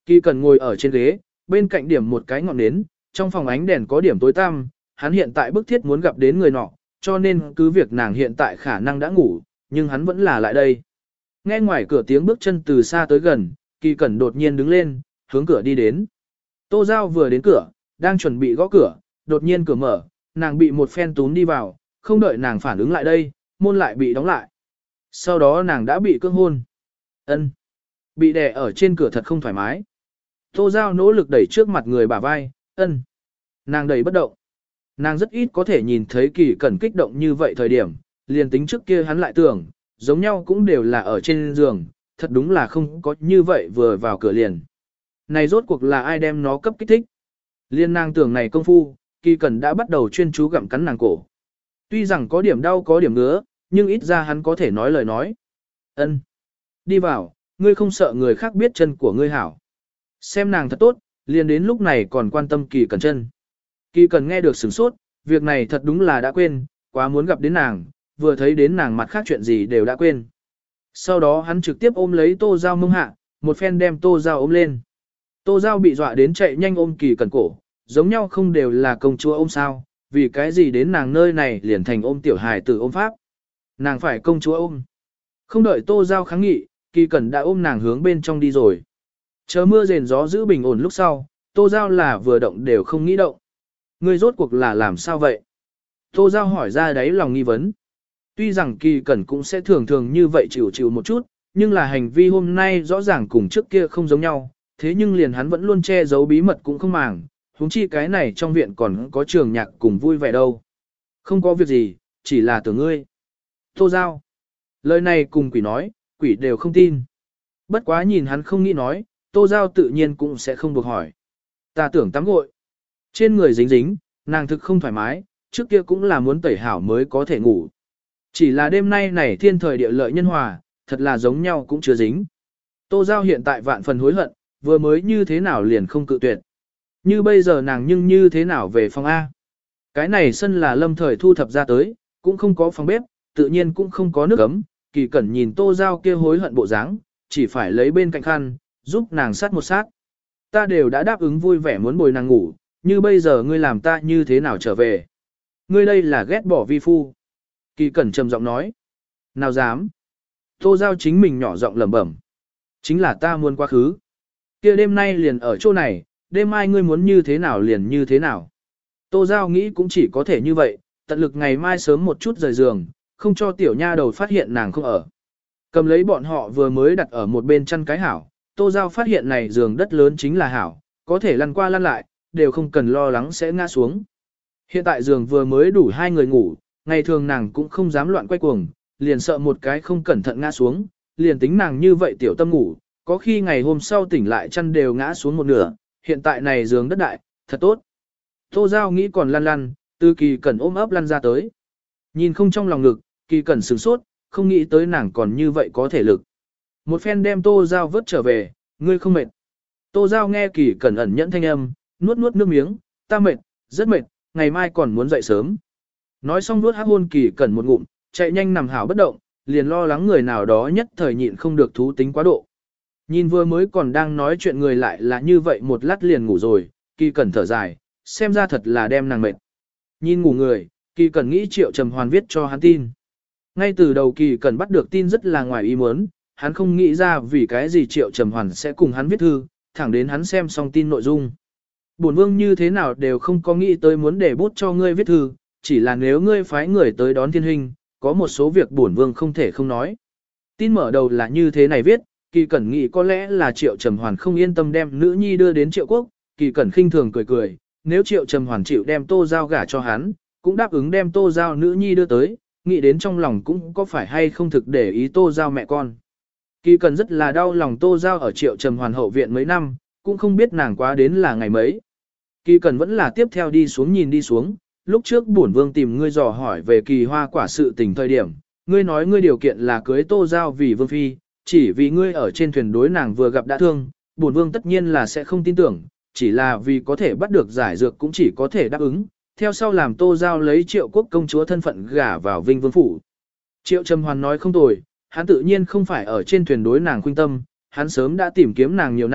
Kỳ Cẩn ngồi ở trên ghế, bên cạnh điểm một cái ngọn nến, trong phòng ánh đèn có điểm tối tăm, hắn hiện tại bức thiết muốn gặp đến người nọ, cho nên cứ việc nàng hiện tại khả năng đã ngủ, nhưng hắn vẫn là lại đây. Nghe ngoài cửa tiếng bước chân từ xa tới gần, Kỳ Cẩn đột nhiên đứng lên, hướng cửa đi đến. Tô Giao vừa đến cửa, đang chuẩn bị gõ cửa, đột nhiên cửa mở, nàng bị một phen túm đi vào, không đợi nàng phản ứng lại đây, môn lại bị đóng lại. Sau đó nàng đã bị cưỡng hôn. Ân, bị đè ở trên cửa thật không thoải mái. Tô Giao nỗ lực đẩy trước mặt người bả vai, ân. Nàng đẩy bất động. Nàng rất ít có thể nhìn thấy Kỳ Cẩn kích động như vậy thời điểm, liền tính trước kia hắn lại tưởng, giống nhau cũng đều là ở trên giường, thật đúng là không có như vậy vừa vào cửa liền. Này rốt cuộc là ai đem nó cấp kích thích? Liên nàng tưởng này công phu, Kỳ Cẩn đã bắt đầu chuyên chú gặm cắn nàng cổ. Tuy rằng có điểm đau có điểm ngứa, nhưng ít ra hắn có thể nói lời nói. Ân, đi vào, ngươi không sợ người khác biết chân của ngươi hảo. Xem nàng thật tốt, liền đến lúc này còn quan tâm Kỳ Cẩn chân. Kỳ Cẩn nghe được sửng sốt, việc này thật đúng là đã quên, quá muốn gặp đến nàng, vừa thấy đến nàng mặt khác chuyện gì đều đã quên. Sau đó hắn trực tiếp ôm lấy Tô Giao mông hạ, một phen đem Tô Giao ôm lên. Tô Giao bị dọa đến chạy nhanh ôm Kỳ Cẩn cổ, giống nhau không đều là công chúa ôm sao, vì cái gì đến nàng nơi này liền thành ôm tiểu hài tử ôm pháp. Nàng phải công chúa ôm. Không đợi Tô Giao kháng nghị, Kỳ Cẩn đã ôm nàng hướng bên trong đi rồi. Chờ mưa rền gió giữ bình ổn lúc sau, Tô Giao là vừa động đều không nghĩ động. Ngươi rốt cuộc là làm sao vậy? Tô Giao hỏi ra đáy lòng nghi vấn. Tuy rằng Kỳ Cẩn cũng sẽ thường thường như vậy chịu một chút, nhưng là hành vi hôm nay rõ ràng cùng trước kia không giống nhau, thế nhưng liền hắn vẫn luôn che giấu bí mật cũng không màng, huống chi cái này trong viện còn có trường nhạc cùng vui vẻ đâu. Không có việc gì, chỉ là tưởng ngươi. Tô Giao. Lời này cùng quỷ nói, quỷ đều không tin. Bất quá nhìn hắn không nghĩ nói, Tô Giao tự nhiên cũng sẽ không buộc hỏi. Ta tưởng tắm gội. Trên người dính dính, nàng thực không thoải mái, trước kia cũng là muốn tẩy hảo mới có thể ngủ. Chỉ là đêm nay này thiên thời địa lợi nhân hòa, thật là giống nhau cũng chưa dính. Tô Giao hiện tại vạn phần hối hận, vừa mới như thế nào liền không cự tuyệt. Như bây giờ nàng nhưng như thế nào về phòng A. Cái này sân là lâm thời thu thập ra tới, cũng không có phòng bếp, tự nhiên cũng không có nước ấm. Kỳ Cẩn nhìn Tô Giao kia hối hận bộ dáng, chỉ phải lấy bên cạnh khăn, giúp nàng sát một sát. Ta đều đã đáp ứng vui vẻ muốn bồi nàng ngủ, như bây giờ ngươi làm ta như thế nào trở về. Ngươi đây là ghét bỏ vi phu. Kỳ Cẩn trầm giọng nói. Nào dám. Tô Giao chính mình nhỏ giọng lẩm bẩm. Chính là ta muốn quá khứ. Kia đêm nay liền ở chỗ này, đêm mai ngươi muốn như thế nào liền như thế nào. Tô Giao nghĩ cũng chỉ có thể như vậy, tận lực ngày mai sớm một chút rời giường, không cho tiểu nha đầu phát hiện nàng không ở. Cầm lấy bọn họ vừa mới đặt ở một bên chăn cái hảo, Tô Giao phát hiện này giường đất lớn chính là hảo, có thể lăn qua lăn lại, đều không cần lo lắng sẽ ngã xuống. Hiện tại giường vừa mới đủ hai người ngủ, ngày thường nàng cũng không dám loạn quay cuồng, liền sợ một cái không cẩn thận ngã xuống, liền tính nàng như vậy tiểu tâm ngủ, có khi ngày hôm sau tỉnh lại chăn đều ngã xuống một nửa, hiện tại này giường đất đại, thật tốt. Tô Giao nghĩ còn lăn lăn, từ Kỳ Cẩn ôm ấp lăn ra tới. Nhìn không trong lòng ngực, Kỳ Cẩn sửng sốt, không nghĩ tới nàng còn như vậy có thể lực. Một phen đem Tô Giao vớt trở về, ngươi không mệt. Tô Giao nghe Kỳ Cẩn ẩn nhẫn thanh âm, nuốt nuốt nước miếng, ta mệt, rất mệt, ngày mai còn muốn dậy sớm. Nói xong nuốt hắc hôn Kỳ Cẩn một ngụm, chạy nhanh nằm hảo bất động, liền lo lắng người nào đó nhất thời nhịn không được thú tính quá độ. Nhìn vừa mới còn đang nói chuyện người lại là như vậy một lát liền ngủ rồi, Kỳ Cẩn thở dài, xem ra thật là đem nàng mệt. Nhìn ngủ người, Kỳ Cẩn nghĩ Triệu Trầm Hoàn viết cho hắn tin. Ngay từ đầu Kỳ Cẩn bắt được tin rất là ngoài ý muốn, hắn không nghĩ ra vì cái gì Triệu Trầm Hoàn sẽ cùng hắn viết thư, thẳng đến hắn xem xong tin nội dung. Bổn vương như thế nào đều không có nghĩ tới muốn để bút cho ngươi viết thư, chỉ là nếu ngươi phái người tới đón thiên huynh, có một số việc bổn vương không thể không nói. Tin mở đầu là như thế này viết, Kỳ Cẩn nghĩ có lẽ là Triệu Trầm Hoàn không yên tâm đem nữ nhi đưa đến Triệu Quốc, Kỳ Cẩn khinh thường cười cười, nếu Triệu Trầm Hoàn chịu đem Tô Giao gả cho hắn, cũng đáp ứng đem Tô Giao nữ nhi đưa tới, nghĩ đến trong lòng cũng có phải hay không thực để ý Tô Giao mẹ con. Kỳ Cẩn rất là đau lòng Tô Giao ở Triệu Trầm Hoàn hậu viện mấy năm, cũng không biết nàng quá đến là ngày mấy. Kỳ Cẩn vẫn là tiếp theo đi xuống nhìn đi xuống, lúc trước bổn vương tìm ngươi dò hỏi về Kỳ Hoa quả sự tình thời điểm, ngươi nói ngươi điều kiện là cưới Tô Giao vì vương phi, chỉ vì ngươi ở trên thuyền đối nàng vừa gặp đã thương, bổn vương tất nhiên là sẽ không tin tưởng, chỉ là vì có thể bắt được giải dược cũng chỉ có thể đáp ứng, theo sau làm Tô Giao lấy Triệu Quốc công chúa thân phận gả vào Vinh Vương phủ. Triệu Trầm Hoàn nói không tồi, hắn tự nhiên không phải ở trên thuyền đối nàng khuynh tâm, hắn sớm đã tìm kiếm nàng nhiều năm,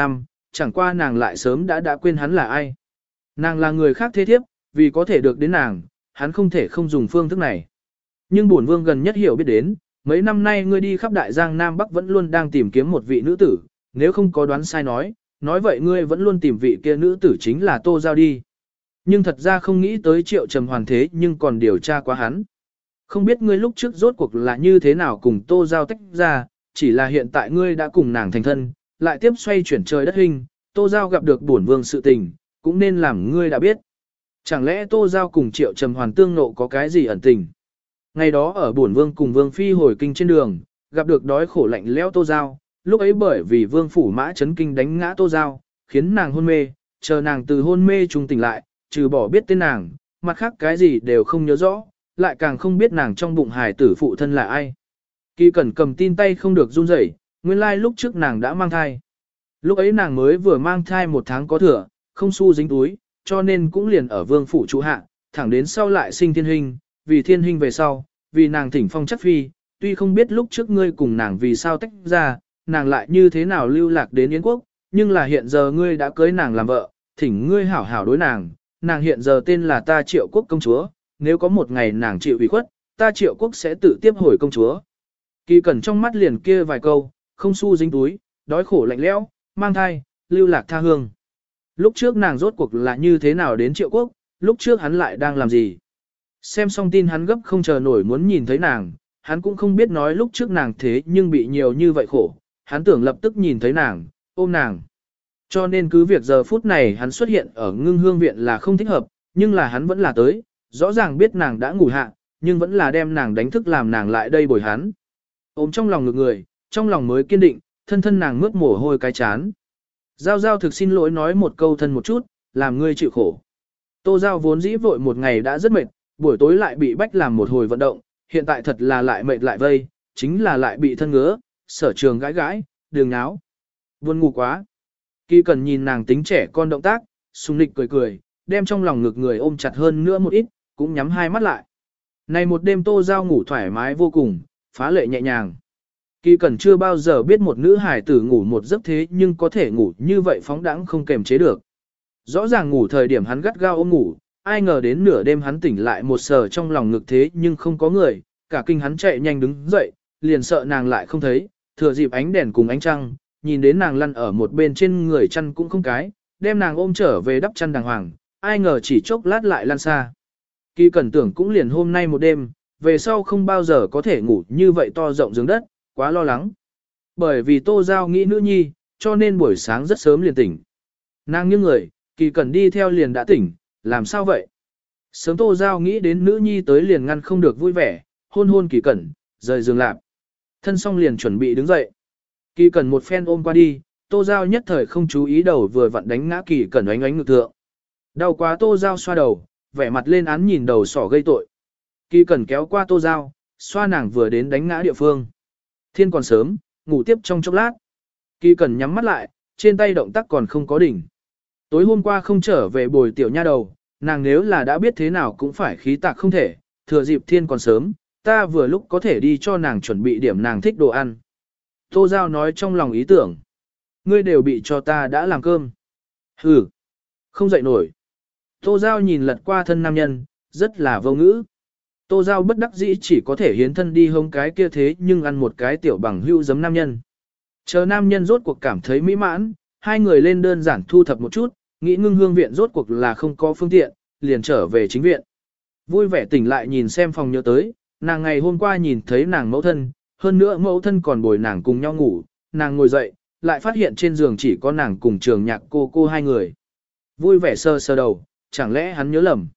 chẳng qua nàng lại sớm đã quên hắn là ai. Nàng là người khác thế thiếp, vì có thể được đến nàng, hắn không thể không dùng phương thức này. Nhưng bổn vương gần nhất hiểu biết đến, mấy năm nay ngươi đi khắp đại giang Nam Bắc vẫn luôn đang tìm kiếm một vị nữ tử, nếu không có đoán sai nói vậy ngươi vẫn luôn tìm vị kia nữ tử chính là Tô Giao đi. Nhưng thật ra không nghĩ tới Triệu Trầm Hoàn thế nhưng còn điều tra quá hắn. Không biết ngươi lúc trước rốt cuộc là như thế nào cùng Tô Giao tách ra, chỉ là hiện tại ngươi đã cùng nàng thành thân, lại tiếp xoay chuyển trời đất hình, Tô Giao gặp được bổn vương sự tình, cũng nên làm ngươi đã biết. Chẳng lẽ Tô Giao cùng Triệu Trầm Hoàn tương nộ có cái gì ẩn tình? Ngày đó ở bổn vương cùng vương phi hồi kinh trên đường, gặp được đói khổ lạnh lẽo Tô Giao, lúc ấy bởi vì vương phủ mã chấn kinh đánh ngã Tô Giao, khiến nàng hôn mê, chờ nàng từ hôn mê trùng tỉnh lại, trừ bỏ biết tên nàng, mặt khác cái gì đều không nhớ rõ, lại càng không biết nàng trong bụng hài tử phụ thân là ai. Kỳ Cẩn cầm tin tay không được run rẩy, nguyên lai lúc trước nàng đã mang thai. Lúc ấy nàng mới vừa mang thai 1 tháng có thừa, không xu dính túi, cho nên cũng liền ở vương phủ trụ hạ, thẳng đến sau lại sinh thiên hình, vì thiên hình về sau, vì nàng thỉnh phong chắc phi, tuy không biết lúc trước ngươi cùng nàng vì sao tách ra, nàng lại như thế nào lưu lạc đến Yến quốc, nhưng là hiện giờ ngươi đã cưới nàng làm vợ, thỉnh ngươi hảo hảo đối nàng, nàng hiện giờ tên là ta Triệu Quốc công chúa, nếu có một ngày nàng chịu ủy khuất, ta Triệu Quốc sẽ tự tiếp hồi công chúa. Kỳ Cẩn trong mắt liền kia vài câu, không xu dính túi, đói khổ lạnh lẽo, mang thai, lưu lạc tha hương. Lúc trước nàng rốt cuộc là như thế nào đến Triệu Quốc, lúc trước hắn lại đang làm gì. Xem xong tin hắn gấp không chờ nổi muốn nhìn thấy nàng, hắn cũng không biết nói lúc trước nàng thế nhưng bị nhiều như vậy khổ, hắn tưởng lập tức nhìn thấy nàng, ôm nàng. Cho nên cứ việc giờ phút này hắn xuất hiện ở Ngưng Hương viện là không thích hợp, nhưng là hắn vẫn là tới, rõ ràng biết nàng đã ngủ hạ, nhưng vẫn là đem nàng đánh thức làm nàng lại đây bồi hắn. Ôm trong lòng ngực người, trong lòng mới kiên định, thân thân nàng mướt mồ hôi cái chán. Giao Giao thực xin lỗi nói một câu thân một chút, làm ngươi chịu khổ. Tô Giao vốn dĩ vội một ngày đã rất mệt, buổi tối lại bị bách làm một hồi vận động, hiện tại thật là lại mệt lại vây, chính là lại bị thân ngứa, sở trường gãi gãi, đường náo. Buồn ngủ quá. Kỳ Cần nhìn nàng tính trẻ con động tác, sung nịch cười cười, đem trong lòng ngực người ôm chặt hơn nữa một ít, cũng nhắm hai mắt lại. Này một đêm Tô Giao ngủ thoải mái vô cùng, phá lệ nhẹ nhàng. Kỳ Cẩn chưa bao giờ biết một nữ hài tử ngủ một giấc thế nhưng có thể ngủ như vậy phóng đãng không kềm chế được. Rõ ràng ngủ thời điểm hắn gắt gao ôm ngủ, ai ngờ đến nửa đêm hắn tỉnh lại một sờ trong lòng ngực thế nhưng không có người, cả kinh hắn chạy nhanh đứng dậy, liền sợ nàng lại không thấy, thừa dịp ánh đèn cùng ánh trăng, nhìn đến nàng lăn ở một bên trên người chăn cũng không cái, đem nàng ôm trở về đắp chăn đàng hoàng, ai ngờ chỉ chốc lát lại lăn xa. Kỳ Cẩn tưởng cũng liền hôm nay một đêm, về sau không bao giờ có thể ngủ như vậy to rộng giường đất, quá lo lắng. Bởi vì Tô Giao nghĩ nữ nhi, cho nên buổi sáng rất sớm liền tỉnh. Nàng nghiêng người, Kỳ Cẩn đi theo liền đã tỉnh, làm sao vậy? Sớm Tô Giao nghĩ đến nữ nhi tới liền ngăn không được vui vẻ, hôn hôn Kỳ Cẩn, rời giường lạp. Thân xong liền chuẩn bị đứng dậy. Kỳ Cẩn một phen ôm qua đi, Tô Giao nhất thời không chú ý đầu vừa vặn đánh ngã Kỳ Cẩn oánh oánh ngực thượng. Đau quá Tô Giao xoa đầu, vẻ mặt lên án nhìn đầu sỏ gây tội. Kỳ Cẩn kéo qua Tô Giao, xoa nàng vừa đến đánh ngã địa phương. Thiên còn sớm, ngủ tiếp trong chốc lát. Kỳ Cẩn nhắm mắt lại, trên tay động tác còn không có đỉnh. Tối hôm qua không trở về bồi tiểu nha đầu, nàng nếu là đã biết thế nào cũng phải khí tạc không thể, thừa dịp thiên còn sớm, ta vừa lúc có thể đi cho nàng chuẩn bị điểm nàng thích đồ ăn. Tô Giao nói trong lòng ý tưởng. Ngươi đều bị cho ta đã làm cơm. Hừ, không dậy nổi. Tô Giao nhìn lật qua thân nam nhân, rất là vô ngữ. Tô Giao bất đắc dĩ chỉ có thể hiến thân đi hông cái kia thế nhưng ăn một cái tiểu bằng hưu giấm nam nhân. Chờ nam nhân rốt cuộc cảm thấy mỹ mãn, hai người lên đơn giản thu thập một chút, nghĩ Ngưng Hương viện rốt cuộc là không có phương tiện, liền trở về chính viện. Vui vẻ tỉnh lại nhìn xem phòng nhớ tới, nàng ngày hôm qua nhìn thấy nàng mẫu thân, hơn nữa mẫu thân còn bồi nàng cùng nhau ngủ, nàng ngồi dậy, lại phát hiện trên giường chỉ có nàng cùng Trường Nhạc cô hai người. Vui vẻ sơ sơ đầu, chẳng lẽ hắn nhớ lầm.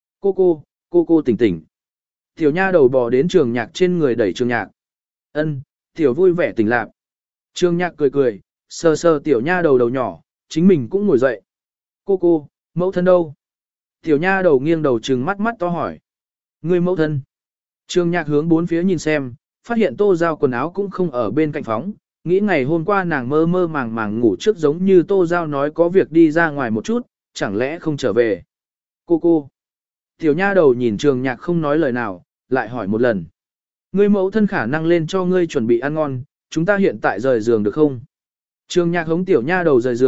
Cô tỉnh tỉnh. Tiểu nha đầu bò đến Trường Nhạc trên người đẩy Trường Nhạc. Ân, tiểu vui vẻ tỉnh lạc. Trường Nhạc cười cười, sờ sờ tiểu nha đầu đầu nhỏ, chính mình cũng ngồi dậy. Cô, mẫu thân đâu? Tiểu nha đầu nghiêng đầu trừng mắt mắt to hỏi. Người mẫu thân. Trường Nhạc hướng bốn phía nhìn xem, phát hiện Tô Giao quần áo cũng không ở bên cạnh phóng, nghĩ ngày hôm qua nàng mơ mơ màng màng ngủ trước giống như Tô Giao nói có việc đi ra ngoài một chút, chẳng lẽ không trở về. Cô. Tiểu nha đầu nhìn Trường Nhạc không nói lời nào, lại hỏi một lần. Ngươi mẫu thân khả năng lên cho ngươi chuẩn bị ăn ngon, chúng ta hiện tại rời giường được không? Trường Nhạc hống tiểu nha đầu rời giường,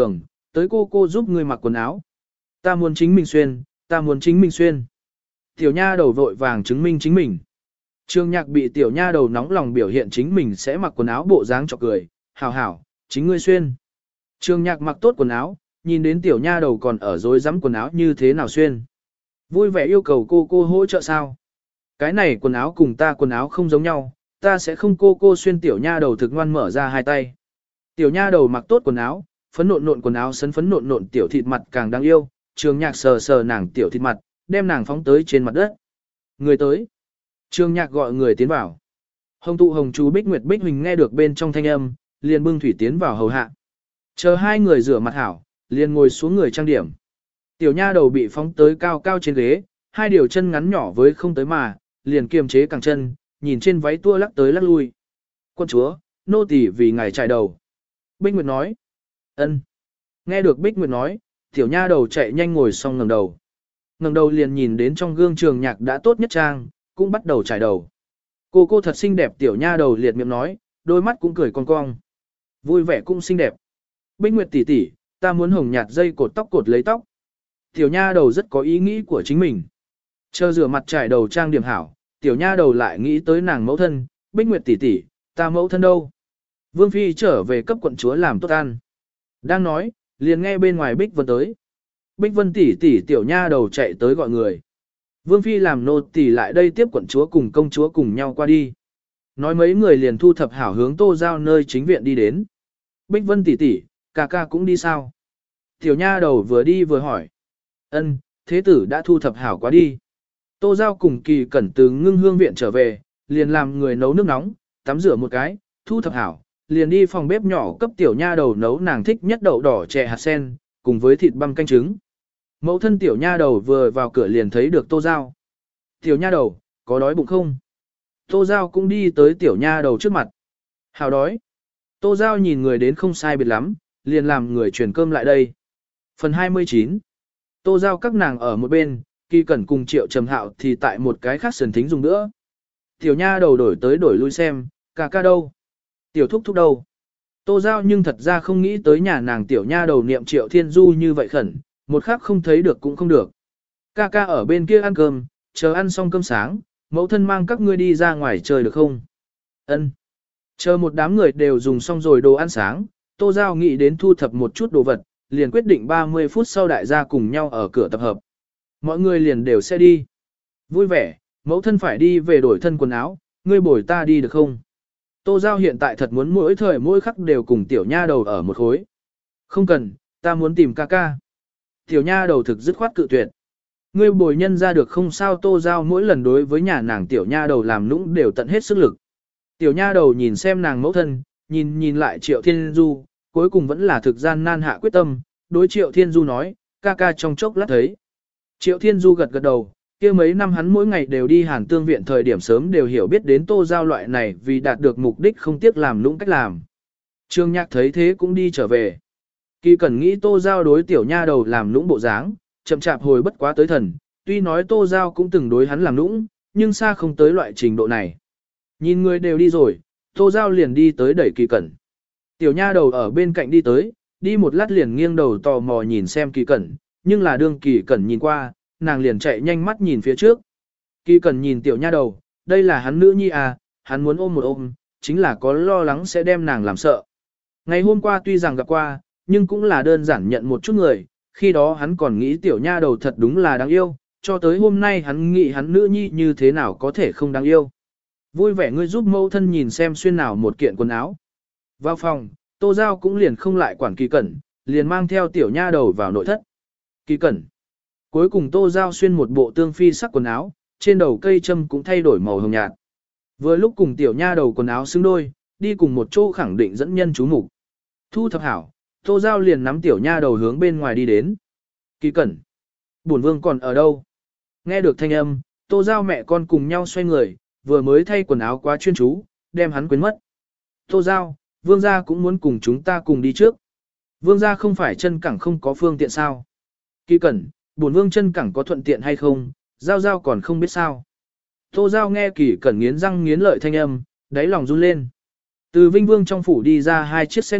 tới cô giúp ngươi mặc quần áo. Ta muốn chính mình xuyên, ta muốn chính mình xuyên. Tiểu nha đầu vội vàng chứng minh chính mình. Trương Nhạc bị tiểu nha đầu nóng lòng biểu hiện chính mình sẽ mặc quần áo bộ dáng chọc cười, hảo hảo, chính ngươi xuyên. Trương Nhạc mặc tốt quần áo, nhìn đến tiểu nha đầu còn ở dối rắm quần áo như thế nào xuyên. Vui vẻ yêu cầu cô hỗ trợ sao? Cái này quần áo cùng ta quần áo không giống nhau, ta sẽ không cô xuyên. Tiểu nha đầu thực ngoan mở ra hai tay. Tiểu nha đầu mặc tốt quần áo, phấn nộn quần áo sấn phấn nộn tiểu thịt mặt càng đáng yêu. Trương Nhạc sờ nàng tiểu thịt mặt, đem nàng phóng tới trên mặt đất. Người tới. Trương Nhạc gọi người tiến vào. Hồng tụ hồng chú Bích Nguyệt Bích Huỳnh nghe được bên trong thanh âm, liền bưng thủy tiến vào hầu hạ. Chờ hai người rửa mặt hảo, liền ngồi xuống người trang điểm. Tiểu nha đầu bị phóng tới cao cao trên ghế, hai điều chân ngắn nhỏ với không tới mà, liền kiềm chế cẳng chân, nhìn trên váy tua lắc tới lắc lui. Quân chúa, nô tỳ vì ngài trải đầu. Bích Nguyệt nói. Ân. Nghe được Bích Nguyệt nói, tiểu nha đầu chạy nhanh ngồi xong ngẩng đầu. Ngẩng đầu liền nhìn đến trong gương Trường Nhạc đã tốt nhất trang, cũng bắt đầu trải đầu. Cô thật xinh đẹp. Tiểu nha đầu liệt miệng nói, đôi mắt cũng cười cong cong. Vui vẻ cũng xinh đẹp. Bích Nguyệt tỷ tỷ, ta muốn hồng nhạt dây cột tóc cột lấy tóc. Tiểu nha đầu rất có ý nghĩ của chính mình. Chờ rửa mặt trải đầu trang điểm hảo, tiểu nha đầu lại nghĩ tới nàng mẫu thân, Bích Nguyệt tỷ tỷ, ta mẫu thân đâu? Vương phi trở về cấp quận chúa làm tốt ăn. Đang nói, liền nghe bên ngoài Bích Vân tới. Bích Vân tỷ tỷ, tiểu nha đầu chạy tới gọi người. Vương phi làm nô tỳ lại đây tiếp quận chúa cùng công chúa cùng nhau qua đi. Nói mấy người liền thu thập hảo hướng Tô Giao nơi chính viện đi đến. Bích Vân tỷ tỷ, ca ca cũng đi sao? Tiểu nha đầu vừa đi vừa hỏi. Ân, thế tử đã thu thập hảo quá đi. Tô Giao cùng Kỳ Cẩn từ Ngưng Hương viện trở về, liền làm người nấu nước nóng, tắm rửa một cái, thu thập hảo, liền đi phòng bếp nhỏ cấp tiểu nha đầu nấu nàng thích nhất đậu đỏ chè hạt sen, cùng với thịt băm canh trứng. Mẫu thân tiểu nha đầu vừa vào cửa liền thấy được Tô Giao. Tiểu nha đầu, có đói bụng không? Tô Giao cũng đi tới tiểu nha đầu trước mặt. Hảo đói. Tô Giao nhìn người đến không sai biệt lắm, liền làm người truyền cơm lại đây. Phần 29. Tô Giao các nàng ở một bên, Kỳ Cẩn cùng Triệu Trầm Hạo thì tại một cái khác sườn thính dùng nữa. Tiểu nha đầu đổi tới đổi lui xem, ca ca đâu? Tiểu thúc thúc đâu? Tô Giao nhưng thật ra không nghĩ tới nhà nàng tiểu nha đầu niệm Triệu Thiên Du như vậy khẩn, một khắc không thấy được cũng không được. Ca ca ở bên kia ăn cơm, chờ ăn xong cơm sáng, mẫu thân mang các ngươi đi ra ngoài chơi được không? Ân. Chờ một đám người đều dùng xong rồi đồ ăn sáng, Tô Giao nghĩ đến thu thập một chút đồ vật, liền quyết định 30 phút sau đại gia cùng nhau ở cửa tập hợp. Mọi người liền đều sẽ đi. Vui vẻ, mẫu thân phải đi về đổi thân quần áo, ngươi bồi ta đi được không? Tô Giao hiện tại thật muốn mỗi thời mỗi khắc đều cùng tiểu nha đầu ở một khối. Không cần, ta muốn tìm ca ca. Tiểu nha đầu thực dứt khoát cự tuyệt. Ngươi bồi nhân ra được không sao? Tô Giao mỗi lần đối với nhà nàng tiểu nha đầu làm nũng đều tận hết sức lực. Tiểu nha đầu nhìn xem nàng mẫu thân, nhìn lại Triệu Thiên Du, cuối cùng vẫn là thực gian nan hạ quyết tâm, đối Triệu Thiên Du nói, ca ca trong chốc lát thấy. Triệu Thiên Du gật gật đầu, kia mấy năm hắn mỗi ngày đều đi Hàn Tương viện thời điểm sớm đều hiểu biết đến Tô Giao loại này vì đạt được mục đích không tiếc làm lũng cách làm. Trương Nhạc thấy thế cũng đi trở về. Kỳ Cẩn nghĩ Tô Giao đối tiểu nha đầu làm lũng bộ dáng, chậm chạp hồi bất quá tới thần, tuy nói Tô Giao cũng từng đối hắn làm lũng, nhưng xa không tới loại trình độ này. Nhìn người đều đi rồi, Tô Giao liền đi tới đẩy Kỳ Cẩn. Tiểu nha đầu ở bên cạnh đi tới, đi một lát liền nghiêng đầu tò mò nhìn xem Kỳ Cẩn, nhưng là đương Kỳ Cẩn nhìn qua, nàng liền chạy nhanh mắt nhìn phía trước. Kỳ Cẩn nhìn tiểu nha đầu, đây là hắn nữ nhi à, hắn muốn ôm một ôm, chính là có lo lắng sẽ đem nàng làm sợ. Ngày hôm qua tuy rằng gặp qua, nhưng cũng là đơn giản nhận một chút người, khi đó hắn còn nghĩ tiểu nha đầu thật đúng là đáng yêu, cho tới hôm nay hắn nghĩ hắn nữ nhi như thế nào có thể không đáng yêu. Vui vẻ ngươi giúp mẫu thân nhìn xem xuyên nào một kiện quần áo. Vào phòng, Tô Giao cũng liền không lại quản Kỳ Cẩn, liền mang theo tiểu nha đầu vào nội thất. Kỳ Cẩn. Cuối cùng Tô Giao xuyên một bộ tương phi sắc quần áo, trên đầu cây châm cũng thay đổi màu hồng nhạt. Vừa lúc cùng tiểu nha đầu quần áo xứng đôi, đi cùng một chỗ khẳng định dẫn nhân chú mục. Thu thập hảo, Tô Giao liền nắm tiểu nha đầu hướng bên ngoài đi đến. Kỳ Cẩn. Bổn vương còn ở đâu? Nghe được thanh âm, Tô Giao mẹ con cùng nhau xoay người, vừa mới thay quần áo quá chuyên chú, đem hắn quên mất. Tô Giao, vương gia cũng muốn cùng chúng ta cùng đi trước. Vương gia không phải chân cẳng không có phương tiện sao? Kỳ Cẩn, bổn vương chân cẳng có thuận tiện hay không, Giao Giao còn không biết sao. Tô Giao nghe Kỳ Cẩn nghiến răng nghiến lợi thanh âm, đáy lòng run lên. Từ Vinh Vương trong phủ đi ra hai chiếc xe ngựa,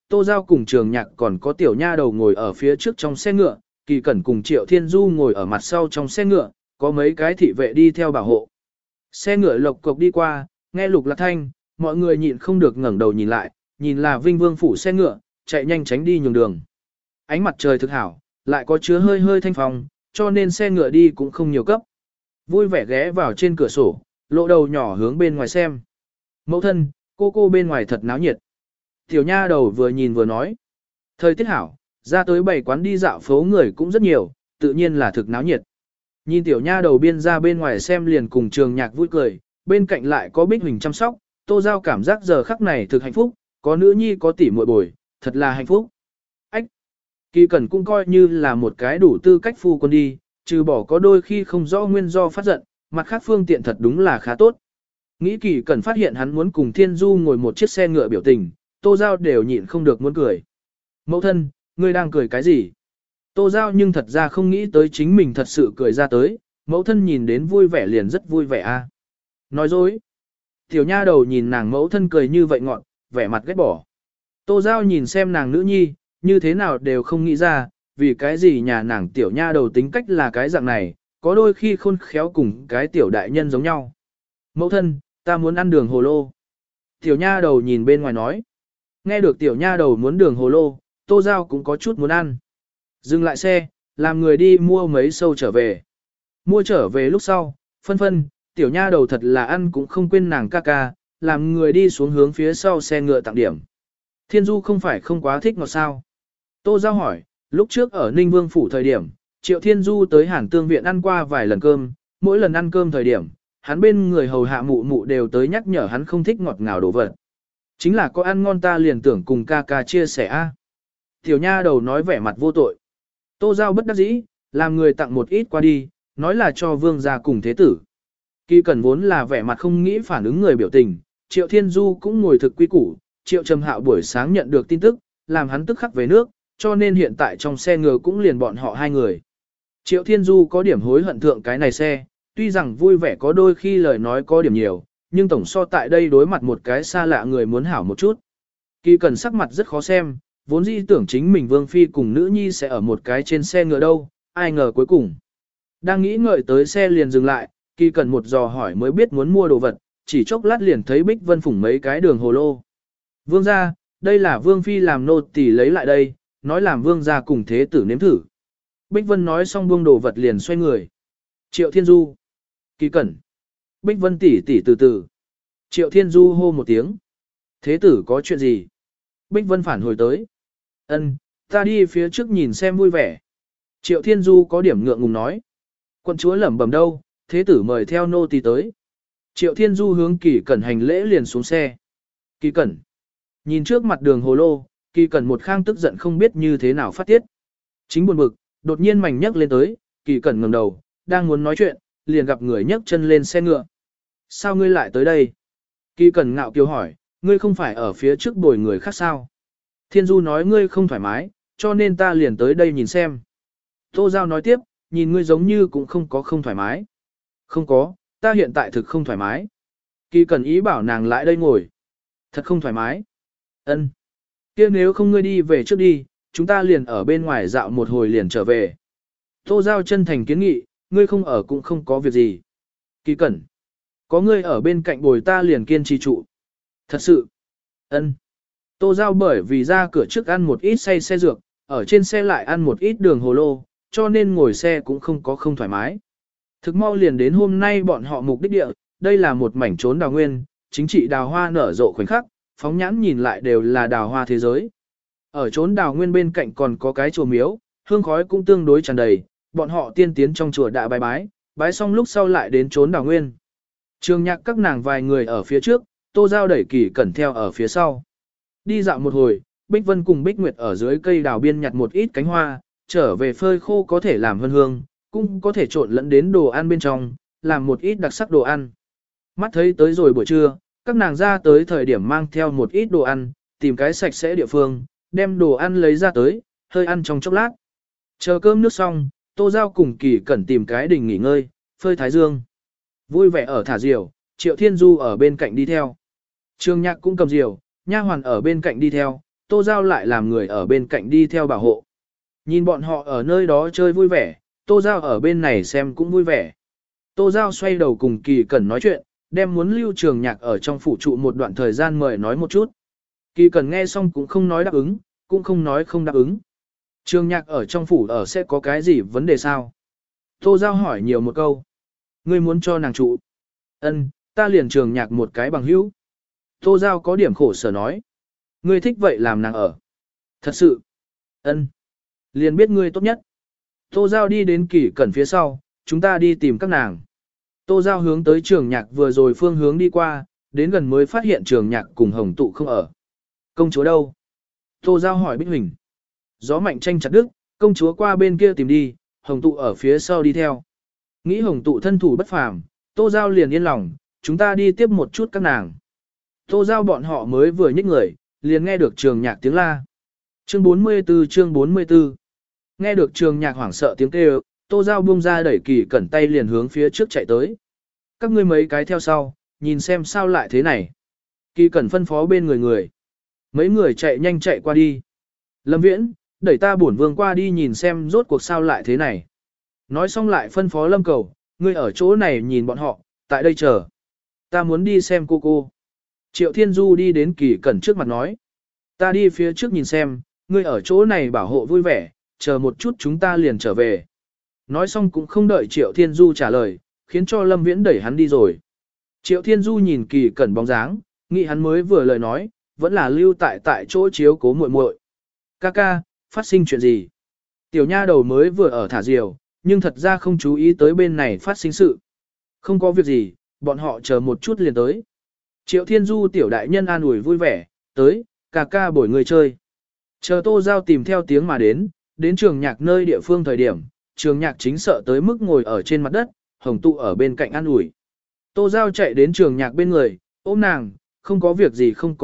Tô Giao cùng Trường Nhạc còn có tiểu nha đầu ngồi ở phía trước trong xe ngựa, Kỳ Cẩn cùng Triệu Thiên Du ngồi ở mặt sau trong xe ngựa, có mấy cái thị vệ đi theo bảo hộ. Xe ngựa lộc cộc đi qua, nghe lục lạc thanh, mọi người nhịn không được ngẩng đầu nhìn lại, nhìn là Vinh Vương phủ xe ngựa, chạy nhanh tránh đi nhường đường. Ánh mặt trời thực hảo, lại có chứa hơi hơi thanh phong, cho nên xe ngựa đi cũng không nhiều cấp. Vui vẻ ghé vào trên cửa sổ, lộ đầu nhỏ hướng bên ngoài xem. Mẫu thân, cô bên ngoài thật náo nhiệt. Tiểu nha đầu vừa nhìn vừa nói. Thời tiết hảo, ra tới bảy quán đi dạo phố người cũng rất nhiều, tự nhiên là thực náo nhiệt. Nhìn tiểu nha đầu biên ra bên ngoài xem liền cùng Trường Nhạc vui cười, bên cạnh lại có Bích Huỳnh chăm sóc, Tô Giao cảm giác giờ khắc này thực hạnh phúc, có nữ nhi có tỷ muội bồi, thật là hạnh phúc. Ách! Kỳ Cẩn cũng coi như là một cái đủ tư cách phu quân đi, trừ bỏ có đôi khi không rõ nguyên do phát giận, mặt khác phương tiện thật đúng là khá tốt. Nghĩ Kỳ Cẩn phát hiện hắn muốn cùng Thiên Du ngồi một chiếc xe ngựa biểu tình, Tô Giao đều nhịn không được muốn cười. Mẫu thân, ngươi đang cười cái gì? Tô Giao nhưng thật ra không nghĩ tới chính mình thật sự cười ra tới, mẫu thân nhìn đến vui vẻ liền rất vui vẻ a. Nói dối. Tiểu nha đầu nhìn nàng mẫu thân cười như vậy ngọn, vẻ mặt ghét bỏ. Tô Giao nhìn xem nàng nữ nhi, như thế nào đều không nghĩ ra, vì cái gì nhà nàng tiểu nha đầu tính cách là cái dạng này, có đôi khi khôn khéo cùng cái tiểu đại nhân giống nhau. Mẫu thân, ta muốn ăn đường hồ lô. Tiểu nha đầu nhìn bên ngoài nói. Nghe được tiểu nha đầu muốn đường hồ lô, Tô Giao cũng có chút muốn ăn. Dừng lại xe, làm người đi mua mấy sâu trở về. Mua trở về lúc sau, phân, tiểu nha đầu thật là ăn cũng không quên nàng ca ca, làm người đi xuống hướng phía sau xe ngựa tặng điểm. Thiên Du không phải không quá thích ngọt sao. Tô Giao hỏi, lúc trước ở Ninh Vương phủ thời điểm, Triệu Thiên Du tới Hàn Tương viện ăn qua vài lần cơm, mỗi lần ăn cơm thời điểm, hắn bên người hầu hạ mụ mụ đều tới nhắc nhở hắn không thích ngọt ngào đồ vật. Chính là có ăn ngon ta liền tưởng cùng ca ca chia sẻ a. Tiểu nha đầu nói vẻ mặt vô tội. Tô Giao bất đắc dĩ, làm người tặng một ít qua đi, nói là cho vương gia cùng thế tử. Kỳ Cẩn vốn là vẻ mặt không nghĩ phản ứng người biểu tình, Triệu Thiên Du cũng ngồi thực quy củ, Triệu Trầm Hạo buổi sáng nhận được tin tức, làm hắn tức khắc về nước, cho nên hiện tại trong xe ngựa cũng liền bọn họ hai người. Triệu Thiên Du có điểm hối hận thượng cái này xe, tuy rằng vui vẻ có đôi khi lời nói có điểm nhiều, nhưng tổng so tại đây đối mặt một cái xa lạ người muốn hảo một chút. Kỳ Cẩn sắc mặt rất khó xem, vốn dĩ tưởng chính mình Vương Phi cùng nữ nhi sẽ ở một cái trên xe ngựa đâu, ai ngờ cuối cùng. Đang nghĩ ngợi tới xe liền dừng lại, Kỳ Cẩn một dò hỏi mới biết muốn mua đồ vật, chỉ chốc lát liền thấy Bích Vân phủng mấy cái đường hồ lô. Vương gia, đây là Vương Phi làm nô tỳ lấy lại đây, nói làm Vương gia cùng thế tử nếm thử. Bích Vân nói xong buông đồ vật liền xoay người. Triệu Thiên Du. Kỳ Cẩn. Bích Vân tỷ từ từ. Triệu Thiên Du hô một tiếng. Thế tử có chuyện gì? Bích Vân phản hồi tới. Ân, ta đi phía trước nhìn xem vui vẻ. Triệu Thiên Du có điểm ngượng ngùng nói. Quận chúa lẩm bẩm đâu, thế tử mời theo nô tỳ tới. Triệu Thiên Du hướng Kỳ Cẩn hành lễ liền xuống xe. Kỳ Cẩn. Nhìn trước mặt đường hồ lô, Kỳ Cẩn một khang tức giận không biết như thế nào phát tiết. Chính buồn bực, đột nhiên mảnh nhấc lên tới, Kỳ Cẩn ngẩng đầu, đang muốn nói chuyện, liền gặp người nhấc chân lên xe ngựa. Sao ngươi lại tới đây? Kỳ Cẩn ngạo kiều hỏi, ngươi không phải ở phía trước bồi người khác sao? Thiên Du nói ngươi không thoải mái, cho nên ta liền tới đây nhìn xem. Tô Giao nói tiếp, nhìn ngươi giống như cũng không có không thoải mái. Không có, ta hiện tại thực không thoải mái. Kỳ Cẩn ý bảo nàng lại đây ngồi. Thật không thoải mái. Ân. Kia nếu không ngươi đi về trước đi, chúng ta liền ở bên ngoài dạo một hồi liền trở về. Tô Giao chân thành kiến nghị, ngươi không ở cũng không có việc gì. Kỳ Cẩn. Có ngươi ở bên cạnh bồi ta liền kiên trì trụ. Thật sự. Ân. Tô Giao bởi vì ra cửa trước ăn một ít say xe dược, ở trên xe lại ăn một ít đường hồ lô, cho nên ngồi xe cũng không có không thoải mái. Thực mau liền đến hôm nay bọn họ mục đích địa, đây là một mảnh trốn đào nguyên, chính trị đào hoa nở rộ khoảnh khắc, phóng nhãn nhìn lại đều là đào hoa thế giới. Ở trốn đào nguyên bên cạnh còn có cái chùa miếu, hương khói cũng tương đối tràn đầy, bọn họ tiên tiến trong chùa đã bái xong lúc sau lại đến trốn đào nguyên. Trường Nhạc các nàng vài người ở phía trước, Tô Giao đẩy Kỳ Cẩn theo ở phía sau. Đi dạo một hồi, Bích Vân cùng Bích Nguyệt ở dưới cây đào biên nhặt một ít cánh hoa, trở về phơi khô có thể làm hương hương, cũng có thể trộn lẫn đến đồ ăn bên trong, làm một ít đặc sắc đồ ăn. Mắt thấy tới rồi buổi trưa, các nàng ra tới thời điểm mang theo một ít đồ ăn, tìm cái sạch sẽ địa phương, đem đồ ăn lấy ra tới, hơi ăn trong chốc lát. Chờ cơm nước xong, Tô Giao cùng Kỳ Cẩn tìm cái đình nghỉ ngơi, phơi thái dương. Vui vẻ ở thả diều, Triệu Thiên Du ở bên cạnh đi theo. Trường Nhạc cũng cầm diều, nha hoàn ở bên cạnh đi theo, Tô Giao lại làm người ở bên cạnh đi theo bảo hộ. Nhìn bọn họ ở nơi đó chơi vui vẻ, Tô Giao ở bên này xem cũng vui vẻ. Tô Giao xoay đầu cùng Kỳ Cẩn nói chuyện, đem muốn lưu Trường Nhạc ở trong phủ trụ một đoạn thời gian mời nói một chút. Kỳ Cẩn nghe xong cũng không nói đáp ứng, cũng không nói không đáp ứng. Trường Nhạc ở trong phủ ở sẽ có cái gì vấn đề sao? Tô Giao hỏi nhiều một câu. Ngươi muốn cho nàng trụ? Ân, ta liền Trường Nhạc một cái bằng hữu. Tô Giao có điểm khổ sở nói. Ngươi thích vậy làm nàng ở. Thật sự. Ân, liền biết ngươi tốt nhất. Tô Giao đi đến Kỳ Cẩn phía sau, chúng ta đi tìm các nàng. Tô Giao hướng tới Trường Nhạc vừa rồi phương hướng đi qua, đến gần mới phát hiện Trường Nhạc cùng Hồng Tụ không ở. Công chúa đâu? Tô Giao hỏi Bích Huỳnh. Gió mạnh tranh chặt đứt, công chúa qua bên kia tìm đi, Hồng Tụ ở phía sau đi theo. Nghĩ Hồng Tụ thân thủ bất phàm, Tô Giao liền yên lòng, chúng ta đi tiếp một chút các nàng. Tô Giao bọn họ mới vừa nhích người, liền nghe được Trường Nhạc tiếng la. Chương 44. Nghe được Trường Nhạc hoảng sợ tiếng kêu, Tô Giao buông ra đẩy Kỳ Cẩn tay liền hướng phía trước chạy tới. Các ngươi mấy cái theo sau, nhìn xem sao lại thế này. Kỳ Cẩn phân phó bên người. Mấy người chạy nhanh chạy qua đi. Lâm Viễn, đẩy ta bổn vương qua đi nhìn xem rốt cuộc sao lại thế này. Nói xong lại phân phó Lâm Cầu, ngươi ở chỗ này nhìn bọn họ, tại đây chờ. Ta muốn đi xem cô. Triệu Thiên Du đi đến Kỳ Cẩn trước mặt nói. Ta đi phía trước nhìn xem, ngươi ở chỗ này bảo hộ vui vẻ, chờ một chút chúng ta liền trở về. Nói xong cũng không đợi Triệu Thiên Du trả lời, khiến cho Lâm Viễn đẩy hắn đi rồi. Triệu Thiên Du nhìn Kỳ Cẩn bóng dáng, nghĩ hắn mới vừa lời nói, vẫn là lưu tại chỗ chiếu cố muội muội. Ca, phát sinh chuyện gì? Tiểu nha đầu mới vừa ở thả diều, nhưng thật ra không chú ý tới bên này phát sinh sự. Không có việc gì, bọn họ chờ một chút liền tới. Triệu Thiên Du tiểu đại nhân an ủi vui vẻ, tới, ca bồi người chơi. Chờ Tô Giao tìm theo tiếng mà đến Trường Nhạc nơi địa phương thời điểm, Trường Nhạc chính sợ tới mức ngồi ở trên mặt đất, Hồng Tụ ở bên cạnh an ủi. Tô Giao chạy đến Trường Nhạc bên người, ôm nàng, không có việc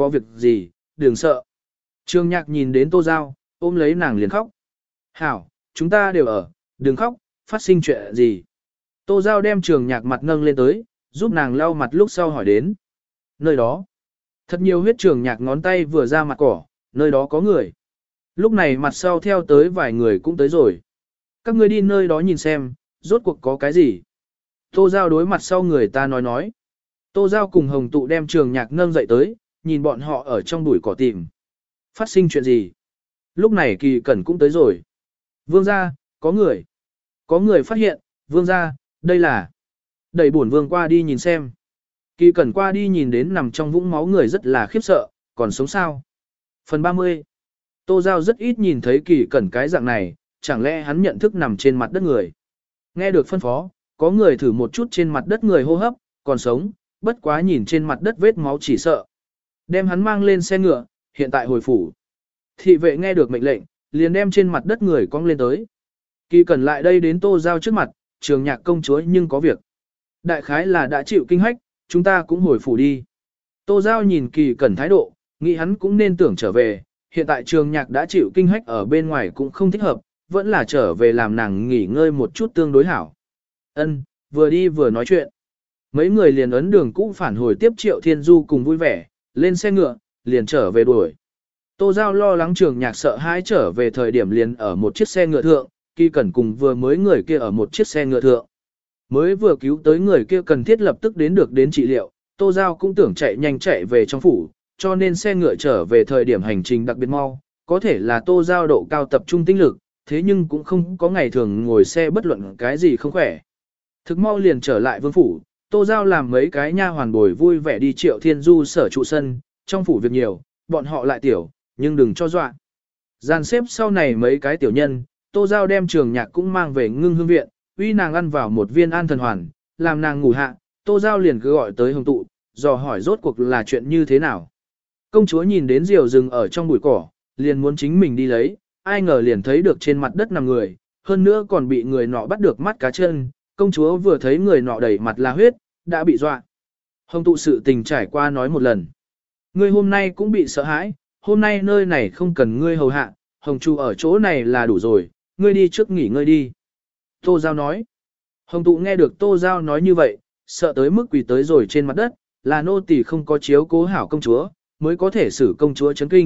gì, đừng sợ. Trường Nhạc nhìn đến Tô Giao, ôm lấy nàng liền khóc. Hảo, chúng ta đều ở, đừng khóc, phát sinh chuyện gì. Tô Giao đem Trường Nhạc mặt nâng lên tới, giúp nàng lau mặt lúc sau hỏi đến. Nơi đó, thật nhiều huyết. Trường Nhạc ngón tay vừa ra mặt cỏ, nơi đó có người. Lúc này mặt sau theo tới vài người cũng tới rồi. Các ngươi đi nơi đó nhìn xem, rốt cuộc có cái gì. Tô Giao đối mặt sau người ta nói. Tô Giao cùng Hồng Tụ đem Trường Nhạc nâng dậy tới, nhìn bọn họ ở trong bụi cỏ tìm. Phát sinh chuyện gì? Lúc này Kỳ Cẩn cũng tới rồi. Vương gia, có người. Có người phát hiện, vương gia, đây là. Đẩy bổn vương qua đi nhìn xem. Kỳ Cẩn qua đi nhìn đến nằm trong vũng máu người rất là khiếp sợ, còn sống sao? Phần 30. Tô Giao rất ít nhìn thấy Kỳ Cẩn cái dạng này, chẳng lẽ hắn nhận thức nằm trên mặt đất người. Nghe được phân phó, có người thử một chút trên mặt đất người hô hấp, còn sống, bất quá nhìn trên mặt đất vết máu chỉ sợ. Đem hắn mang lên xe ngựa, hiện tại hồi phủ. Thị vệ nghe được mệnh lệnh, liền đem trên mặt đất người cong lên tới. Kỳ Cẩn lại đây đến Tô Giao trước mặt, Trường Nhạc công chúa nhưng có việc. Đại khái là đã chịu kinh hách, chúng ta cũng hồi phủ đi. Tô Giao nhìn Kỳ Cẩn thái độ, nghĩ hắn cũng nên tưởng trở về, hiện tại Trường Nhạc đã chịu kinh hách ở bên ngoài cũng không thích hợp, vẫn là trở về làm nàng nghỉ ngơi một chút tương đối hảo. Ân, vừa đi vừa nói chuyện. Mấy người liền ấn đường cũ phản hồi tiếp Triệu Thiên Du cùng vui vẻ, lên xe ngựa, liền trở về đuổi. Tô Giao lo lắng Trường Nhạc sợ hãi trở về thời điểm liền ở một chiếc xe ngựa thượng, Kỳ Cẩn cùng vừa mới người kia ở một chiếc xe ngựa thượng. Mới vừa cứu tới người kia cần thiết lập tức đến trị liệu, Tô Giao cũng tưởng chạy nhanh chạy về trong phủ, cho nên xe ngựa trở về thời điểm hành trình đặc biệt mau, có thể là Tô Giao độ cao tập trung tinh lực, thế nhưng cũng không có ngày thường ngồi xe bất luận cái gì không khỏe. Thực mau liền trở lại vương phủ, Tô Giao làm mấy cái nha hoàn bồi vui vẻ đi Triệu Thiên Du sở trụ sân, trong phủ việc nhiều, bọn họ lại tiểu, nhưng đừng cho dọa. Gian xếp sau này mấy cái tiểu nhân, Tô Giao đem Trường Nhạc cũng mang về Ngưng Hương viện, uy nàng ăn vào một viên an thần hoàn, làm nàng ngủ hạ, Tô Giao liền cứ gọi tới Hồng Tụ, dò hỏi rốt cuộc là chuyện như thế nào. Công chúa nhìn đến diều rừng ở trong bụi cỏ, liền muốn chính mình đi lấy, ai ngờ liền thấy được trên mặt đất nằm người, hơn nữa còn bị người nọ bắt được mắt cá chân, công chúa vừa thấy người nọ đầy mặt là huyết, đã bị dọa. Hồng Tụ sự tình trải qua nói một lần. Ngươi hôm nay cũng bị sợ hãi, hôm nay nơi này không cần ngươi hầu hạ, Hồng Chu ở chỗ này là đủ rồi, ngươi đi trước nghỉ ngơi đi. Tô Giao nói. Hồng Tụ nghe được Tô Giao nói như vậy, sợ tới mức quỳ tới rồi trên mặt đất, là nô tỳ không có chiếu cố hảo công chúa, mới có thể xử công chúa chấn kinh,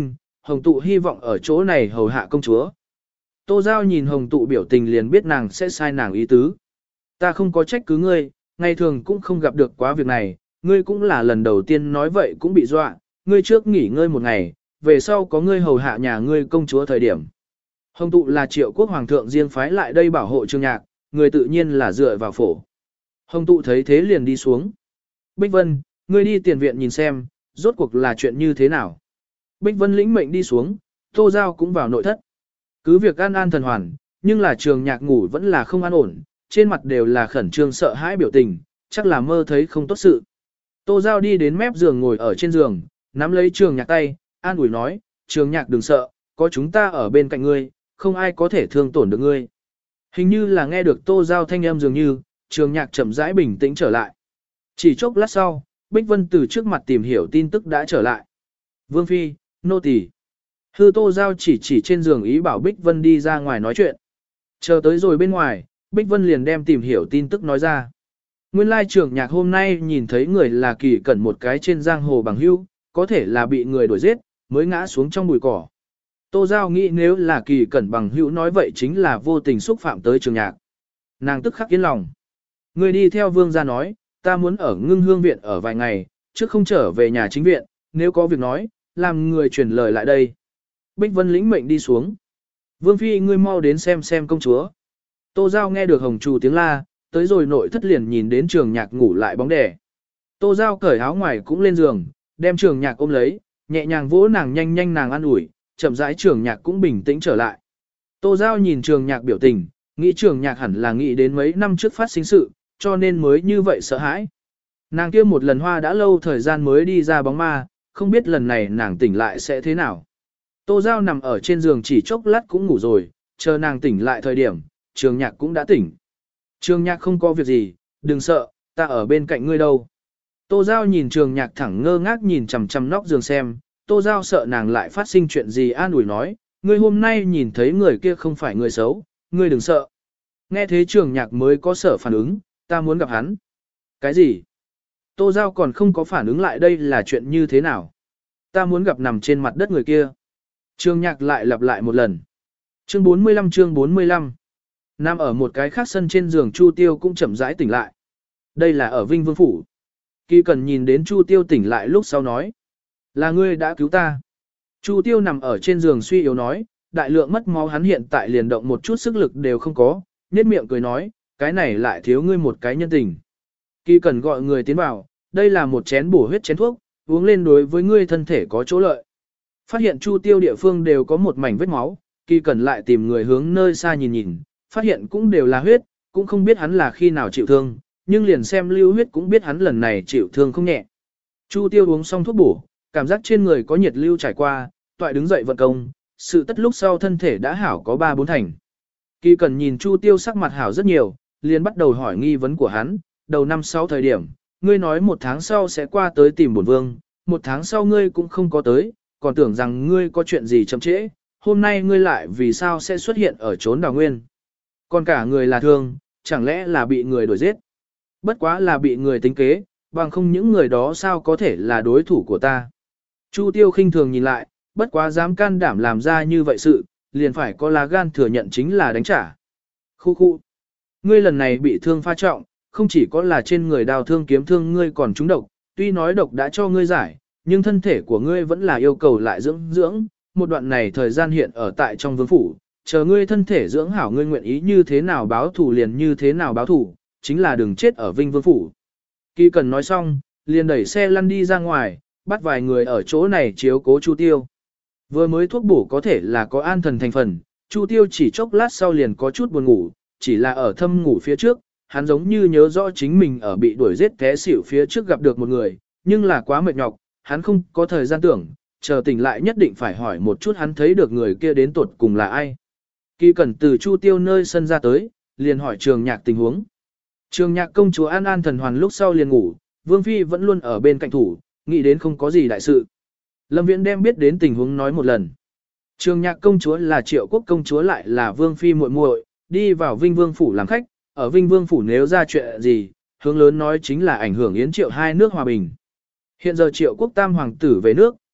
hồng tụ hy vọng ở chỗ này hầu hạ công chúa. Tô Giao nhìn hồng tụ biểu tình liền biết nàng sẽ sai nàng ý tứ. Ta không có trách cứ ngươi, ngày thường cũng không gặp được quá việc này, ngươi cũng là lần đầu tiên nói vậy cũng bị dọa, ngươi trước nghỉ ngơi một ngày, về sau có ngươi hầu hạ nhà ngươi công chúa thời điểm. Hồng tụ là Triệu quốc hoàng thượng riêng phái lại đây bảo hộ Trương Nhạc, người tự nhiên là dựa vào phổ. Hồng tụ thấy thế liền đi xuống. Bích Vân, ngươi đi tiền viện nhìn xem, rốt cuộc là chuyện như thế nào. Bích Vân lĩnh mệnh đi xuống, Tô Giao cũng vào nội thất. Cứ việc an an thần hoàn, nhưng là Trường Nhạc ngủ vẫn là không an ổn, trên mặt đều là khẩn trương sợ hãi biểu tình, chắc là mơ thấy không tốt sự. Tô Giao đi đến mép giường ngồi ở trên giường, nắm lấy Trường Nhạc tay, an ủi nói, Trường Nhạc đừng sợ, có chúng ta ở bên cạnh ngươi, không ai có thể thương tổn được ngươi. Hình như là nghe được Tô Giao thanh âm dường như, Trường Nhạc chậm rãi bình tĩnh trở lại. Chỉ chốc lát sau, Bích Vân từ trước mặt tìm hiểu tin tức đã trở lại. Vương Phi, nô tỳ. Hư Tô Giao chỉ trên giường ý bảo Bích Vân đi ra ngoài nói chuyện. Chờ tới rồi bên ngoài, Bích Vân liền đem tìm hiểu tin tức nói ra. Nguyên lai Trường Nhạc hôm nay nhìn thấy người là Kỳ Cẩn một cái trên giang hồ bằng hữu, có thể là bị người đuổi giết, mới ngã xuống trong bụi cỏ. Tô Giao nghĩ nếu là Kỳ Cẩn bằng hữu nói vậy chính là vô tình xúc phạm tới Trường Nhạc. Nàng tức khắc yên lòng. Người đi theo vương gia nói, ta muốn ở Ngưng Hương viện ở vài ngày, trước không trở về nhà chính viện, nếu có việc nói, làm người truyền lời lại đây. Bích Vân lĩnh mệnh đi xuống. Vương Phi ngươi mau đến xem công chúa. Tô Giao nghe được hồng trù tiếng la, tới rồi nội thất liền nhìn đến Trường Nhạc ngủ lại bóng đè. Tô Giao cởi áo ngoài cũng lên giường, đem Trường Nhạc ôm lấy, nhẹ nhàng vỗ nàng nhanh nàng an ủi, chậm rãi Trường Nhạc cũng bình tĩnh trở lại. Tô Giao nhìn Trường Nhạc biểu tình, nghĩ Trường Nhạc hẳn là nghĩ đến mấy năm trước phát sinh sự, cho nên mới như vậy sợ hãi. Nàng kia một lần hoa đã lâu thời gian mới đi ra bóng ma, không biết lần này nàng tỉnh lại sẽ thế nào. Tô Giao nằm ở trên giường chỉ chốc lát cũng ngủ rồi, chờ nàng tỉnh lại thời điểm, Trường Nhạc cũng đã tỉnh. Trường Nhạc không có việc gì, đừng sợ, ta ở bên cạnh ngươi đâu. Tô Giao nhìn Trường Nhạc thẳng ngơ ngác nhìn chằm chằm nóc giường xem, Tô Giao sợ nàng lại phát sinh chuyện gì an ủi nói, ngươi hôm nay nhìn thấy người kia không phải người xấu, ngươi đừng sợ. Nghe thế Trường Nhạc mới có sở phản ứng, ta muốn gặp hắn. Cái gì? Tô Giao còn không có phản ứng lại đây là chuyện như thế nào? Ta muốn gặp nằm trên mặt đất người kia. Trường Nhạc lại lặp lại một lần. Chương 45 Nằm ở một cái khác sân trên giường Chu Tiêu cũng chậm rãi tỉnh lại. Đây là ở Vinh Vương Phủ. Kỳ Cần nhìn đến Chu Tiêu tỉnh lại lúc sau nói. Là ngươi đã cứu ta. Chu Tiêu nằm ở trên giường suy yếu nói, đại lượng mất máu hắn hiện tại liền động một chút sức lực đều không có, nhếch miệng cười nói, cái này lại thiếu ngươi một cái nhân tình. Kỳ Cần gọi người tiến vào, đây là một chén bổ huyết chén thuốc, uống lên đối với ngươi thân thể có chỗ lợi. Phát hiện Chu Tiêu địa phương đều có một mảnh vết máu, Kỳ Cần lại tìm người hướng nơi xa nhìn, phát hiện cũng đều là huyết, cũng không biết hắn là khi nào chịu thương, nhưng liền xem lưu huyết cũng biết hắn lần này chịu thương không nhẹ. Chu Tiêu uống xong thuốc bổ, cảm giác trên người có nhiệt lưu trải qua, toại đứng dậy vận công, sự tất lúc sau thân thể đã hảo có 3-4 thành. Kỳ Cần nhìn Chu Tiêu sắc mặt hảo rất nhiều, liền bắt đầu hỏi nghi vấn của hắn, đầu năm sau thời điểm, ngươi nói 1 tháng sau sẽ qua tới tìm bổn vương, 1 tháng sau ngươi cũng không có tới, còn tưởng rằng ngươi có chuyện gì chậm trễ, hôm nay ngươi lại vì sao sẽ xuất hiện ở chốn đào nguyên. Còn cả người là thương, chẳng lẽ là bị người đuổi giết? Bất quá là bị người tính kế, bằng không những người đó sao có thể là đối thủ của ta. Chu Tiêu khinh thường nhìn lại, bất quá dám can đảm làm ra như vậy sự, liền phải có lá gan thừa nhận chính là đánh trả. Khu. Ngươi lần này bị thương pha trọng, không chỉ có là trên người đào thương kiếm thương ngươi còn trúng độc, tuy nói độc đã cho ngươi giải, nhưng thân thể của ngươi vẫn là yêu cầu lại dưỡng, một đoạn này thời gian hiện ở tại trong vương phủ, chờ ngươi thân thể dưỡng hảo ngươi nguyện ý như thế nào báo thù liền như thế nào báo thù, chính là đừng chết ở Vinh Vương phủ. Kỳ Cần nói xong, liền đẩy xe lăn đi ra ngoài, bắt vài người ở chỗ này chiếu cố Chu Tiêu. Vừa mới thuốc bổ có thể là có an thần thành phần, Chu Tiêu chỉ chốc lát sau liền có chút buồn ngủ, chỉ là ở thâm ngủ phía trước, hắn giống như nhớ rõ chính mình ở bị đuổi giết té xỉu phía trước gặp được một người, nhưng là quá mệt nhọc, hắn không có thời gian tưởng, chờ tỉnh lại nhất định phải hỏi một chút hắn thấy được người kia đến tuột cùng là ai. Kỳ Cẩn từ Chu Tiêu nơi sân ra tới, liền hỏi Trường Nhạc tình huống. Trường Nhạc công chúa an an thần hoàn lúc sau liền ngủ, Vương Phi vẫn luôn ở bên cạnh thủ, nghĩ đến không có gì đại sự. Lâm Viễn đem biết đến tình huống nói một lần. Trường Nhạc công chúa là Triệu quốc công chúa lại là Vương Phi muội muội, đi vào Vinh Vương phủ làm khách, ở Vinh Vương phủ nếu ra chuyện gì, hướng lớn nói chính là ảnh hưởng Yến Triệu hai nước hòa bình. Hiện giờ Triệu quốc tam hoàng tử về nước,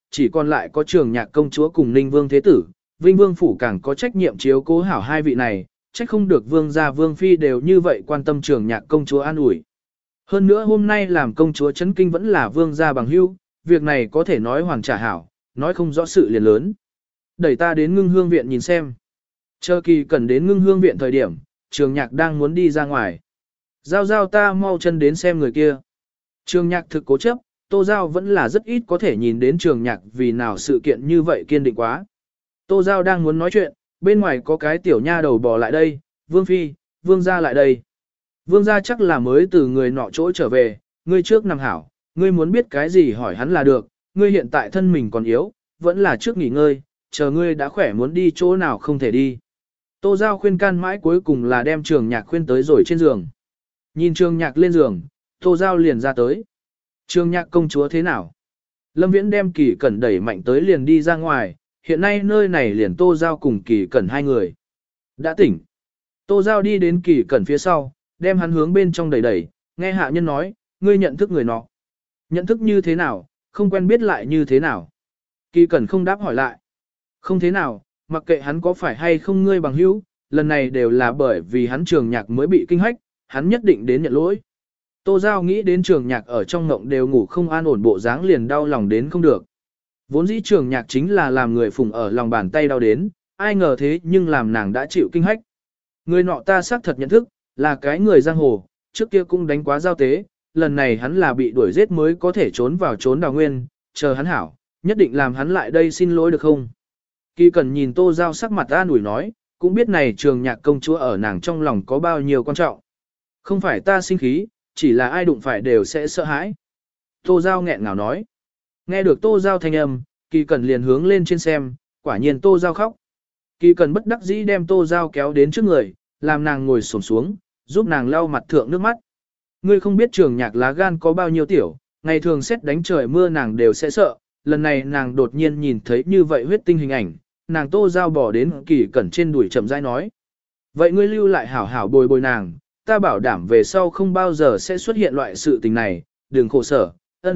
chỉ còn lại có Trường Nhạc công chúa cùng Ninh Vương Thế Tử, Vinh Vương Phủ càng có trách nhiệm chiếu cố hảo hai vị này, trách không được Vương gia Vương Phi đều như vậy quan tâm Trường Nhạc công chúa an ủi. Hơn nữa hôm nay làm công chúa chấn kinh vẫn là Vương gia bằng hữu, việc này có thể nói hoàn trả hảo, nói không rõ sự liền lớn. Đẩy ta đến Ngưng Hương Viện nhìn xem. Chờ Kỳ Cẩn đến Ngưng Hương Viện thời điểm, Trường Nhạc đang muốn đi ra ngoài. Giao giao ta mau chân đến xem người kia. Trường Nhạc thực cố chấp, Tô Giao vẫn là rất ít có thể nhìn đến Trường Nhạc vì nào sự kiện như vậy kiên định quá. Tô Giao đang muốn nói chuyện, bên ngoài có cái tiểu nha đầu bò lại đây, Vương Phi, Vương gia lại đây. Vương gia chắc là mới từ người nọ chỗ trở về, ngươi trước nằm hảo, ngươi muốn biết cái gì hỏi hắn là được, ngươi hiện tại thân mình còn yếu, vẫn là trước nghỉ ngơi, chờ ngươi đã khỏe muốn đi chỗ nào không thể đi. Tô Giao khuyên can mãi cuối cùng là đem Trường Nhạc khuyên tới rồi trên giường. Nhìn Trường Nhạc lên giường, Tô Giao liền ra tới. Trường Nhạc công chúa thế nào? Lâm Viễn đem Kỳ Cẩn đẩy mạnh tới liền đi ra ngoài, hiện nay nơi này liền Tô Giao cùng Kỳ Cẩn hai người. Đã tỉnh. Tô Giao đi đến Kỳ Cẩn phía sau, đem hắn hướng bên trong đẩy đẩy, nghe hạ nhân nói, ngươi nhận thức người nọ. Nhận thức như thế nào, không quen biết lại như thế nào. Kỳ Cẩn không đáp hỏi lại. Không thế nào, mặc kệ hắn có phải hay không ngươi bằng hữu, lần này đều là bởi vì hắn Trường Nhạc mới bị kinh hách, hắn nhất định đến nhận lỗi. Tô Giao nghĩ đến Trường Nhạc ở trong ngộng đều ngủ không an ổn bộ dáng liền đau lòng đến không được. Vốn dĩ Trường Nhạc chính là làm người phụng ở lòng bàn tay đau đến, ai ngờ thế nhưng làm nàng đã chịu kinh hách. Người nọ ta xác thật nhận thức, là cái người giang hồ, trước kia cũng đánh quá giao tế, lần này hắn là bị đuổi giết mới có thể trốn vào trốn đào nguyên, chờ hắn hảo, nhất định làm hắn lại đây xin lỗi được không? Kỳ Cẩn nhìn Tô Giao sắc mặt an ủi nói, cũng biết này Trường Nhạc công chúa ở nàng trong lòng có bao nhiêu quan trọng. Không phải ta sinh khí, chỉ là ai đụng phải đều sẽ sợ hãi. Tô Giao nghẹn ngào nói. Nghe được Tô Giao thanh âm, Kỳ Cẩn liền hướng lên trên xem, quả nhiên Tô Giao khóc. Kỳ Cẩn bất đắc dĩ đem Tô Giao kéo đến trước người, làm nàng ngồi xổm xuống, giúp nàng lau mặt thượng nước mắt. Ngươi không biết Trường Nhạc lá gan có bao nhiêu tiểu, ngày thường xét đánh trời mưa nàng đều sẽ sợ, lần này nàng đột nhiên nhìn thấy như vậy huyết tinh hình ảnh, nàng Tô Giao bỏ đến Kỳ Cẩn trên đùi chậm rãi nói. Vậy ngươi lưu lại hảo hảo bồi bồi nàng, ta bảo đảm về sau không bao giờ sẽ xuất hiện loại sự tình này, đừng khổ sở,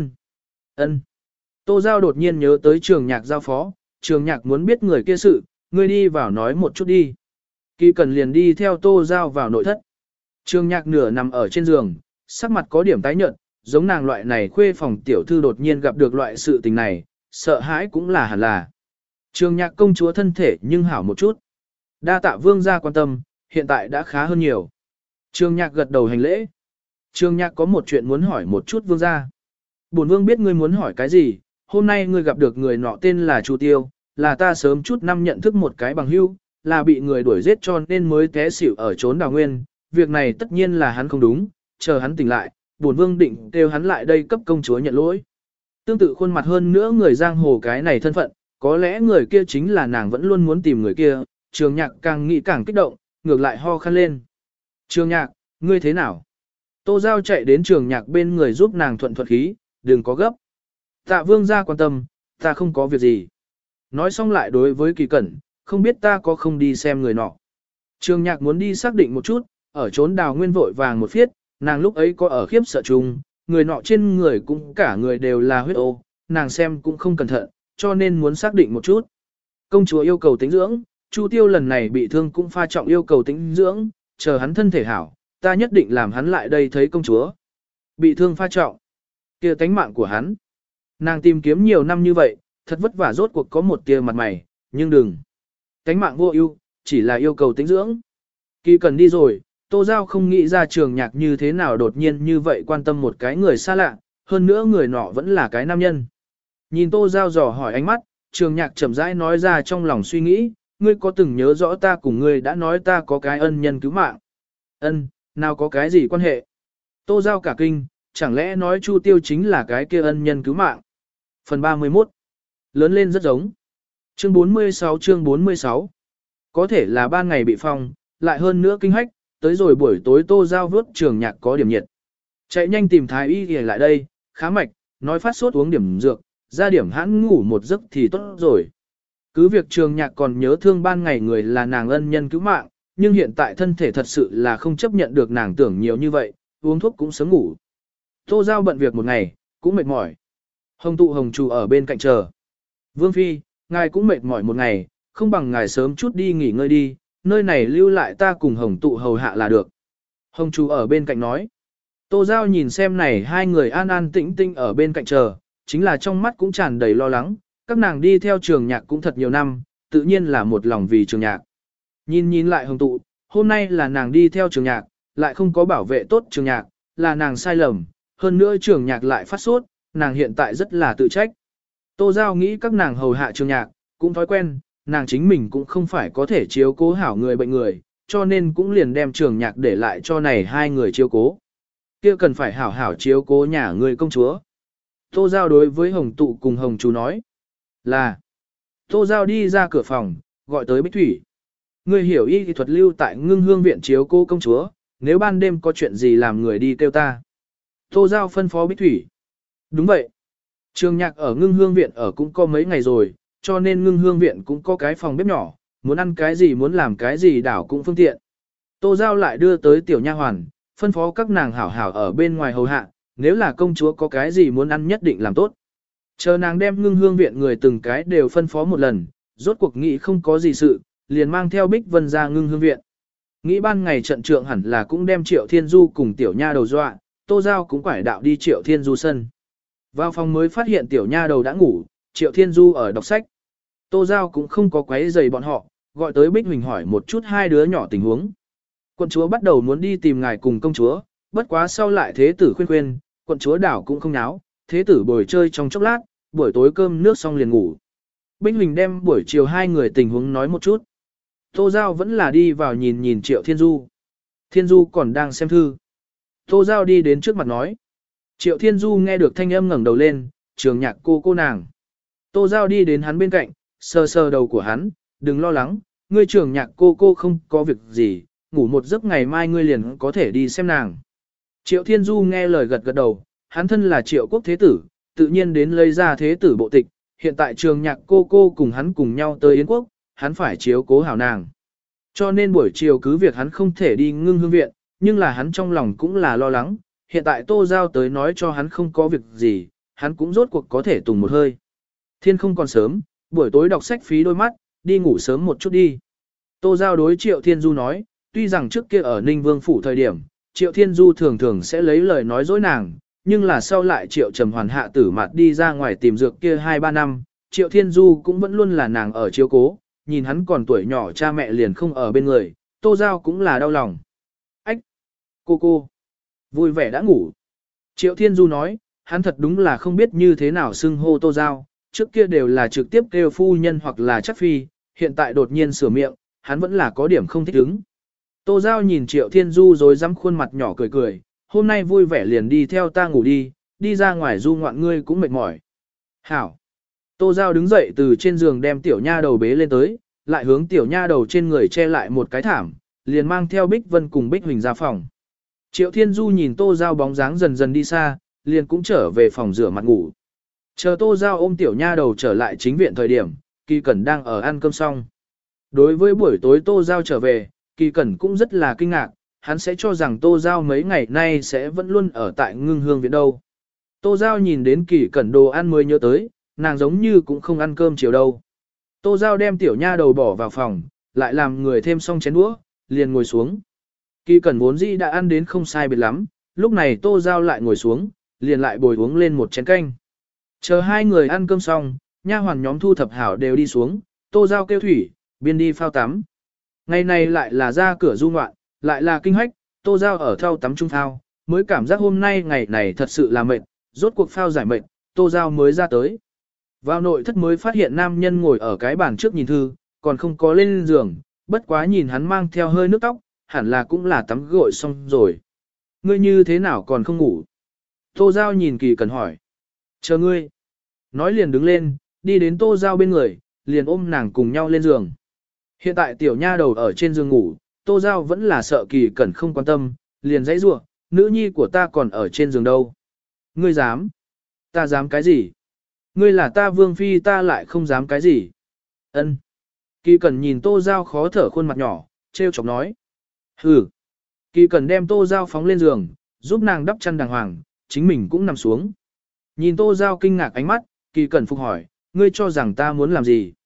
ân. Tô Giao đột nhiên nhớ tới Trường Nhạc giao phó, Trường Nhạc muốn biết người kia sự, ngươi đi vào nói một chút đi. Kỳ Cẩn liền đi theo Tô Giao vào nội thất. Trường Nhạc nửa nằm ở trên giường, sắc mặt có điểm tái nhợt, giống nàng loại này khuê phòng tiểu thư đột nhiên gặp được loại sự tình này, sợ hãi cũng là hẳn là. Trường Nhạc công chúa thân thể nhưng hảo một chút. Đa tạ vương gia quan tâm, hiện tại đã khá hơn nhiều. Trường Nhạc gật đầu hành lễ. Trường Nhạc có một chuyện muốn hỏi một chút vương gia. Bổn vương biết ngươi muốn hỏi cái gì, hôm nay ngươi gặp được người nọ tên là Chu Tiêu, là ta sớm chút năm nhận thức một cái bằng hữu, là bị người đuổi giết cho nên mới té xỉu ở trốn đào nguyên, việc này tất nhiên là hắn không đúng, chờ hắn tỉnh lại, bổn vương định kêu hắn lại đây cấp công chúa nhận lỗi. Tương tự khuôn mặt hơn nữa người giang hồ cái này thân phận, có lẽ người kia chính là nàng vẫn luôn muốn tìm người kia, Trường Nhạc càng nghĩ càng kích động, ngược lại ho khăn lên. Trường Nhạc, ngươi thế nào? Tô Giao chạy đến Trường Nhạc bên người giúp nàng thuận thuận khí, đừng có gấp. Tạ vương gia quan tâm, ta không có việc gì. Nói xong lại đối với Kỳ Cẩn, không biết ta có không đi xem người nọ. Trường Nhạc muốn đi xác định một chút, ở trốn đào nguyên vội vàng một phiết, nàng lúc ấy có ở khiếp sợ chung, người nọ trên người cũng cả người đều là huyết ô, nàng xem cũng không cẩn thận, cho nên muốn xác định một chút. Công chúa yêu cầu tĩnh dưỡng, Chu Tiêu lần này bị thương cũng pha trọng yêu cầu tĩnh dưỡng, chờ hắn thân thể hảo, ta nhất định làm hắn lại đây thấy công chúa. Bị thương pha trọng, kia tánh mạng của hắn. Nàng tìm kiếm nhiều năm như vậy, thật vất vả rốt cuộc có một tia mặt mày, nhưng đừng. Tánh mạng vô ưu, chỉ là yêu cầu tĩnh dưỡng. Kỳ Cần đi rồi, Tô Giao không nghĩ ra Trường Nhạc như thế nào đột nhiên như vậy quan tâm một cái người xa lạ, hơn nữa người nọ vẫn là cái nam nhân. Nhìn Tô Giao dò hỏi ánh mắt, Trường Nhạc chậm rãi nói ra trong lòng suy nghĩ, ngươi có từng nhớ rõ ta cùng ngươi đã nói ta có cái ân nhân cứu mạng. Ân, nào có cái gì quan hệ? Tô Giao cả kinh, chẳng lẽ nói Chu Tiêu chính là cái kia ân nhân cứu mạng? Phần 31. Lớn lên rất giống. Chương 46. Có thể là ban ngày bị phong, lại hơn nữa kinh hách, tới rồi buổi tối Tô Giao vớt Trường Nhạc có điểm nhiệt. Chạy nhanh tìm thái y để lại đây, khá mạch, nói phát sốt uống điểm dược, ra điểm hãn ngủ một giấc thì tốt rồi. Cứ việc Trường Nhạc còn nhớ thương ban ngày người là nàng ân nhân cứu mạng, nhưng hiện tại thân thể thật sự là không chấp nhận được nàng tưởng nhiều như vậy, uống thuốc cũng sớm ngủ. Tô Giao bận việc một ngày, cũng mệt mỏi. Hồng Tụ Hồng Trù ở bên cạnh chờ. Vương Phi, ngài cũng mệt mỏi một ngày, không bằng ngài sớm chút đi nghỉ ngơi đi, nơi này lưu lại ta cùng Hồng tụ hầu hạ là được. Hồng chú ở bên cạnh nói. Tô Giao nhìn xem này hai người an an tĩnh tĩnh ở bên cạnh chờ, chính là trong mắt cũng tràn đầy lo lắng, các nàng đi theo trường nhạc cũng thật nhiều năm, tự nhiên là một lòng vì trường nhạc. Nhìn lại Hồng tụ, hôm nay là nàng đi theo trường nhạc, lại không có bảo vệ tốt trường nhạc, là nàng sai lầm, hơn nữa trường nhạc lại phát sốt, nàng hiện tại rất là tự trách. Tô Giao nghĩ các nàng hầu hạ trường nhạc, cũng thói quen, nàng chính mình cũng không phải có thể chiếu cố hảo người bệnh người, cho nên cũng liền đem trường nhạc để lại cho này hai người chiếu cố. Kia cần phải hảo hảo chiếu cố nhà người công chúa. Tô Giao đối với Hồng tụ cùng Hồng chú nói là. Tô Giao đi ra cửa phòng, gọi tới Bích Thủy. Người hiểu y thuật lưu tại Ngưng Hương viện chiếu cố công chúa, nếu ban đêm có chuyện gì làm người đi kêu ta. Tô Giao phân phó Bích Thủy. Đúng vậy. Trường nhạc ở Ngưng Hương viện ở cũng có mấy ngày rồi, cho nên Ngưng Hương viện cũng có cái phòng bếp nhỏ, muốn ăn cái gì muốn làm cái gì đảo cũng phương tiện. Tô Giao lại đưa tới tiểu nha hoàn, phân phó các nàng hảo hảo ở bên ngoài hầu hạ, nếu là công chúa có cái gì muốn ăn nhất định làm tốt. Chờ nàng đem Ngưng Hương viện người từng cái đều phân phó một lần, rốt cuộc nghĩ không có gì sự, liền mang theo Bích Vân ra Ngưng Hương viện. Nghĩ ban ngày trận trượng hẳn là cũng đem Triệu Thiên Du cùng tiểu nha đầu dọa, Tô Giao cũng quải đạo đi Triệu Thiên Du sân. Vào phòng mới phát hiện tiểu nha đầu đã ngủ, Triệu Thiên Du ở đọc sách. Tô Giao cũng không có quấy rầy bọn họ, gọi tới Bích Huỳnh hỏi một chút hai đứa nhỏ tình huống. Quận chúa bắt đầu muốn đi tìm ngài cùng công chúa, bất quá sau lại thế tử khuyên, quận chúa đảo cũng không náo, thế tử bồi chơi trong chốc lát, buổi tối cơm nước xong liền ngủ. Bích Huỳnh đem buổi chiều hai người tình huống nói một chút. Tô Giao vẫn là đi vào nhìn Triệu Thiên Du. Thiên Du còn đang xem thư. Tô Giao đi đến trước mặt nói. Triệu Thiên Du nghe được thanh âm ngẩng đầu lên, trường nhạc cô nàng. Tô Giao đi đến hắn bên cạnh, sờ sờ đầu của hắn, đừng lo lắng, ngươi trường nhạc cô không có việc gì, ngủ một giấc ngày mai ngươi liền có thể đi xem nàng. Triệu Thiên Du nghe lời gật gật đầu, hắn thân là Triệu quốc thế tử, tự nhiên đến lấy ra thế tử bộ tịch, hiện tại trường nhạc cô cùng hắn cùng nhau tới Yến quốc, hắn phải chiếu cố hảo nàng. Cho nên buổi chiều cứ việc hắn không thể đi Ngưng Hương viện, nhưng là hắn trong lòng cũng là lo lắng, hiện tại Tô Giao tới nói cho hắn không có việc gì, hắn cũng rốt cuộc có thể tùng một hơi. Thiên không còn sớm, buổi tối đọc sách phí đôi mắt, đi ngủ sớm một chút đi. Tô Giao đối Triệu Thiên Du nói, tuy rằng trước kia ở Ninh Vương phủ thời điểm, Triệu Thiên Du thường thường sẽ lấy lời nói dối nàng, nhưng là sau lại Triệu Trầm Hoàn hạ tử mặt đi ra ngoài tìm dược kia 2-3 năm, Triệu Thiên Du cũng vẫn luôn là nàng ở chiếu cố, nhìn hắn còn tuổi nhỏ cha mẹ liền không ở bên người, Tô Giao cũng là đau lòng. Ách! Cô! Vui vẻ đã ngủ. Triệu Thiên Du nói, hắn thật đúng là không biết như thế nào xưng hô Tô Giao, trước kia đều là trực tiếp kêu phu nhân hoặc là chắc phi, hiện tại đột nhiên sửa miệng, hắn vẫn là có điểm không thích ứng. Tô Giao nhìn Triệu Thiên Du rồi dám khuôn mặt nhỏ cười cười, hôm nay vui vẻ liền đi theo ta ngủ đi ra ngoài du ngoạn ngươi cũng mệt mỏi. Hảo! Tô Giao đứng dậy từ trên giường đem tiểu nha đầu bế lên tới, lại hướng tiểu nha đầu trên người che lại một cái thảm, liền mang theo Bích Vân cùng Bích Huỳnh ra phòng. Triệu Thiên Du nhìn Tô Giao bóng dáng dần dần đi xa, liền cũng trở về phòng rửa mặt ngủ. Chờ Tô Giao ôm tiểu nha đầu trở lại chính viện thời điểm, Kỳ Cẩn đang ở ăn cơm xong. Đối với buổi tối Tô Giao trở về, Kỳ Cẩn cũng rất là kinh ngạc, hắn sẽ cho rằng Tô Giao mấy ngày nay sẽ vẫn luôn ở tại Ngưng Hương viện đâu. Tô Giao nhìn đến Kỳ Cẩn đồ ăn mới nhớ tới, nàng giống như cũng không ăn cơm chiều đâu. Tô Giao đem tiểu nha đầu bỏ vào phòng, lại làm người thêm xong chén đũa, liền ngồi xuống. Kỳ Cẩn vốn dĩ đã ăn đến không sai biệt lắm, lúc này Tô Giao lại ngồi xuống, liền lại bồi uống lên một chén canh. Chờ hai người ăn cơm xong, nha hoàn nhóm thu thập hảo đều đi xuống, Tô Giao kêu thủy, biên đi phao tắm. Ngày này lại là ra cửa du ngoạn, lại là kinh hách, Tô Giao ở thao tắm trung phao, mới cảm giác hôm nay ngày này thật sự là mệt, rốt cuộc phao giải mệt, Tô Giao mới ra tới. Vào nội thất mới phát hiện nam nhân ngồi ở cái bàn trước nhìn thư, còn không có lên giường, bất quá nhìn hắn mang theo hơi nước tóc, hẳn là cũng là tắm gội xong rồi. Ngươi như thế nào còn không ngủ? Tô Giao nhìn Kỳ Cẩn hỏi. Chờ ngươi. Nói liền đứng lên, đi đến Tô Giao bên người, liền ôm nàng cùng nhau lên giường. Hiện tại tiểu nha đầu ở trên giường ngủ, Tô Giao vẫn là sợ Kỳ Cẩn không quan tâm, liền dãy rủa, nữ nhi của ta còn ở trên giường đâu. Ngươi dám? Ta dám cái gì? Ngươi là ta vương phi ta lại không dám cái gì? Ân. Kỳ Cẩn nhìn Tô Giao khó thở khuôn mặt nhỏ, trêu chọc nói. Hừ. Kỳ Cẩn đem Tô Giao phóng lên giường, giúp nàng đắp chăn đàng hoàng, chính mình cũng nằm xuống. Nhìn Tô Giao kinh ngạc ánh mắt, Kỳ Cẩn phục hỏi, ngươi cho rằng ta muốn làm gì?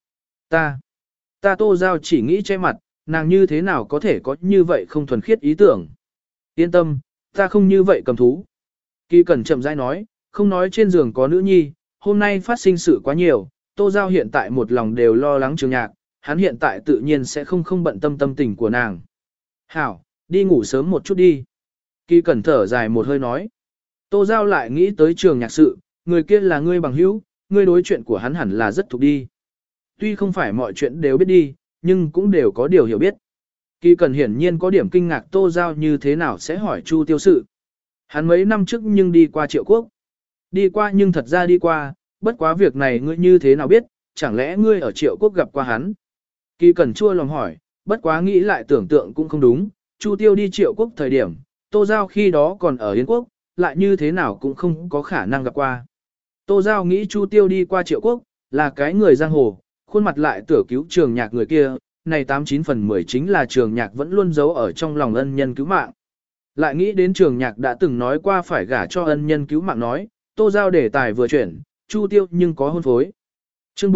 Ta Tô Giao chỉ nghĩ che mặt, nàng như thế nào có thể có như vậy không thuần khiết ý tưởng. Yên tâm, ta không như vậy cầm thú. Kỳ Cẩn chậm rãi nói, không nói trên giường có nữ nhi, hôm nay phát sinh sự quá nhiều, Tô Giao hiện tại một lòng đều lo lắng Trường Nhạc, hắn hiện tại tự nhiên sẽ không bận tâm tâm tình của nàng. Hảo, đi ngủ sớm một chút đi. Kỳ Cẩn thở dài một hơi nói. Tô Giao lại nghĩ tới Trường Nhạc sự, người kia là ngươi bằng hữu, ngươi đối chuyện của hắn hẳn là rất thuộc đi. Tuy không phải mọi chuyện đều biết đi, nhưng cũng đều có điều hiểu biết. Kỳ Cẩn hiển nhiên có điểm kinh ngạc Tô Giao như thế nào sẽ hỏi Chu Tiêu sự. Hắn mấy năm trước nhưng đi qua Triệu Quốc. Đi qua nhưng thật ra đi qua, bất quá việc này ngươi như thế nào biết, chẳng lẽ ngươi ở Triệu Quốc gặp qua hắn. Kỳ Cẩn chua lòng hỏi, bất quá nghĩ lại tưởng tượng cũng không đúng, Chu Tiêu đi Triệu Quốc thời điểm, Tô Giao khi đó còn ở Yến Quốc, lại như thế nào cũng không có khả năng gặp qua. Tô Giao nghĩ Chu Tiêu đi qua Triệu Quốc, là cái người giang hồ, khuôn mặt lại tưởng cứu Trường Nhạc người kia, này 89 phần 10 chính là Trường Nhạc vẫn luôn giấu ở trong lòng ân nhân cứu mạng. Lại nghĩ đến Trường Nhạc đã từng nói qua phải gả cho ân nhân cứu mạng nói, Tô Giao đề tài vừa chuyển, Chu Tiêu nhưng có hôn phối. Chương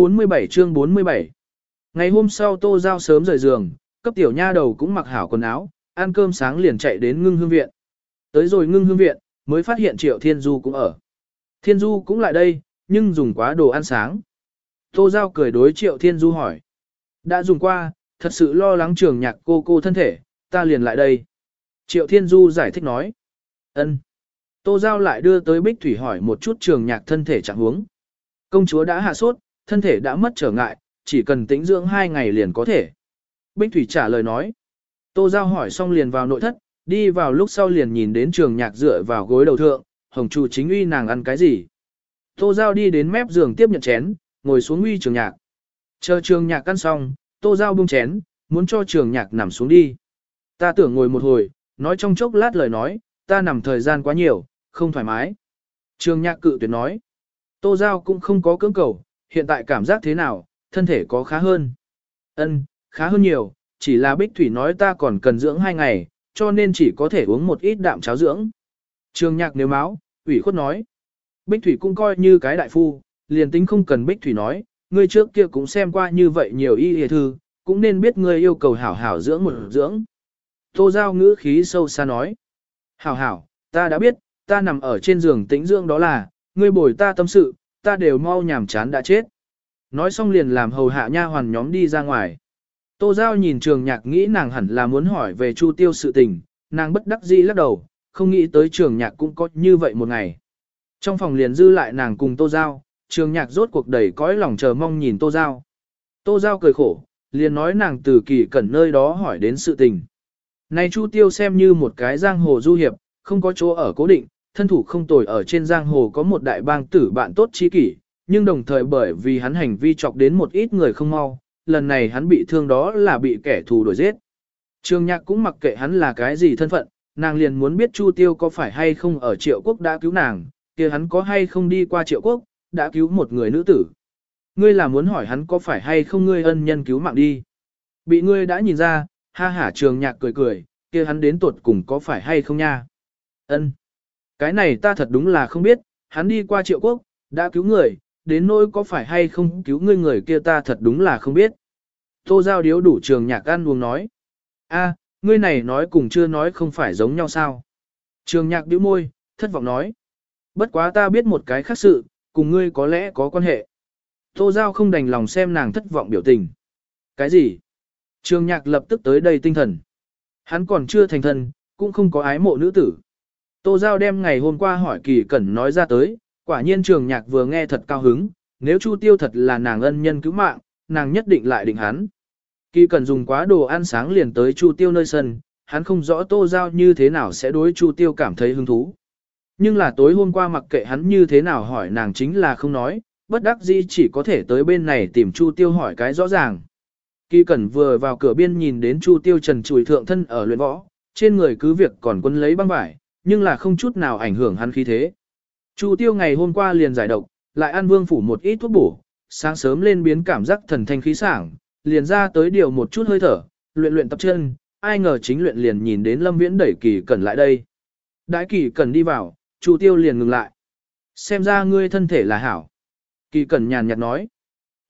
47 Ngày hôm sau Tô Giao sớm rời giường, cấp tiểu nha đầu cũng mặc hảo quần áo, ăn cơm sáng liền chạy đến Ngưng Hương Viện. Tới rồi Ngưng Hương Viện, mới phát hiện Triệu Thiên Du cũng ở. Thiên Du cũng lại đây, nhưng dùng quá đồ ăn sáng. Tô Giao cười đối Triệu Thiên Du hỏi. Đã dùng qua, thật sự lo lắng Trường Nhạc cô thân thể, ta liền lại đây. Triệu Thiên Du giải thích nói. Ân. Tô Giao lại đưa tới Bích Thủy hỏi một chút Trường Nhạc thân thể trạng huống. Công chúa đã hạ sốt, thân thể đã mất trở ngại, chỉ cần tĩnh dưỡng 2 ngày liền có thể. Bích Thủy trả lời nói. Tô Giao hỏi xong liền vào nội thất, đi vào lúc sau liền nhìn đến Trường Nhạc dựa vào gối đầu thượng, Hồng Trù chính uy nàng ăn cái gì. Tô Giao đi đến mép giường tiếp nhận chén, ngồi xuống uy Trường Nhạc. Chờ Trường Nhạc ăn xong, Tô Giao buông chén, muốn cho Trường Nhạc nằm xuống đi. Ta tưởng ngồi một hồi, nói trong chốc lát lời nói, ta nằm thời gian quá nhiều, không thoải mái. Trường Nhạc cự tuyệt nói. Tô Giao cũng không có cưỡng cầu, hiện tại cảm giác thế nào, thân thể có khá hơn. Ân, khá hơn nhiều, chỉ là Bích Thủy nói ta còn cần dưỡng 2 ngày, cho nên chỉ có thể uống một ít đạm cháo dưỡng. Trường Nhạc nếu máu, ủy khuất nói. Bích Thủy cũng coi như cái đại phu, liền tính không cần Bích Thủy nói, ngươi trước kia cũng xem qua như vậy nhiều y y thư, cũng nên biết ngươi yêu cầu hảo hảo dưỡng một dưỡng. Tô Giao ngữ khí sâu xa nói. Hảo hảo, ta đã biết, ta nằm ở trên giường tĩnh dưỡng đó là, ngươi bồi ta tâm sự, ta đều mau nhàm chán đã chết. Nói xong liền làm hầu hạ nha hoàn nhóm đi ra ngoài. Tô Giao nhìn Trường Nhạc nghĩ nàng hẳn là muốn hỏi về Chu Tiêu sự tình, nàng bất đắc dĩ lắc đầu, không nghĩ tới Trường Nhạc cũng có như vậy một ngày. Trong phòng liền dư lại nàng cùng Tô Giao, Trường Nhạc rốt cuộc đầy cõi lòng chờ mong nhìn Tô Giao. Tô Giao cười khổ, liền nói nàng từ Kỳ Cẩn nơi đó hỏi đến sự tình. Này Chu Tiêu xem như một cái giang hồ du hiệp, không có chỗ ở cố định, thân thủ không tồi ở trên giang hồ có một đại bang tử bạn tốt chi kỷ, nhưng đồng thời bởi vì hắn hành vi chọc đến một ít người không mau, lần này hắn bị thương đó là bị kẻ thù đuổi giết. Trường Nhạc cũng mặc kệ hắn là cái gì thân phận, nàng liền muốn biết Chu Tiêu có phải hay không ở Triệu Quốc đã cứu nàng, kia hắn có hay không đi qua Triệu Quốc, đã cứu một người nữ tử. Ngươi là muốn hỏi hắn có phải hay không ngươi ân nhân cứu mạng đi. Bị ngươi đã nhìn ra, ha hả Trường Nhạc cười cười, kia hắn đến tuột cùng có phải hay không nha. Ân, cái này ta thật đúng là không biết, hắn đi qua Triệu Quốc, đã cứu người, đến nỗi có phải hay không cứu ngươi người kia ta thật đúng là không biết. Tô Giao điếu đủ Trường Nhạc ăn uống nói. A, ngươi này nói cùng chưa nói không phải giống nhau sao. Trường Nhạc bĩu môi, thất vọng nói. Bất quá ta biết một cái khác sự, cùng ngươi có lẽ có quan hệ. Tô Giao không đành lòng xem nàng thất vọng biểu tình. Cái gì? Trường Nhạc lập tức tới đây tinh thần. Hắn còn chưa thành thân, cũng không có ái mộ nữ tử. Tô Giao đem ngày hôm qua hỏi Kỳ Cẩn nói ra tới, quả nhiên Trường Nhạc vừa nghe thật cao hứng, nếu Chu Tiêu thật là nàng ân nhân cứu mạng, nàng nhất định lại định hắn. Kỳ Cẩn dùng quá đồ ăn sáng liền tới Chu Tiêu nơi sân, hắn không rõ Tô Giao như thế nào sẽ đối Chu Tiêu cảm thấy hứng thú. Nhưng là tối hôm qua mặc kệ hắn như thế nào hỏi nàng chính là không nói, bất đắc dĩ chỉ có thể tới bên này tìm Chu Tiêu hỏi cái rõ ràng. Kỳ Cẩn vừa vào cửa biên nhìn đến Chu Tiêu trần trụi thượng thân ở luyện võ, trên người cứ việc còn quấn lấy băng vải, nhưng là không chút nào ảnh hưởng hắn khí thế. Chu Tiêu ngày hôm qua liền giải độc, lại ăn vương phủ một ít thuốc bổ, sáng sớm lên biến cảm giác thần thanh khí sảng, liền ra tới điều một chút hơi thở, luyện tập chân, ai ngờ chính luyện liền nhìn đến Lâm Viễn đẩy Kỳ Cẩn lại đây. Đãi Kỳ Cẩn đi vào, Chu Tiêu liền ngừng lại. Xem ra ngươi thân thể là hảo. Kỳ Cẩn nhàn nhạt nói.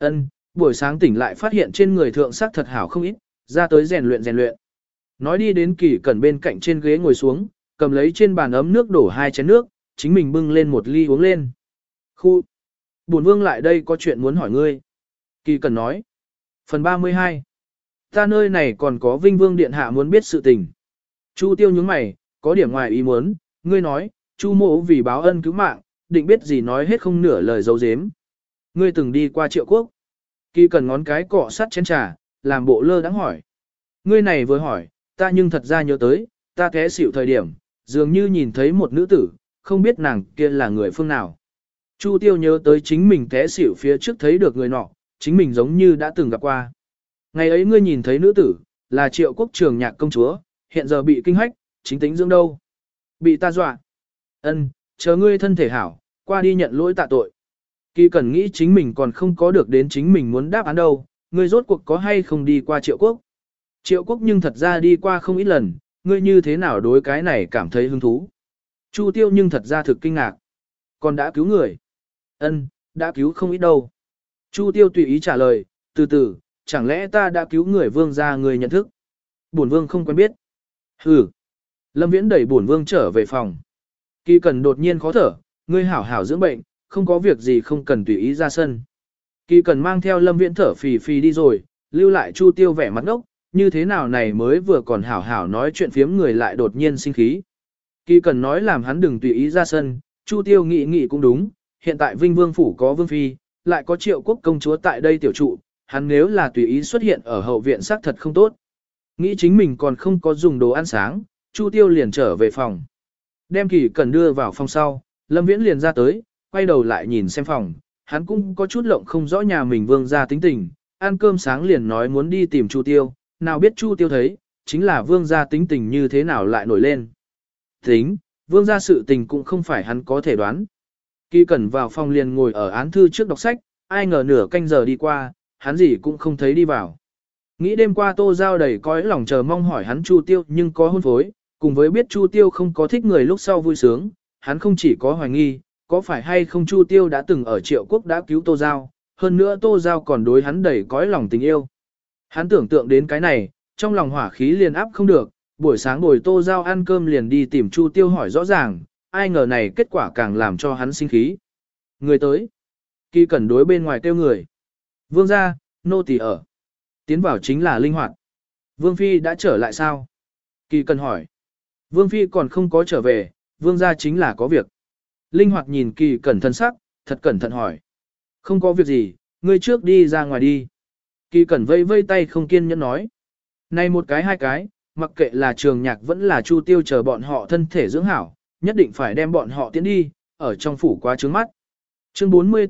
Ân, buổi sáng tỉnh lại phát hiện trên người thượng sắc thật hảo không ít, ra tới rèn luyện rèn luyện. Nói đi đến Kỳ Cẩn bên cạnh trên ghế ngồi xuống, cầm lấy trên bàn ấm nước đổ 2 chén nước, chính mình bưng lên một ly uống lên. Khu! Bổn vương lại đây có chuyện muốn hỏi ngươi. Kỳ Cẩn nói. Phần 32. Ta nơi này còn có Vinh Vương Điện Hạ muốn biết sự tình. Chu Tiêu nhướng mày, có điểm ngoài ý muốn, ngươi nói, Chu Mỗ vì báo ân cứu mạng, định biết gì nói hết không nửa lời dấu dếm. Ngươi từng đi qua Triệu Quốc. Kỳ Cẩn ngón cái cọ sắt chén trà, làm bộ lơ đãng hỏi. Ngươi này vừa hỏi, ta nhưng thật ra nhớ tới, ta té xỉu thời điểm, dường như nhìn thấy một nữ tử, không biết nàng kia là người phương nào. Chu Tiêu nhớ tới chính mình té xỉu phía trước thấy được người nọ, chính mình giống như đã từng gặp qua. Ngày ấy ngươi nhìn thấy nữ tử, là Triệu Quốc Trường Nhạc công chúa, hiện giờ bị kinh hách, chính tính dưỡng đâu. Bị ta dọa. Ân, chờ ngươi thân thể hảo, qua đi nhận lỗi tạ tội. Kỳ Cẩn nghĩ chính mình còn không có được đến chính mình muốn đáp án đâu, ngươi rốt cuộc có hay không đi qua Triệu Quốc. Triệu Quốc nhưng thật ra đi qua không ít lần, ngươi như thế nào đối cái này cảm thấy hứng thú. Chu Tiêu nhưng thật ra thực kinh ngạc. Còn đã cứu người. Ân, đã cứu không ít đâu. Chu Tiêu tùy ý trả lời, từ từ, chẳng lẽ ta đã cứu người vương gia người nhận thức. Bổn vương không quen biết. Hừ. Lâm Viễn đẩy bổn vương trở về phòng. Kỳ Cẩn đột nhiên khó thở, ngươi hảo hảo dưỡng bệnh, không có việc gì không cần tùy ý ra sân. Kỳ Cẩn mang theo Lâm Viễn thở phì phì đi rồi, lưu lại Chu Tiêu vẻ mặt ngốc, như thế nào này mới vừa còn hảo hảo nói chuyện phiếm người lại đột nhiên sinh khí. Kỳ Cẩn nói làm hắn đừng tùy ý ra sân, Chu Tiêu nghĩ nghĩ cũng đúng, hiện tại Vinh Vương phủ có vương phi, lại có Triệu Quốc công chúa tại đây tiểu trụ, hắn nếu là tùy ý xuất hiện ở hậu viện xác thật không tốt. Nghĩ chính mình còn không có dùng đồ ăn sáng, Chu Tiêu liền trở về phòng. Đem Kỳ Cẩn đưa vào phòng sau, Lâm Viễn liền ra tới, quay đầu lại nhìn xem phòng, hắn cũng có chút lộng không rõ nhà mình vương gia tính tình, ăn cơm sáng liền nói muốn đi tìm Chu Tiêu, nào biết Chu Tiêu thấy, chính là vương gia tính tình như thế nào lại nổi lên. Tính, vương gia sự tình cũng không phải hắn có thể đoán. Kỳ Cẩn vào phòng liền ngồi ở án thư trước đọc sách, ai ngờ nửa canh giờ đi qua, hắn gì cũng không thấy đi vào. Nghĩ đêm qua Tô Giao đầy cõi lòng chờ mong hỏi hắn Chu Tiêu nhưng có hôn phối, cùng với biết Chu Tiêu không có thích người lúc sau vui sướng, hắn không chỉ có hoài nghi, có phải hay không Chu Tiêu đã từng ở Triệu Quốc đã cứu Tô Giao, hơn nữa Tô Giao còn đối hắn đầy cõi lòng tình yêu. Hắn tưởng tượng đến cái này, trong lòng hỏa khí liền áp không được, buổi sáng ngồi Tô Giao ăn cơm liền đi tìm Chu Tiêu hỏi rõ ràng, ai ngờ này kết quả càng làm cho hắn sinh khí. Người tới. Kỳ Cẩn đối bên ngoài kêu người. Vương gia, nô tỳ ở. Tiến vào chính là Linh Hoạt. Vương Phi đã trở lại sao? Kỳ Cẩn hỏi. Vương Phi còn không có trở về, vương gia chính là có việc. Linh Hoạt nhìn Kỳ Cẩn thân sắc, thật cẩn thận hỏi. Không có việc gì, ngươi trước đi ra ngoài đi. Kỳ Cẩn vây vây tay không kiên nhẫn nói. Này một cái hai cái, mặc kệ là Trường Nhạc vẫn là Chu Tiêu chờ bọn họ thân thể dưỡng hảo, nhất định phải đem bọn họ tiến đi, ở trong phủ quá trướng mắt. Chương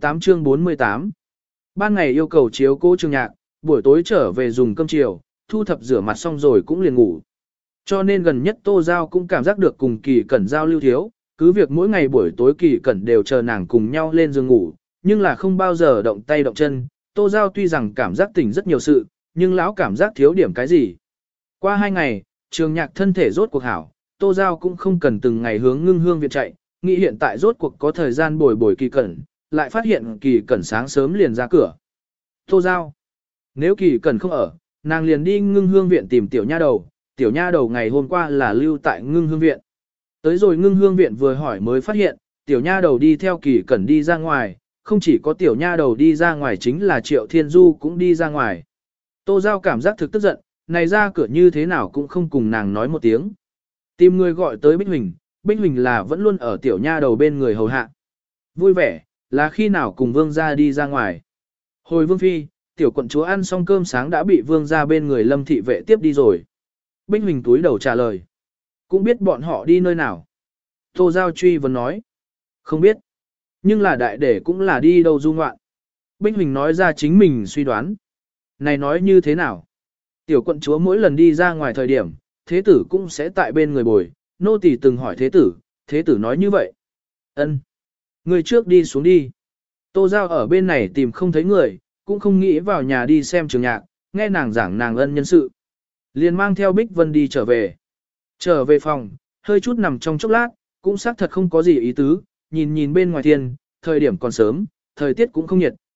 48. Ban ngày yêu cầu chiếu cố Trường Nhạc, buổi tối trở về dùng cơm chiều, thu thập rửa mặt xong rồi cũng liền ngủ. Cho nên gần nhất Tô Giao cũng cảm giác được cùng Kỳ Cẩn giao lưu thiếu, cứ việc mỗi ngày buổi tối Kỳ Cẩn đều chờ nàng cùng nhau lên giường ngủ, nhưng là không bao giờ động tay động chân. Tô Giao tuy rằng cảm giác tỉnh rất nhiều sự, nhưng lão cảm giác thiếu điểm cái gì. Qua 2 ngày, Trường Nhạc thân thể rốt cuộc hảo, Tô Giao cũng không cần từng ngày hướng Ngưng Hương viện chạy, nghĩ hiện tại rốt cuộc có thời gian bồi bồi Kỳ Cẩn, lại phát hiện Kỳ Cẩn sáng sớm liền ra cửa. Tô Giao, nếu Kỳ Cẩn không ở, nàng liền đi Ngưng Hương viện tìm tiểu nha đầu ngày hôm qua là lưu tại Ngưng Hương viện. Tới rồi Ngưng Hương viện vừa hỏi mới phát hiện, tiểu nha đầu đi theo Kỳ Cẩn đi ra ngoài, không chỉ có tiểu nha đầu đi ra ngoài chính là Triệu Thiên Du cũng đi ra ngoài. Tô Giao cảm giác thực tức giận, này ra cửa như thế nào cũng không cùng nàng nói một tiếng. Tìm người gọi tới Bích Huỳnh là vẫn luôn ở tiểu nha đầu bên người hầu hạ. Vui vẻ, là khi nào cùng vương gia đi ra ngoài. Hồi vương phi, tiểu quận chúa ăn xong cơm sáng đã bị vương gia bên người Lâm thị vệ tiếp đi rồi. Bích Huỳnh túi đầu trả lời. Cũng biết bọn họ đi nơi nào. Tô Giao truy vấn nói. Không biết. Nhưng là đại để cũng là đi đâu du ngoạn. Bích Huỳnh nói ra chính mình suy đoán. Này nói như thế nào? Tiểu quận chúa mỗi lần đi ra ngoài thời điểm, thế tử cũng sẽ tại bên người bồi. Nô tỳ từng hỏi thế tử nói như vậy. Ân, người trước đi xuống đi. Tô Giao ở bên này tìm không thấy người, cũng không nghĩ vào nhà đi xem Trường Nhạc, nghe nàng giảng nàng ân nhân sự. Liền mang theo Bích Vân đi trở về. Trở về phòng, hơi chút nằm trong chốc lát, cũng xác thật không có gì ý tứ, nhìn bên ngoài thiên, thời điểm còn sớm, thời tiết cũng không nhiệt,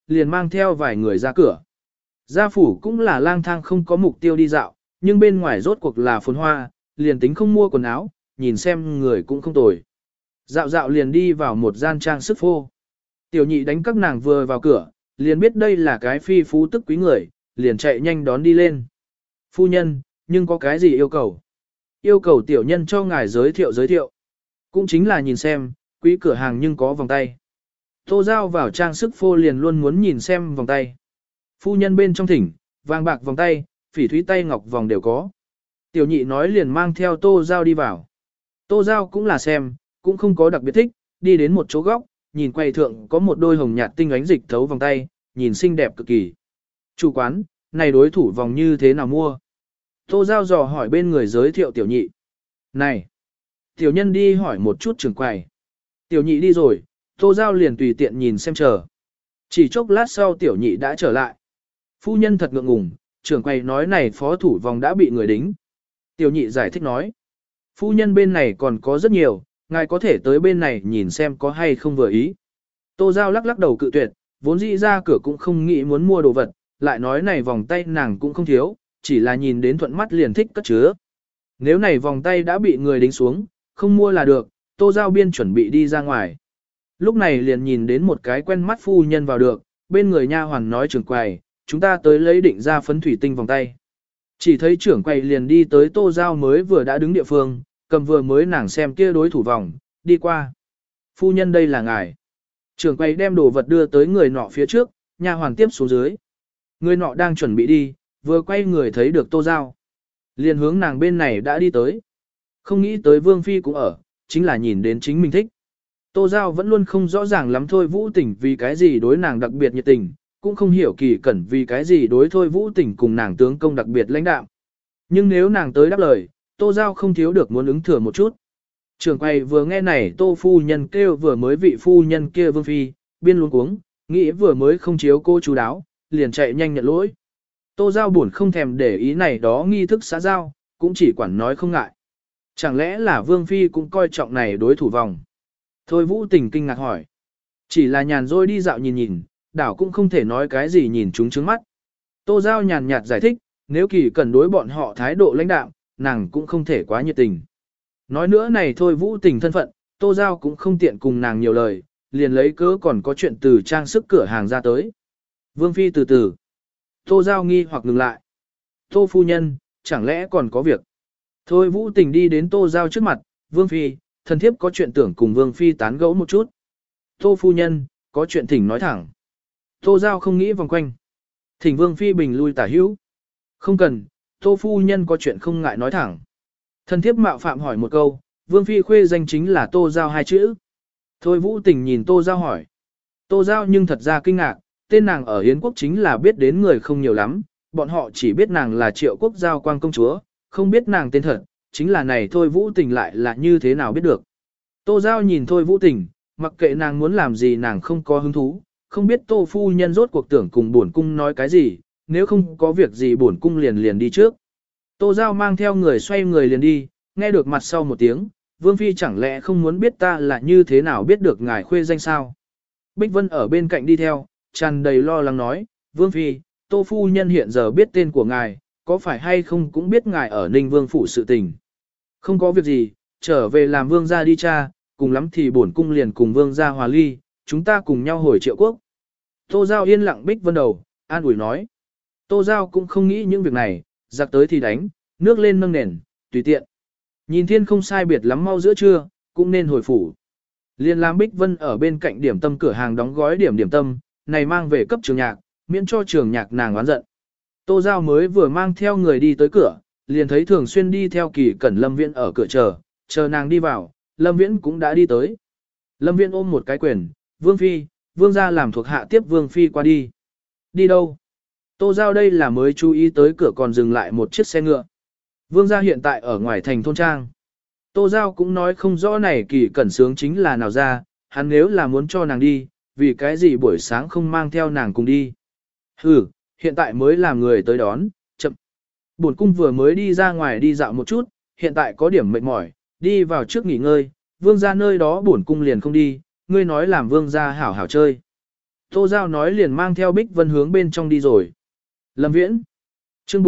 liền mang theo vài người ra cửa. Gia phủ cũng là lang thang không có mục tiêu đi dạo, nhưng bên ngoài rốt cuộc là phồn hoa, liền tính không mua quần áo, nhìn xem người cũng không tồi. Dạo dạo liền đi vào một gian trang sức phô. Tiểu nhị đánh các nàng vừa vào cửa, liền biết đây là cái phi phú tức quý người, liền chạy nhanh đón đi lên. Phu nhân, nhưng có cái gì yêu cầu? Yêu cầu tiểu nhân cho ngài giới thiệu. Cũng chính là nhìn xem, quý cửa hàng nhưng có vòng tay. Tô Giao vào trang sức phô liền luôn muốn nhìn xem vòng tay. Phu nhân bên trong thỉnh, vàng bạc vòng tay, phỉ thúy tay ngọc vòng đều có. Tiểu nhị nói liền mang theo Tô Giao đi vào. Tô Giao cũng là xem, cũng không có đặc biệt thích, đi đến một chỗ góc, nhìn quầy thượng có một đôi hồng nhạt tinh ánh dịch thấu vòng tay, nhìn xinh đẹp cực kỳ. Chủ quán, này đối thủ vòng như thế nào mua? Tô Giao dò hỏi bên người giới thiệu tiểu nhị. Này! Tiểu nhân đi hỏi một chút trưởng quầy. Tiểu nhị đi rồi, Tô Giao liền tùy tiện nhìn xem chờ. Chỉ chốc lát sau tiểu nhị đã trở lại. Phu nhân thật ngượng ngùng, trưởng quầy nói này phó thủ vòng đã bị người đính. Tiểu nhị giải thích nói. Phu nhân bên này còn có rất nhiều, ngài có thể tới bên này nhìn xem có hay không vừa ý. Tô Giao lắc lắc đầu cự tuyệt, vốn dĩ ra cửa cũng không nghĩ muốn mua đồ vật, lại nói này vòng tay nàng cũng không thiếu, chỉ là nhìn đến thuận mắt liền thích cất chứa. Nếu này vòng tay đã bị người đính xuống, không mua là được, Tô Giao biên chuẩn bị đi ra ngoài. Lúc này liền nhìn đến một cái quen mắt phu nhân vào được, bên người nha hoàn nói trưởng quầy, chúng ta tới lấy định ra phấn thủy tinh vòng tay. Chỉ thấy trưởng quầy liền đi tới Tô Giao mới vừa đã đứng địa phương, cầm vừa mới nàng xem kia đối thủ vòng, đi qua. Phu nhân đây là ngài. Trưởng quầy đem đồ vật đưa tới người nọ phía trước, nha hoàn tiếp xuống dưới. Người nọ đang chuẩn bị đi, vừa quay người thấy được Tô Giao. Liền hướng nàng bên này đã đi tới. Không nghĩ tới Vương Phi cũng ở, chính là nhìn đến chính mình thích. Tô Giao vẫn luôn không rõ ràng lắm Thôi Vũ Tình vì cái gì đối nàng đặc biệt nhiệt tình, cũng không hiểu Kỳ Cẩn vì cái gì đối Thôi Vũ Tình cùng nàng tướng công đặc biệt lãnh đạm. Nhưng nếu nàng tới đáp lời, Tô Giao không thiếu được muốn ứng thừa một chút. Trường quay vừa nghe này Tô phu nhân kêu vừa mới vị phu nhân kia Vương Phi, biên luống cuống, nghĩ vừa mới không chiếu cô chú đáo, liền chạy nhanh nhận lỗi. Tô Giao buồn không thèm để ý này đó nghi thức xã giao, cũng chỉ quản nói không ngại. Chẳng lẽ là Vương Phi cũng coi trọng này đối thủ vòng? Thôi Vũ Tình kinh ngạc hỏi. Chỉ là nhàn rỗi đi dạo nhìn nhìn, đảo cũng không thể nói cái gì nhìn chúng trứng mắt. Tô Giao nhàn nhạt giải thích, nếu Kỳ Cẩn đối bọn họ thái độ lãnh đạm, nàng cũng không thể quá nhiệt tình. Nói nữa này Thôi Vũ Tình thân phận, Tô Giao cũng không tiện cùng nàng nhiều lời, liền lấy cớ còn có chuyện từ trang sức cửa hàng ra tới. Vương Phi từ từ. Tô Giao nghi hoặc ngừng lại. Tô phu nhân, chẳng lẽ còn có việc? Thôi Vũ Tình đi đến Tô Giao trước mặt, Vương Phi, thần thiếp có chuyện tưởng cùng Vương Phi tán gẫu một chút. Tô phu nhân, có chuyện thỉnh nói thẳng. Tô Giao không nghĩ vòng quanh. Thỉnh Vương Phi bình lui tả hữu. Không cần, Tô phu nhân có chuyện không ngại nói thẳng. Thần thiếp mạo phạm hỏi một câu, Vương Phi khuê danh chính là Tô Giao hai chữ. Thôi Vũ Tình nhìn Tô Giao hỏi. Tô Giao nhưng thật ra kinh ngạc, tên nàng ở Hiến Quốc chính là biết đến người không nhiều lắm, bọn họ chỉ biết nàng là Triệu Quốc Giao Quang công chúa, không biết nàng tên thật, chính là này Thôi Vũ Tình lại là như thế nào biết được. Tô Giao nhìn Thôi Vũ Tình, mặc kệ nàng muốn làm gì nàng không có hứng thú, không biết Tô phu nhân rốt cuộc tưởng cùng bổn cung nói cái gì, nếu không có việc gì bổn cung liền đi trước. Tô Giao mang theo người xoay người liền đi, nghe được mặt sau một tiếng, Vương Phi chẳng lẽ không muốn biết ta là như thế nào biết được ngài khuê danh sao. Bích Vân ở bên cạnh đi theo, tràn đầy lo lắng nói, Vương Phi, Tô phu nhân hiện giờ biết tên của ngài, có phải hay không cũng biết ngài ở Ninh Vương phủ sự tình. Không có việc gì, trở về làm Vương gia đi cha, cùng lắm thì bổn cung liền cùng Vương gia hòa ly, chúng ta cùng nhau hồi Triệu Quốc. Tô Giao yên lặng Bích Vân đầu, an ủi nói. Tô Giao cũng không nghĩ những việc này, giặc tới thì đánh, nước lên nâng nền, tùy tiện. Nhìn thiên không sai biệt lắm mau giữa trưa, cũng nên hồi phủ. Liên làm Bích Vân ở bên cạnh điểm tâm cửa hàng đóng gói điểm tâm, này mang về cấp trường nhạc, miễn cho trường nhạc nàng oán giận. Tô Giao mới vừa mang theo người đi tới cửa, liền thấy Thường Xuyên đi theo Kỳ Cẩn Lâm Viễn ở cửa chờ nàng đi vào, Lâm Viễn cũng đã đi tới. Lâm Viễn ôm một cái quyền, Vương Phi, Vương gia làm thuộc hạ tiếp Vương Phi qua đi. Đi đâu? Tô Giao đây là mới chú ý tới cửa còn dừng lại một chiếc xe ngựa. Vương gia hiện tại ở ngoài thành thôn trang. Tô Giao cũng nói không rõ này Kỳ Cẩn sướng chính là nào ra, hắn nếu là muốn cho nàng đi, vì cái gì buổi sáng không mang theo nàng cùng đi. Hừ, hiện tại mới làm người tới đón, chậm. Bổn cung vừa mới đi ra ngoài đi dạo một chút, hiện tại có điểm mệt mỏi, đi vào trước nghỉ ngơi, Vương gia nơi đó bổn cung liền không đi, ngươi nói làm Vương gia hảo hảo chơi. Tô Giao nói liền mang theo Bích Vân hướng bên trong đi rồi. Lâm Viễn. Chương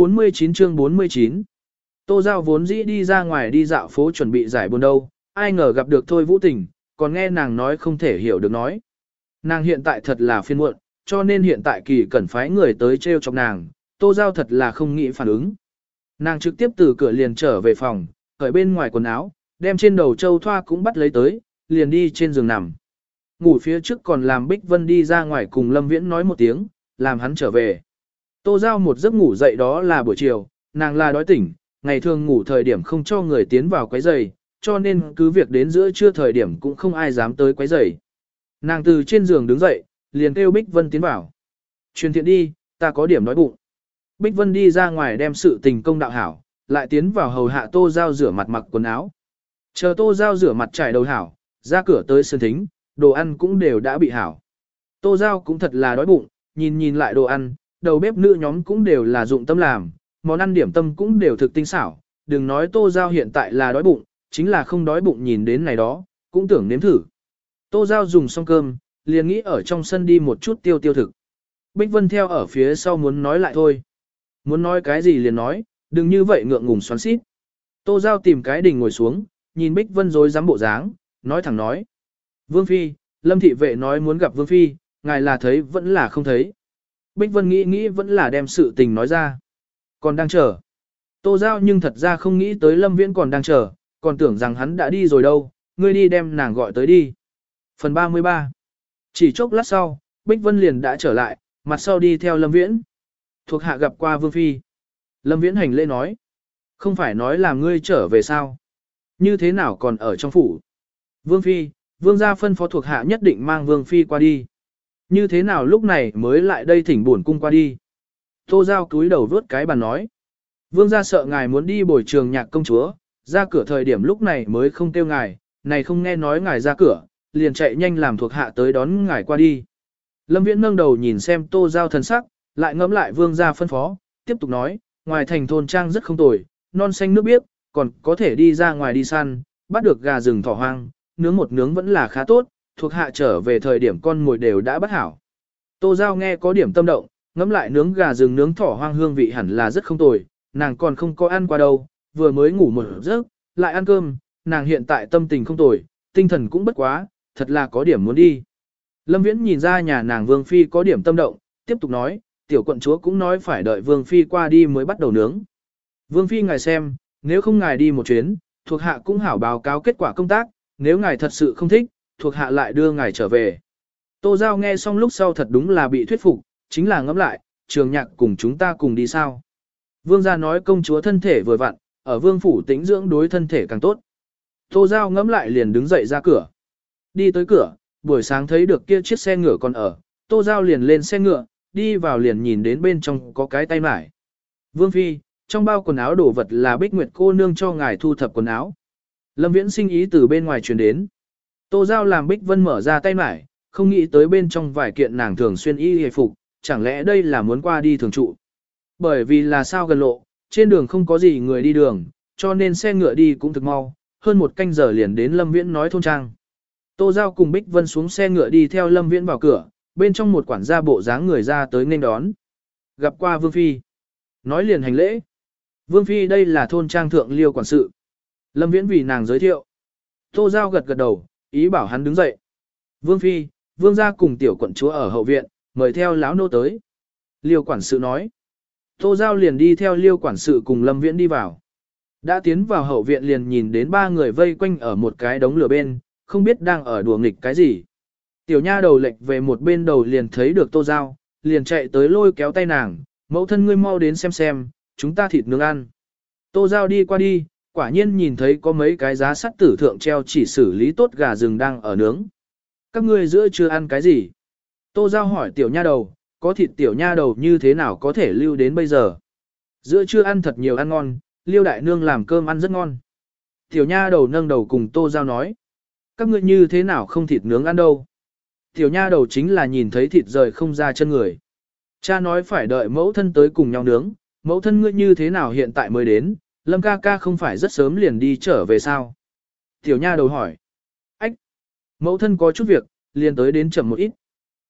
49. Tô Giao vốn dĩ đi ra ngoài đi dạo phố chuẩn bị giải buồn đâu, ai ngờ gặp được Thôi Vũ Tình, còn nghe nàng nói không thể hiểu được nói. Nàng hiện tại thật là phiền muộn, cho nên hiện tại kỳ cần phái người tới trêu chọc nàng, Tô Giao thật là không nghĩ phản ứng. Nàng trực tiếp từ cửa liền trở về phòng, cởi bên ngoài quần áo, đem trên đầu châu thoa cũng bắt lấy tới, liền đi trên giường nằm. Ngủ phía trước còn làm Bích Vân đi ra ngoài cùng Lâm Viễn nói một tiếng, làm hắn trở về. Tô Giao một giấc ngủ dậy đó là buổi chiều, nàng là đói tỉnh, ngày thường ngủ thời điểm không cho người tiến vào quấy rầy, cho nên cứ việc đến giữa trưa thời điểm cũng không ai dám tới quấy rầy. Nàng từ trên giường đứng dậy, liền kêu Bích Vân tiến vào. Truyền thiện đi, ta có điểm đói bụng. Bích Vân đi ra ngoài đem sự tình công đạo hảo, lại tiến vào hầu hạ Tô Giao rửa mặt mặc quần áo. Chờ Tô Giao rửa mặt trải đầu hảo, ra cửa tới sân thính, đồ ăn cũng đều đã bị hảo. Tô Giao cũng thật là đói bụng, nhìn lại đồ ăn, đầu bếp nữ nhóm cũng đều là dụng tâm làm, món ăn điểm tâm cũng đều thực tinh xảo, đừng nói Tô Giao hiện tại là đói bụng, chính là không đói bụng nhìn đến này đó, cũng tưởng nếm thử. Tô Giao dùng xong cơm, liền nghĩ ở trong sân đi một chút tiêu thực. Bích Vân theo ở phía sau muốn nói lại thôi. Muốn nói cái gì liền nói, đừng như vậy ngượng ngùng xoắn xít. Tô Giao tìm cái đình ngồi xuống, nhìn Bích Vân rối rắm bộ dáng, nói thẳng nói. Vương Phi, Lâm thị vệ nói muốn gặp Vương Phi, ngài là thấy vẫn là không thấy. Bích Vân nghĩ vẫn là đem sự tình nói ra. Còn đang chờ. Tô Giao nhưng thật ra không nghĩ tới Lâm Viễn còn đang chờ, còn tưởng rằng hắn đã đi rồi đâu, ngươi đi đem nàng gọi tới đi. Phần 33. Chỉ chốc lát sau, Bích Vân liền đã trở lại, mặt sau đi theo Lâm Viễn. Thuộc hạ gặp qua Vương Phi. Lâm Viễn hành lễ nói. Không phải nói là ngươi trở về sao? Như thế nào còn ở trong phủ? Vương Phi, Vương gia phân phó thuộc hạ nhất định mang Vương Phi qua đi. Như thế nào lúc này mới lại đây thỉnh bổn cung qua đi? Tô Giao cúi đầu vớt cái bàn nói. Vương gia sợ ngài muốn đi bồi trường nhạc công chúa, ra cửa thời điểm lúc này mới không kêu ngài, này không nghe nói ngài ra cửa, liền chạy nhanh làm thuộc hạ tới đón ngài qua đi. Lâm Viễn nâng đầu nhìn xem Tô Giao thần sắc, lại ngẫm lại Vương gia phân phó, tiếp tục nói, ngoài thành thôn trang rất không tồi, non xanh nước biếc, còn có thể đi ra ngoài đi săn, bắt được gà rừng thỏ hoang, nướng một nướng vẫn là khá tốt, thuộc hạ trở về thời điểm con mồi đều đã bắt hảo. Tô Giao nghe có điểm tâm động, ngẫm lại nướng gà rừng nướng thỏ hoang hương vị hẳn là rất không tồi, nàng còn không có ăn qua đâu, vừa mới ngủ một giấc, lại ăn cơm, nàng hiện tại tâm tình không tồi, tinh thần cũng bất quá, thật là có điểm muốn đi. Lâm Viễn nhìn ra nhà nàng Vương Phi có điểm tâm động, tiếp tục nói, tiểu quận chúa cũng nói phải đợi Vương Phi qua đi mới bắt đầu nướng. Vương Phi ngài xem, nếu không ngài đi một chuyến, thuộc hạ cũng hảo báo cáo kết quả công tác, nếu ngài thật sự không thích, thuộc hạ lại đưa ngài trở về. Tô Giao nghe xong lúc sau thật đúng là bị thuyết phục, chính là ngẫm lại, trường nhạc cùng chúng ta cùng đi sao. Vương gia nói công chúa thân thể vừa vặn, ở vương phủ tĩnh dưỡng đối thân thể càng tốt. Tô Giao ngẫm lại liền đứng dậy ra cửa. Đi tới cửa, buổi sáng thấy được kia chiếc xe ngựa còn ở, Tô Giao liền lên xe ngựa, đi vào liền nhìn đến bên trong có cái tay mải. Vương Phi, trong bao quần áo đổ vật là Bích Nguyệt cô nương cho ngài thu thập quần áo. Lâm Viễn sinh ý từ bên ngoài truyền đến. Tô Giao làm Bích Vân mở ra tay mải, không nghĩ tới bên trong vài kiện nàng thường xuyên y hề phục, chẳng lẽ đây là muốn qua đi thường trụ. Bởi vì là sao gần lộ, trên đường không có gì người đi đường, cho nên xe ngựa đi cũng thực mau, hơn một canh giờ liền đến Lâm Viễn nói thôn trang. Tô Giao cùng Bích Vân xuống xe ngựa đi theo Lâm Viễn vào cửa, bên trong một quản gia bộ dáng người ra tới nên đón. Gặp qua Vương Phi. Nói liền hành lễ. Vương Phi đây là thôn trang thượng liêu quản sự. Lâm Viễn vì nàng giới thiệu. Tô Giao gật gật đầu, ý bảo hắn đứng dậy. Vương Phi, Vương gia cùng tiểu quận chúa ở hậu viện, mời theo lão nô tới. Liêu quản sự nói. Tô Giao liền đi theo liêu quản sự cùng Lâm Viễn đi vào. Đã tiến vào hậu viện liền nhìn đến ba người vây quanh ở một cái đống lửa bên, không biết đang ở đùa nghịch cái gì. Tiểu nha đầu lệch về một bên đầu liền thấy được Tô Giao, liền chạy tới lôi kéo tay nàng, mẫu thân ngươi mau đến xem, chúng ta thịt nướng ăn. Tô Giao đi qua đi, quả nhiên nhìn thấy có mấy cái giá sắt tử thượng treo chỉ xử lý tốt gà rừng đang ở nướng. Các ngươi giữa chưa ăn cái gì? Tô Giao hỏi tiểu nha đầu, có thịt tiểu nha đầu như thế nào có thể lưu đến bây giờ? Giữa chưa ăn thật nhiều ăn ngon, Liêu đại nương làm cơm ăn rất ngon. Tiểu nha đầu nâng đầu cùng Tô Giao nói, các ngươi như thế nào không thịt nướng ăn đâu? Tiểu nha đầu chính là nhìn thấy thịt rời không ra chân người. Cha nói phải đợi mẫu thân tới cùng nhau nướng, mẫu thân ngươi như thế nào hiện tại mới đến, Lâm ca ca không phải rất sớm liền đi trở về sao? Tiểu nha đầu hỏi. Ách! Mẫu thân có chút việc, liền tới đến chậm một ít.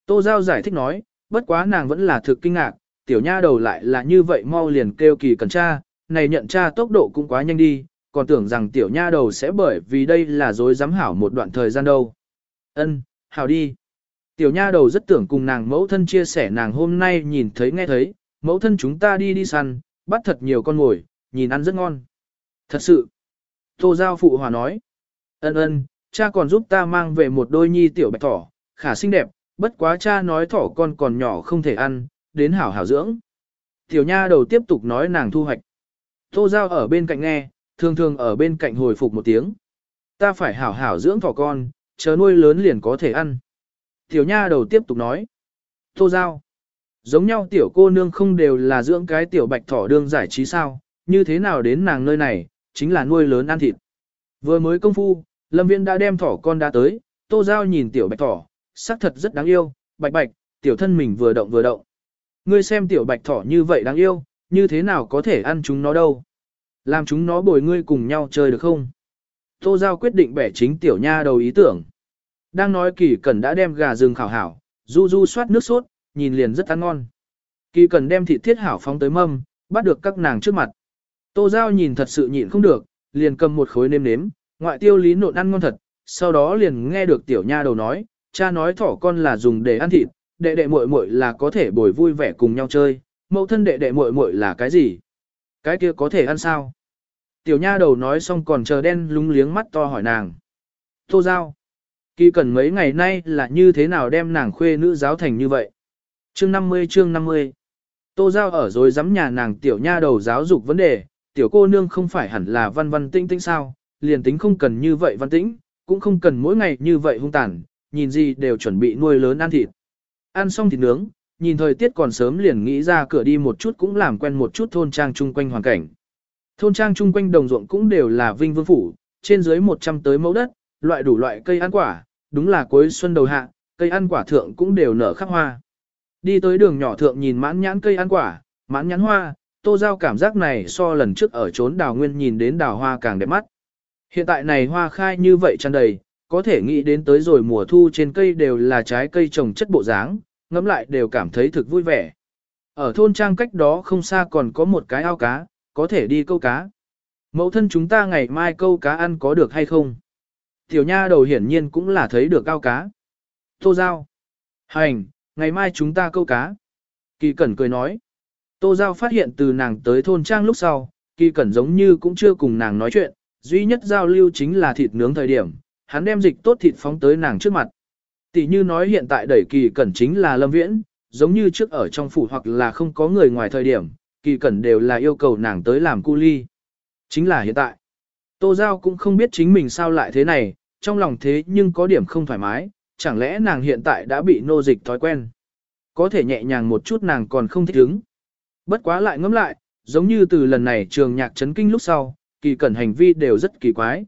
Tô Giao giải thích nói, bất quá nàng vẫn là thực kinh ngạc, tiểu nha đầu lại là như vậy mau liền kêu Kỳ Cẩn cha, này nhận cha tốc độ cũng quá nhanh đi, còn tưởng rằng tiểu nha đầu sẽ bởi vì đây là dối dám hảo một đoạn thời gian đâu. Ân, hảo đi. Tiểu nha đầu rất tưởng cùng nàng mẫu thân chia sẻ nàng hôm nay nhìn thấy nghe thấy, mẫu thân chúng ta đi săn, bắt thật nhiều con ngồi, nhìn ăn rất ngon. Thật sự. Tô Giao phụ hòa nói. Ân, cha còn giúp ta mang về một đôi nhi tiểu bạch thỏ, khả xinh đẹp, bất quá cha nói thỏ con còn nhỏ không thể ăn, đến hảo hảo dưỡng. Tiểu nha đầu tiếp tục nói nàng thu hoạch. Tô Giao ở bên cạnh nghe, thường thường ở bên cạnh hồi phục một tiếng. Ta phải hảo hảo dưỡng thỏ con, chờ nuôi lớn liền có thể ăn. Tiểu nha đầu tiếp tục nói. Tô Giao. Giống nhau tiểu cô nương không đều là dưỡng cái tiểu bạch thỏ đương giải trí sao, như thế nào đến nàng nơi này, chính là nuôi lớn ăn thịt. Vừa mới công phu, Lâm Viễn đã đem thỏ con đã tới, Tô Giao nhìn tiểu bạch thỏ, sắc thật rất đáng yêu, bạch bạch, tiểu thân mình vừa động vừa động. Ngươi xem tiểu bạch thỏ như vậy đáng yêu, như thế nào có thể ăn chúng nó đâu. Làm chúng nó bồi ngươi cùng nhau chơi được không? Tô Giao quyết định bẻ chính tiểu nha đầu ý tưởng. Đang nói Kỳ Cẩn đã đem gà rừng khảo hảo, du du soát nước sốt, nhìn liền rất ăn ngon. Kỳ Cẩn đem thịt thiết hảo phóng tới mâm, bắt được các nàng trước mặt. Tô Giao nhìn thật sự nhịn không được, liền cầm một khối nêm nếm, ngoại tiêu lý nộn ăn ngon thật, sau đó liền nghe được tiểu nha đầu nói, cha nói thỏ con là dùng để ăn thịt, đệ đệ muội muội là có thể bồi vui vẻ cùng nhau chơi, mẫu thân đệ đệ muội muội là cái gì? Cái kia có thể ăn sao? Tiểu nha đầu nói xong còn chờ đen lúng liếng mắt to hỏi nàng. Tô Giao. Kỳ Cẩn mấy ngày nay là như thế nào đem nàng khuê nữ giáo thành như vậy? Chương 50. Tô Giao ở rồi dám nhà nàng tiểu nha đầu giáo dục vấn đề, tiểu cô nương không phải hẳn là văn văn tĩnh tĩnh sao, liền tính không cần như vậy văn tĩnh, cũng không cần mỗi ngày như vậy hung tàn, nhìn gì đều chuẩn bị nuôi lớn ăn thịt. Ăn xong thịt nướng, nhìn thời tiết còn sớm liền nghĩ ra cửa đi một chút cũng làm quen một chút thôn trang chung quanh hoàn cảnh. Thôn trang chung quanh đồng ruộng cũng đều là vinh vương phủ, trên dưới 100 tới mẫu đất, loại đủ loại cây ăn quả, đúng là cuối xuân đầu hạ, cây ăn quả thượng cũng đều nở khắp hoa. Đi tới đường nhỏ thượng nhìn mãn nhãn cây ăn quả, mãn nhãn hoa, Tô Giao cảm giác này so lần trước ở trốn đào nguyên nhìn đến đào hoa càng đẹp mắt. Hiện tại này hoa khai như vậy tràn đầy, có thể nghĩ đến tới rồi mùa thu trên cây đều là trái cây trồng chất bộ dáng, ngẫm lại đều cảm thấy thực vui vẻ. Ở thôn trang cách đó không xa còn có một cái ao cá, có thể đi câu cá. Mẫu thân chúng ta ngày mai câu cá ăn có được hay không? Tiểu nha đầu hiển nhiên cũng là thấy được ao cá. Tô Giao. Hành, ngày mai chúng ta câu cá. Kỳ Cẩn cười nói. Tô Giao phát hiện từ nàng tới thôn trang lúc sau, Kỳ Cẩn giống như cũng chưa cùng nàng nói chuyện, duy nhất giao lưu chính là thịt nướng thời điểm, hắn đem dịch tốt thịt phóng tới nàng trước mặt. Tỷ như nói hiện tại đẩy Kỳ Cẩn chính là Lâm Viễn, giống như trước ở trong phủ hoặc là không có người ngoài thời điểm, Kỳ Cẩn đều là yêu cầu nàng tới làm cu ly. Chính là hiện tại. Tô Giao cũng không biết chính mình sao lại thế này, trong lòng thế nhưng có điểm không thoải mái, chẳng lẽ nàng hiện tại đã bị nô dịch thói quen. Có thể nhẹ nhàng một chút nàng còn không thích ứng. Bất quá lại ngẫm lại, giống như từ lần này trường nhạc chấn kinh lúc sau, Kỳ Cẩn hành vi đều rất kỳ quái,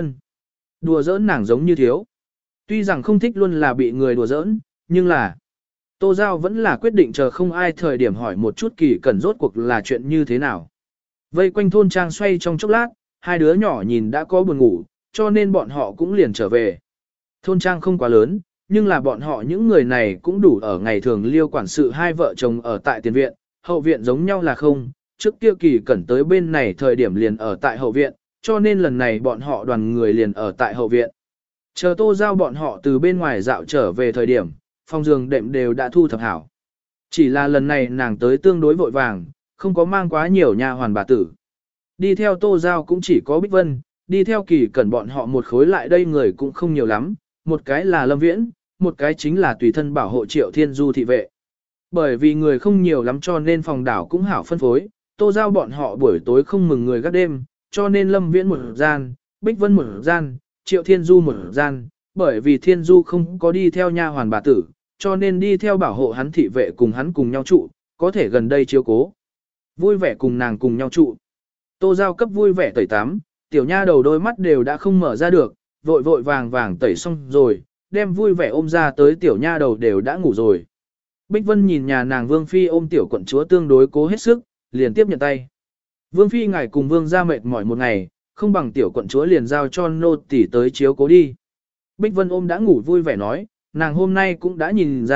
đùa giỡn nàng giống như thiếu. Tuy rằng không thích luôn là bị người đùa giỡn, nhưng là Tô Giao vẫn là quyết định chờ không ai thời điểm hỏi một chút Kỳ Cẩn rốt cuộc là chuyện như thế nào. Vây quanh thôn trang xoay trong chốc lát, hai đứa nhỏ nhìn đã có buồn ngủ, cho nên bọn họ cũng liền trở về. Thôn trang không quá lớn, nhưng là bọn họ những người này cũng đủ ở ngày thường liêu quản sự hai vợ chồng ở tại tiền viện, hậu viện giống nhau là không, trước kia Kỳ Cẩn tới bên này thời điểm liền ở tại hậu viện, cho nên lần này bọn họ đoàn người liền ở tại hậu viện. Chờ Tô Giao bọn họ từ bên ngoài dạo trở về thời điểm, phòng giường đệm đều đã thu thập hảo. Chỉ là lần này nàng tới tương đối vội vàng, không có mang quá nhiều nha hoàn bà tử. Đi theo Tô Giao cũng chỉ có Bích Vân, đi theo Kỳ Cẩn bọn họ một khối lại đây người cũng không nhiều lắm, một cái là Lâm Viễn, một cái chính là tùy thân bảo hộ Triệu Thiên Du thị vệ. Bởi vì người không nhiều lắm cho nên phòng đảo cũng hảo phân phối, Tô Giao bọn họ buổi tối không mừng người gác đêm, cho nên Lâm Viễn một gian, Bích Vân một gian, Triệu Thiên Du một gian, bởi vì Thiên Du không có đi theo nha hoàn bà tử, cho nên đi theo bảo hộ hắn thị vệ cùng hắn cùng nhau trụ, có thể gần đây chiếu cố. Vui vẻ cùng nàng cùng nhau trụ. Tô Giao cấp vui vẻ tẩy tắm, tiểu nha đầu đôi mắt đều đã không mở ra được, vội vội vàng vàng tẩy xong rồi, đem vui vẻ ôm ra tới tiểu nha đầu đều đã ngủ rồi. Bích Vân nhìn nhà nàng Vương Phi ôm tiểu quận chúa tương đối cố hết sức, liền tiếp nhận tay. Vương Phi ngài cùng Vương ra mệt mỏi một ngày, không bằng tiểu quận chúa liền giao cho nô tỳ tới chiếu cố đi. Bích Vân ôm đã ngủ vui vẻ nói, nàng hôm nay cũng đã nhìn ra,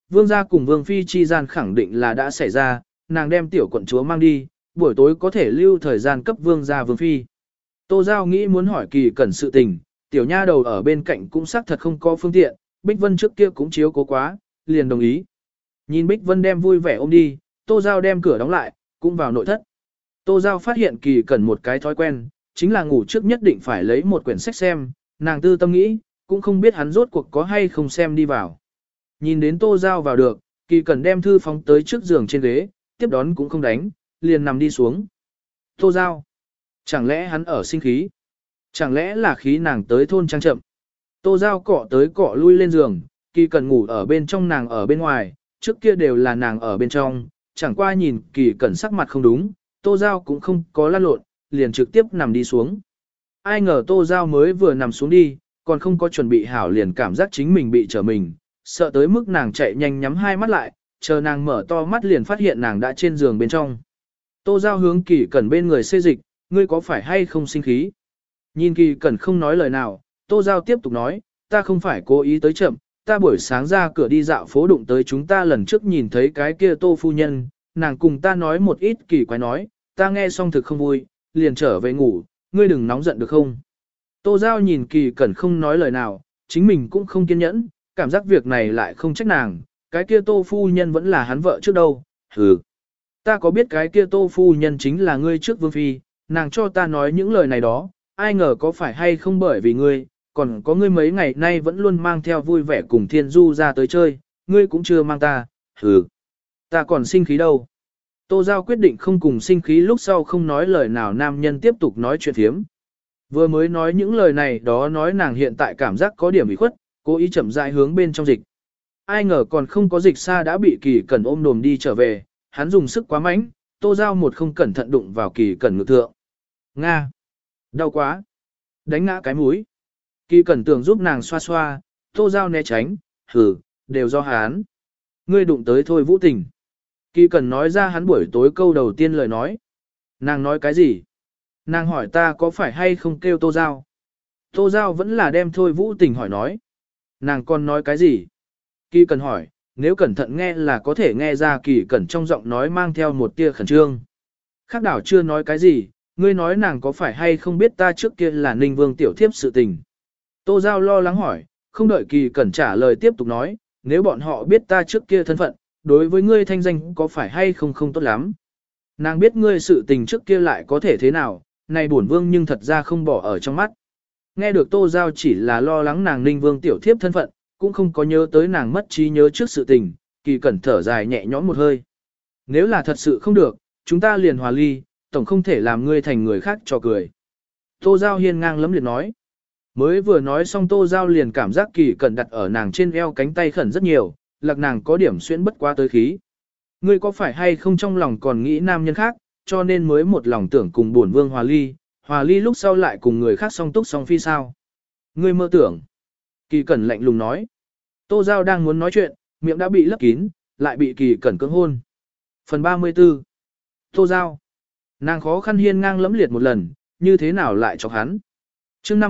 vương gia cùng vương phi chi gian khẳng định là đã xảy ra, nàng đem tiểu quận chúa mang đi, buổi tối có thể lưu thời gian cấp vương gia vương phi. Tô Giao nghĩ muốn hỏi Kỳ Cẩn sự tình, tiểu nha đầu ở bên cạnh cũng xác thật không có phương tiện, Bích Vân trước kia cũng chiếu cố quá, liền đồng ý. Nhìn Bích Vân đem vui vẻ ôm đi, Tô Giao đem cửa đóng lại, cũng vào nội thất. Tô Giao phát hiện Kỳ Cẩn một cái thói quen, chính là ngủ trước nhất định phải lấy một quyển sách xem, nàng tư tâm nghĩ, cũng không biết hắn rốt cuộc có hay không xem đi vào. Nhìn đến Tô Giao vào được, Kỳ Cẩn đem thư phóng tới trước giường trên ghế, tiếp đón cũng không đánh, liền nằm đi xuống. Tô Giao, chẳng lẽ hắn ở sinh khí? Chẳng lẽ là khí nàng tới thôn trang chậm? Tô Giao cọ tới cọ lui lên giường, Kỳ Cẩn ngủ ở bên trong, nàng ở bên ngoài, trước kia đều là nàng ở bên trong, chẳng qua nhìn Kỳ Cẩn sắc mặt không đúng, Tô Giao cũng không có lăn lộn, liền trực tiếp nằm đi xuống. Ai ngờ Tô Giao mới vừa nằm xuống đi, còn không có chuẩn bị hảo liền cảm giác chính mình bị trở mình, sợ tới mức nàng chạy nhanh nhắm hai mắt lại, chờ nàng mở to mắt liền phát hiện nàng đã trên giường bên trong. Tô Giao hướng Kỳ Cẩn bên người xê dịch, ngươi có phải hay không sinh khí? Nhìn Kỳ Cẩn không nói lời nào, Tô Giao tiếp tục nói, ta không phải cố ý tới chậm, ta buổi sáng ra cửa đi dạo phố đụng tới chúng ta lần trước nhìn thấy cái kia Tô phu nhân, nàng cùng ta nói một ít kỳ quái nói, ta nghe xong thực không vui, liền trở về ngủ, ngươi đừng nóng giận được không? Tô Giao nhìn Kỳ Cẩn không nói lời nào, chính mình cũng không kiên nhẫn, cảm giác việc này lại không trách nàng, cái kia Tô phu nhân vẫn là hắn vợ trước đâu, hừ. Ta có biết cái kia Tô phu nhân chính là ngươi trước vương phi, nàng cho ta nói những lời này đó, ai ngờ có phải hay không bởi vì ngươi, còn có ngươi mấy ngày nay vẫn luôn mang theo vui vẻ cùng Thiên Du ra tới chơi, ngươi cũng chưa mang ta, hừ. Ta còn sinh khí đâu. Tô Giao quyết định không cùng sinh khí, lúc sau không nói lời nào, nam nhân tiếp tục nói chuyện thiếm. Vừa mới nói những lời này đó nói nàng hiện tại cảm giác có điểm bị khuất, cố ý chậm rãi hướng bên trong dịch. Ai ngờ còn không có dịch xa đã bị Kỳ Cẩn ôm đồm đi trở về, hắn dùng sức quá mạnh, Tô Giao một không cẩn thận đụng vào Kỳ Cẩn ngực thượng. Nga! Đau quá! Đánh ngã cái mũi. Kỳ Cẩn tưởng giúp nàng xoa xoa, Tô Giao né tránh, hừ, đều do hắn. Ngươi đụng tới thôi Vũ Tình. Kỳ Cẩn nói ra hắn buổi tối câu đầu tiên lời nói. Nàng nói cái gì? Nàng hỏi ta có phải hay không kêu Tô Giao. Tô Giao vẫn là đem thôi Vũ Tình hỏi nói. Nàng còn nói cái gì? Kỳ Cẩn hỏi, nếu cẩn thận nghe là có thể nghe ra Kỳ Cẩn trong giọng nói mang theo một tia khẩn trương. Khác đảo chưa nói cái gì, ngươi nói nàng có phải hay không biết ta trước kia là Ninh Vương tiểu thiếp sự tình. Tô Giao lo lắng hỏi, không đợi Kỳ Cẩn trả lời tiếp tục nói, nếu bọn họ biết ta trước kia thân phận, đối với ngươi thanh danh có phải hay không không tốt lắm. Nàng biết ngươi sự tình trước kia lại có thể thế nào, này bổn vương nhưng thật ra không bỏ ở trong mắt. Nghe được Tô Giao chỉ là lo lắng nàng Ninh Vương tiểu thiếp thân phận, cũng không có nhớ tới nàng mất trí nhớ trước sự tình, Kỳ Cẩn thở dài nhẹ nhõm một hơi. Nếu là thật sự không được, chúng ta liền hòa ly, tổng không thể làm ngươi thành người khác cho cười. Tô Giao hiên ngang lấm liệt nói. Mới vừa nói xong Tô Giao liền cảm giác Kỳ Cẩn đặt ở nàng trên eo cánh tay khẩn rất nhiều, lạc nàng có điểm xuyên bất quá tới khí. Ngươi có phải hay không trong lòng còn nghĩ nam nhân khác, cho nên mới một lòng tưởng cùng bổn vương hòa ly lúc sau lại cùng người khác song túc song phi sao? Ngươi mơ tưởng. Kỳ Cẩn lạnh lùng nói. Tô Giao đang muốn nói chuyện, miệng đã bị lấp kín, lại bị Kỳ Cẩn cưỡng hôn. Phần 34. Tô Giao. Nàng khó khăn hiên ngang lẫm liệt một lần, như thế nào lại chọc hắn? Chương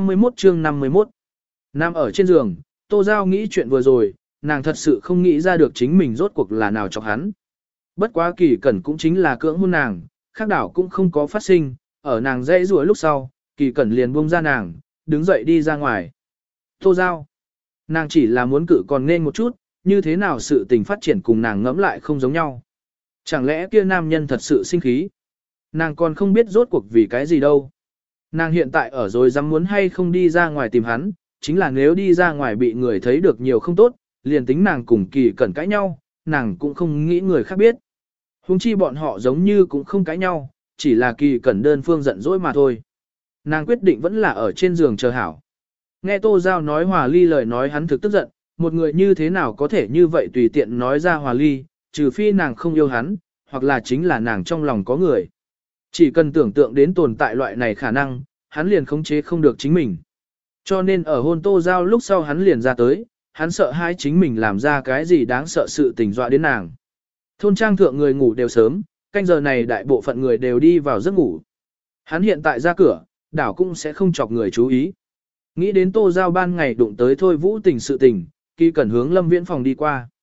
51. Nam ở trên giường, Tô Giao nghĩ chuyện vừa rồi, nàng thật sự không nghĩ ra được chính mình rốt cuộc là nào chọc hắn. Bất quá Kỳ Cẩn cũng chính là cưỡng hôn nàng, khác đảo cũng không có phát sinh, ở nàng dãy rủa lúc sau, Kỳ Cẩn liền buông ra nàng, đứng dậy đi ra ngoài. Tô Giao. Nàng chỉ là muốn cự còn nên một chút, như thế nào sự tình phát triển cùng nàng ngẫm lại không giống nhau. Chẳng lẽ kia nam nhân thật sự sinh khí? Nàng còn không biết rốt cuộc vì cái gì đâu. Nàng hiện tại ở rồi dám muốn hay không đi ra ngoài tìm hắn, chính là nếu đi ra ngoài bị người thấy được nhiều không tốt, liền tính nàng cùng Kỳ Cẩn cãi nhau, nàng cũng không nghĩ người khác biết. Huống chi bọn họ giống như cũng không cãi nhau, chỉ là Kỳ Cẩn đơn phương giận dỗi mà thôi. Nàng quyết định vẫn là ở trên giường chờ hảo. Nghe Tô Giao nói hòa ly lời nói hắn thực tức giận, một người như thế nào có thể như vậy tùy tiện nói ra hòa ly, trừ phi nàng không yêu hắn, hoặc là chính là nàng trong lòng có người. Chỉ cần tưởng tượng đến tồn tại loại này khả năng, hắn liền khống chế không được chính mình. Cho nên ở hôn Tô Giao lúc sau hắn liền ra tới, hắn sợ hai chính mình làm ra cái gì đáng sợ sự tình dọa đến nàng. Thôn trang thượng người ngủ đều sớm, canh giờ này đại bộ phận người đều đi vào giấc ngủ. Hắn hiện tại ra cửa, đảo cũng sẽ không chọc người chú ý. Nghĩ đến Tô Giao ban ngày đụng tới thôi Vũ Tình sự tình, Kỳ Cẩn hướng Lâm Viễn phòng đi qua.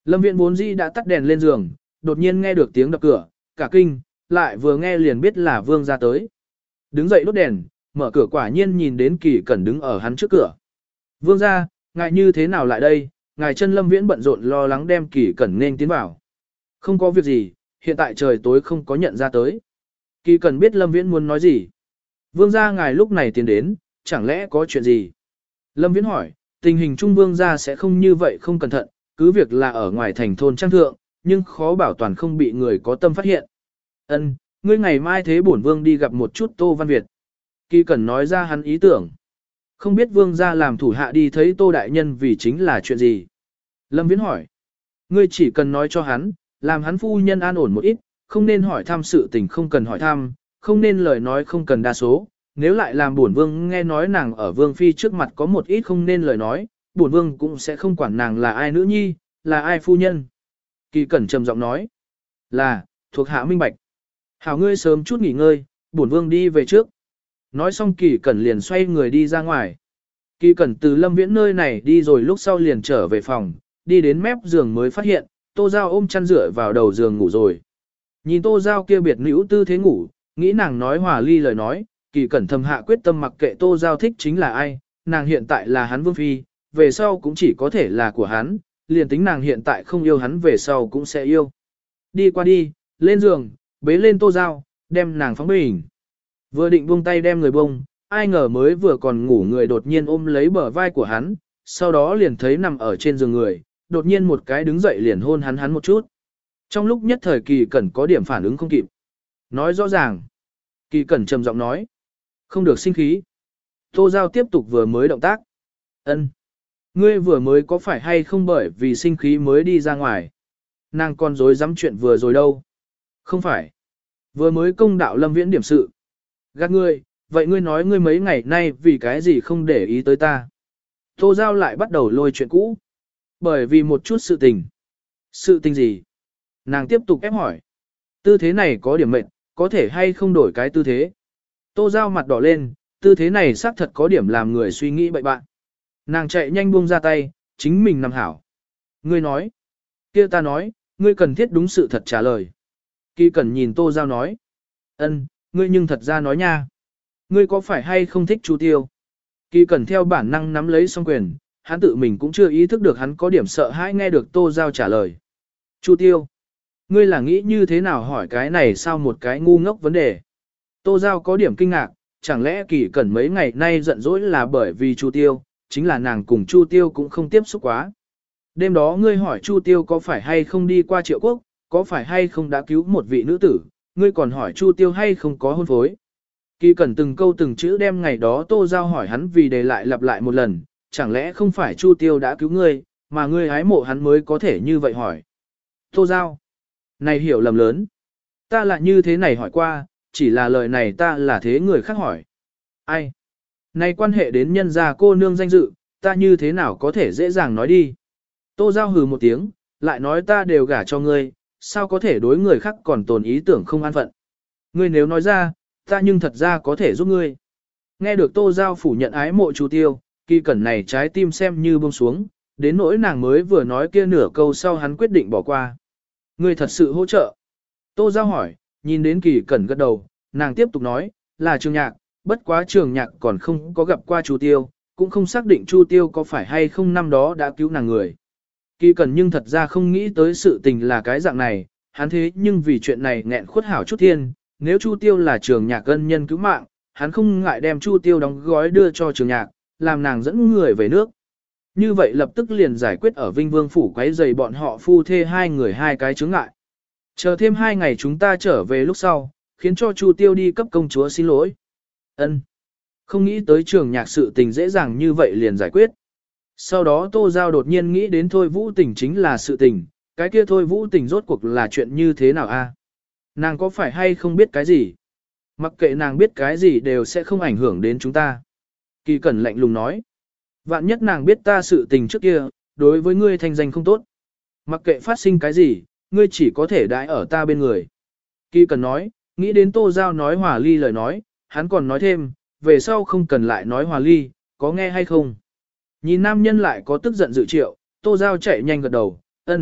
Lâm Viễn vốn dĩ đã tắt đèn lên giường, đột nhiên nghe được tiếng đập cửa, cả kinh, lại vừa nghe liền biết là Vương ra tới. Đứng dậy đốt đèn, mở cửa quả nhiên nhìn đến Kỳ Cẩn đứng ở hắn trước cửa. Vương ra, ngài như thế nào lại đây? Ngài chân Lâm Viễn bận rộn lo lắng đem Kỳ Cẩn nên tiến vào. Không có việc gì, hiện tại trời tối không có nhận ra tới. Kỳ Cẩn biết Lâm Viễn muốn nói gì. Vương gia ngài lúc này tiến đến, chẳng lẽ có chuyện gì? Lâm Viễn hỏi, tình hình Trung Vương gia sẽ không như vậy không cẩn thận, cứ việc là ở ngoài thành thôn trang thượng, nhưng khó bảo toàn không bị người có tâm phát hiện. Ân, ngươi ngày mai thế bổn Vương đi gặp một chút Tô Văn Việt. Kỳ Cẩn nói ra hắn ý tưởng. Không biết Vương gia làm thủ hạ đi thấy Tô Đại Nhân vì chính là chuyện gì? Lâm Viễn hỏi, ngươi chỉ cần nói cho hắn, làm hắn phu nhân an ổn một ít, không nên hỏi thăm sự tình không cần hỏi thăm, không nên lời nói không cần đa số. Nếu lại làm bổn Vương nghe nói nàng ở Vương Phi trước mặt có một ít không nên lời nói, bổn Vương cũng sẽ không quản nàng là ai nữ nhi, là ai phu nhân. Kỳ Cẩn trầm giọng nói, là, thuộc hạ minh bạch. Hảo ngươi sớm chút nghỉ ngơi, bổn Vương đi về trước. Nói xong Kỳ Cẩn liền xoay người đi ra ngoài. Kỳ Cẩn từ Lâm Viễn nơi này đi rồi lúc sau liền trở về phòng, đi đến mép giường mới phát hiện, Tô Giao ôm chăn dựa vào đầu giường ngủ rồi. Nhìn Tô Giao kia biệt nữ tư thế ngủ, nghĩ nàng nói hòa ly lời nói, Kỳ Cẩn thầm hạ quyết tâm mặc kệ Tô Giao thích chính là ai, nàng hiện tại là hắn Vương Phi, về sau cũng chỉ có thể là của hắn, liền tính nàng hiện tại không yêu hắn về sau cũng sẽ yêu. Đi qua đi, lên giường, bế lên Tô Giao, đem nàng phóng bình. Vừa định buông tay đem người bông, ai ngờ mới vừa còn ngủ người đột nhiên ôm lấy bờ vai của hắn, sau đó liền thấy nằm ở trên giường người, đột nhiên một cái đứng dậy liền hôn hắn một chút. Trong lúc nhất thời Kỳ Cẩn có điểm phản ứng không kịp. Nói rõ ràng. Kỳ Cẩn trầm giọng nói. Không được sinh khí. Tô Giao tiếp tục vừa mới động tác. Ân, ngươi vừa mới có phải hay không bởi vì sinh khí mới đi ra ngoài? Nàng còn dối dám chuyện vừa rồi đâu? Không phải. Vừa mới công đạo Lâm Viễn điểm sự. Gạt ngươi, vậy ngươi nói ngươi mấy ngày nay vì cái gì không để ý tới ta? Tô Giao lại bắt đầu lôi chuyện cũ. Bởi vì một chút sự tình. Sự tình gì? Nàng tiếp tục ép hỏi. Tư thế này có điểm mệnh, có thể hay không đổi cái tư thế? Tô Giao mặt đỏ lên, tư thế này xác thật có điểm làm người suy nghĩ bậy bạn. Nàng chạy nhanh buông ra tay, chính mình nằm hảo. Ngươi nói. Kia ta nói, ngươi cần thiết đúng sự thật trả lời. Kỳ Cẩn nhìn Tô Giao nói. Ân, ngươi nhưng thật ra nói nha. Ngươi có phải hay không thích Chu Tiêu? Kỳ Cẩn theo bản năng nắm lấy song quyền, hắn tự mình cũng chưa ý thức được hắn có điểm sợ hãi nghe được Tô Giao trả lời. Chu Tiêu. Ngươi là nghĩ như thế nào hỏi cái này sao một cái ngu ngốc vấn đề? Tô Giao có điểm kinh ngạc, chẳng lẽ Kỳ Cẩn mấy ngày nay giận dỗi là bởi vì Chu Tiêu, chính là nàng cùng Chu Tiêu cũng không tiếp xúc quá. Đêm đó ngươi hỏi Chu Tiêu có phải hay không đi qua Triệu Quốc, có phải hay không đã cứu một vị nữ tử, ngươi còn hỏi Chu Tiêu hay không có hôn phối. Kỳ Cẩn từng câu từng chữ đem ngày đó Tô Giao hỏi hắn vì để lại lặp lại một lần, chẳng lẽ không phải Chu Tiêu đã cứu ngươi, mà ngươi hái mộ hắn mới có thể như vậy hỏi. Tô Giao. Này hiểu lầm lớn. Ta lại như thế này hỏi qua, chỉ là lời này ta là thế người khác hỏi. Ai? Này quan hệ đến nhân gia cô nương danh dự, ta như thế nào có thể dễ dàng nói đi. Tô Giao hừ một tiếng, lại nói ta đều gả cho ngươi, sao có thể đối người khác còn tồn ý tưởng không an phận. Ngươi nếu nói ra, ta nhưng thật ra có thể giúp ngươi. Nghe được Tô Giao phủ nhận ái mộ Chu Tiêu, Kỳ Cẩn này trái tim xem như buông xuống, đến nỗi nàng mới vừa nói kia nửa câu sau hắn quyết định bỏ qua. Ngươi thật sự hỗ trợ. Tô Giao hỏi, nhìn đến Kỳ Cẩn gật đầu, nàng tiếp tục nói, là Trường Nhạc, bất quá Trường Nhạc còn không có gặp qua Chu Tiêu, cũng không xác định Chu Tiêu có phải hay không năm đó đã cứu nàng người. Kỳ Cẩn nhưng thật ra không nghĩ tới sự tình là cái dạng này, hắn thế nhưng vì chuyện này nghẹn khuất hảo chút thiên, nếu Chu Tiêu là Trường Nhạc ân nhân cứu mạng, hắn không ngại đem Chu Tiêu đóng gói đưa cho Trường Nhạc, làm nàng dẫn người về nước. Như vậy lập tức liền giải quyết ở Vinh Vương phủ quấy rầy bọn họ phu thê hai người hai cái chướng ngại. Chờ thêm 2 ngày chúng ta trở về lúc sau, khiến cho Chu Tiêu đi cấp công chúa xin lỗi. Ân. Không nghĩ tới Trường Nhạc sự tình dễ dàng như vậy liền giải quyết. Sau đó Tô Giao đột nhiên nghĩ đến Thôi Vũ Tình chính là sự tình, cái kia Thôi Vũ Tình rốt cuộc là chuyện như thế nào a? Nàng có phải hay không biết cái gì? Mặc kệ nàng biết cái gì đều sẽ không ảnh hưởng đến chúng ta. Kỳ Cẩn lạnh lùng nói. Vạn nhất nàng biết ta sự tình trước kia, đối với ngươi thanh danh không tốt. Mặc kệ phát sinh cái gì, ngươi chỉ có thể đãi ở ta bên người. Kỳ Cẩn nói, nghĩ đến Tô Giao nói hòa ly lời nói, hắn còn nói thêm, về sau không cần lại nói hòa ly, có nghe hay không? Nhìn nam nhân lại có tức giận dự triệu, Tô Giao chạy nhanh gật đầu, ân,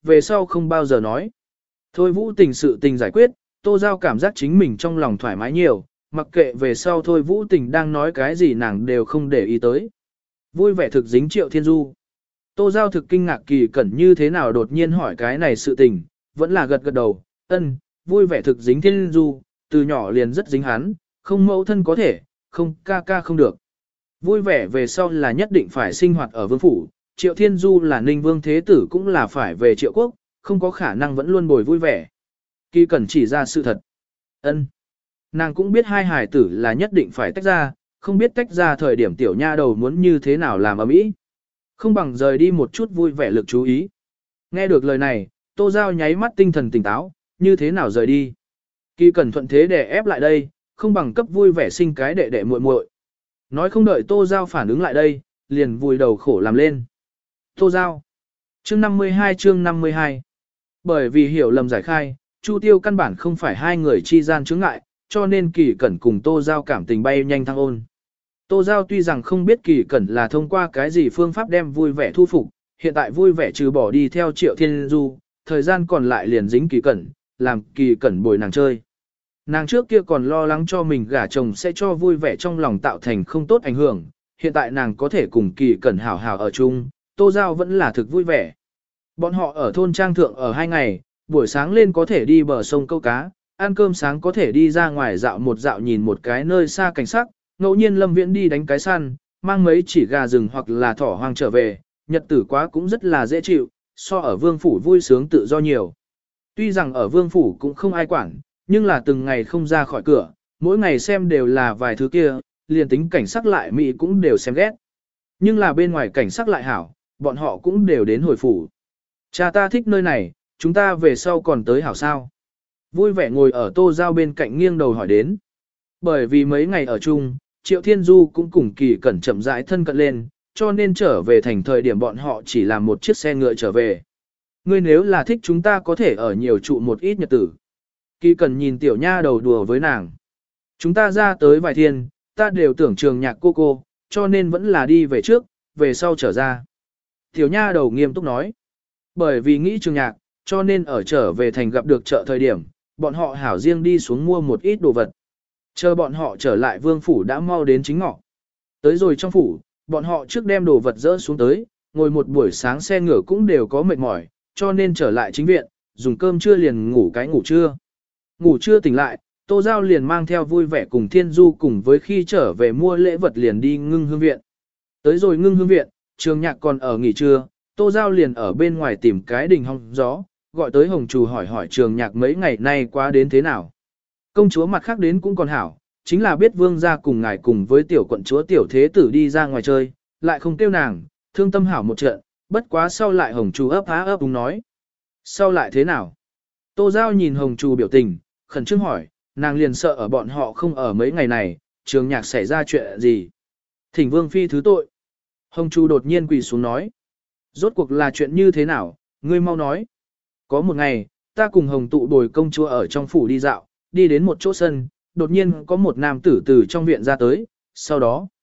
về sau không bao giờ nói. Thôi Vũ Tình sự tình giải quyết, Tô Giao cảm giác chính mình trong lòng thoải mái nhiều, mặc kệ về sau Thôi Vũ Tình đang nói cái gì nàng đều không để ý tới. Vui vẻ thực dính Triệu Thiên Du. Tô Giao thực kinh ngạc Kỳ Cẩn như thế nào đột nhiên hỏi cái này sự tình, vẫn là gật gật đầu, vui vẻ thực dính Thiên Du, từ nhỏ liền rất dính hắn, không mẫu thân có thể, không ca ca không được. Vui vẻ về sau là nhất định phải sinh hoạt ở vương phủ, Triệu Thiên Du là Ninh Vương Thế Tử cũng là phải về Triệu Quốc, không có khả năng vẫn luôn bồi vui vẻ. Kỳ Cẩn chỉ ra sự thật. Nàng cũng biết hai hài tử là nhất định phải tách ra, không biết tách ra thời điểm tiểu nha đầu muốn như thế nào làm ầm ĩ. Không bằng rời đi một chút vui vẻ lực chú ý. Nghe được lời này, Tô Giao nháy mắt tinh thần tỉnh táo, như thế nào rời đi. Kỳ Cẩn thuận thế để ép lại đây, không bằng cấp vui vẻ sinh cái đệ đệ muội muội. Nói không đợi Tô Giao phản ứng lại đây, liền vùi đầu khổ làm lên. Tô Giao. Chương 52. Bởi vì hiểu lầm giải khai, Chu Tiêu căn bản không phải hai người chi gian chướng ngại, cho nên Kỳ Cẩn cùng Tô Giao cảm tình bay nhanh thăng ôn. Tô Giao tuy rằng không biết Kỳ Cẩn là thông qua cái gì phương pháp đem vui vẻ thu phục, hiện tại vui vẻ trừ bỏ đi theo Triệu Thiên Du, thời gian còn lại liền dính Kỳ Cẩn, làm Kỳ Cẩn bồi nàng chơi. Nàng trước kia còn lo lắng cho mình gả chồng sẽ cho vui vẻ trong lòng tạo thành không tốt ảnh hưởng, hiện tại nàng có thể cùng Kỳ Cẩn hảo hảo ở chung, Tô Giao vẫn là thực vui vẻ. Bọn họ ở thôn Trang Thượng ở 2 ngày, buổi sáng lên có thể đi bờ sông câu cá, ăn cơm sáng có thể đi ra ngoài dạo một dạo nhìn một cái nơi xa cảnh sắc, ngẫu nhiên Lâm Viễn đi đánh cái săn, mang mấy chỉ gà rừng hoặc là thỏ hoang trở về, nhật tử quá cũng rất là dễ chịu, so ở vương phủ vui sướng tự do nhiều. Tuy rằng ở vương phủ cũng không ai quản, nhưng là từng ngày không ra khỏi cửa, mỗi ngày xem đều là vài thứ kia, liền tính cảnh sắc lại mỹ cũng đều xem ghét. Nhưng là bên ngoài cảnh sắc lại hảo, bọn họ cũng đều đến hồi phủ. Cha ta thích nơi này, chúng ta về sau còn tới hảo sao. Vui vẻ ngồi ở Tô Giao bên cạnh nghiêng đầu hỏi đến. Bởi vì mấy ngày ở chung, Triệu Thiên Du cũng cùng Kỳ Cẩn chậm rãi thân cận lên, cho nên trở về thành thời điểm bọn họ chỉ làm một chiếc xe ngựa trở về. Ngươi nếu là thích chúng ta có thể ở nhiều trụ một ít nhật tử. Kỳ Cẩn nhìn tiểu nha đầu đùa với nàng. Chúng ta ra tới vài thiên, ta đều tưởng Trường Nhạc cô, cho nên vẫn là đi về trước, về sau trở ra. Tiểu nha đầu nghiêm túc nói. Bởi vì nghĩ Trường Nhạc, cho nên ở trở về thành gặp được chợ thời điểm, bọn họ hảo riêng đi xuống mua một ít đồ vật. Chờ bọn họ trở lại vương phủ đã mau đến chính ngọ. Tới rồi trong phủ, bọn họ trước đem đồ vật dỡ xuống tới, ngồi một buổi sáng xe ngựa cũng đều có mệt mỏi, cho nên trở lại chính viện, dùng cơm trưa liền ngủ cái ngủ trưa. Ngủ trưa tỉnh lại, Tô Giao liền mang theo vui vẻ cùng Thiên Du cùng với khi trở về mua lễ vật liền đi Ngưng Hương viện. Tới rồi Ngưng Hương viện, Trường Nhạc còn ở nghỉ trưa, Tô Giao liền ở bên ngoài tìm cái đình hong gió, gọi tới Hồng Trù hỏi Trường Nhạc mấy ngày nay qua đến thế nào. Công chúa mặt khác đến cũng còn hảo, chính là biết vương gia cùng ngài cùng với tiểu quận chúa tiểu thế tử đi ra ngoài chơi, lại không tiêu nàng, thương tâm hảo một trận, bất quá sau lại Hồng Trù ấp há ấp đúng nói. Sau lại thế nào? Tô Giao nhìn Hồng Trù biểu tình, khẩn trương hỏi, nàng liền sợ ở bọn họ không ở mấy ngày này, Trường Nhạc xảy ra chuyện gì. Thỉnh vương phi thứ tội. Hồng Trù đột nhiên quỳ xuống nói. Rốt cuộc là chuyện như thế nào, ngươi mau nói. Có một ngày, ta cùng Hồng Tụ bồi công chúa ở trong phủ đi dạo, đi đến một chỗ sân, đột nhiên có một nam tử từ trong viện ra tới, sau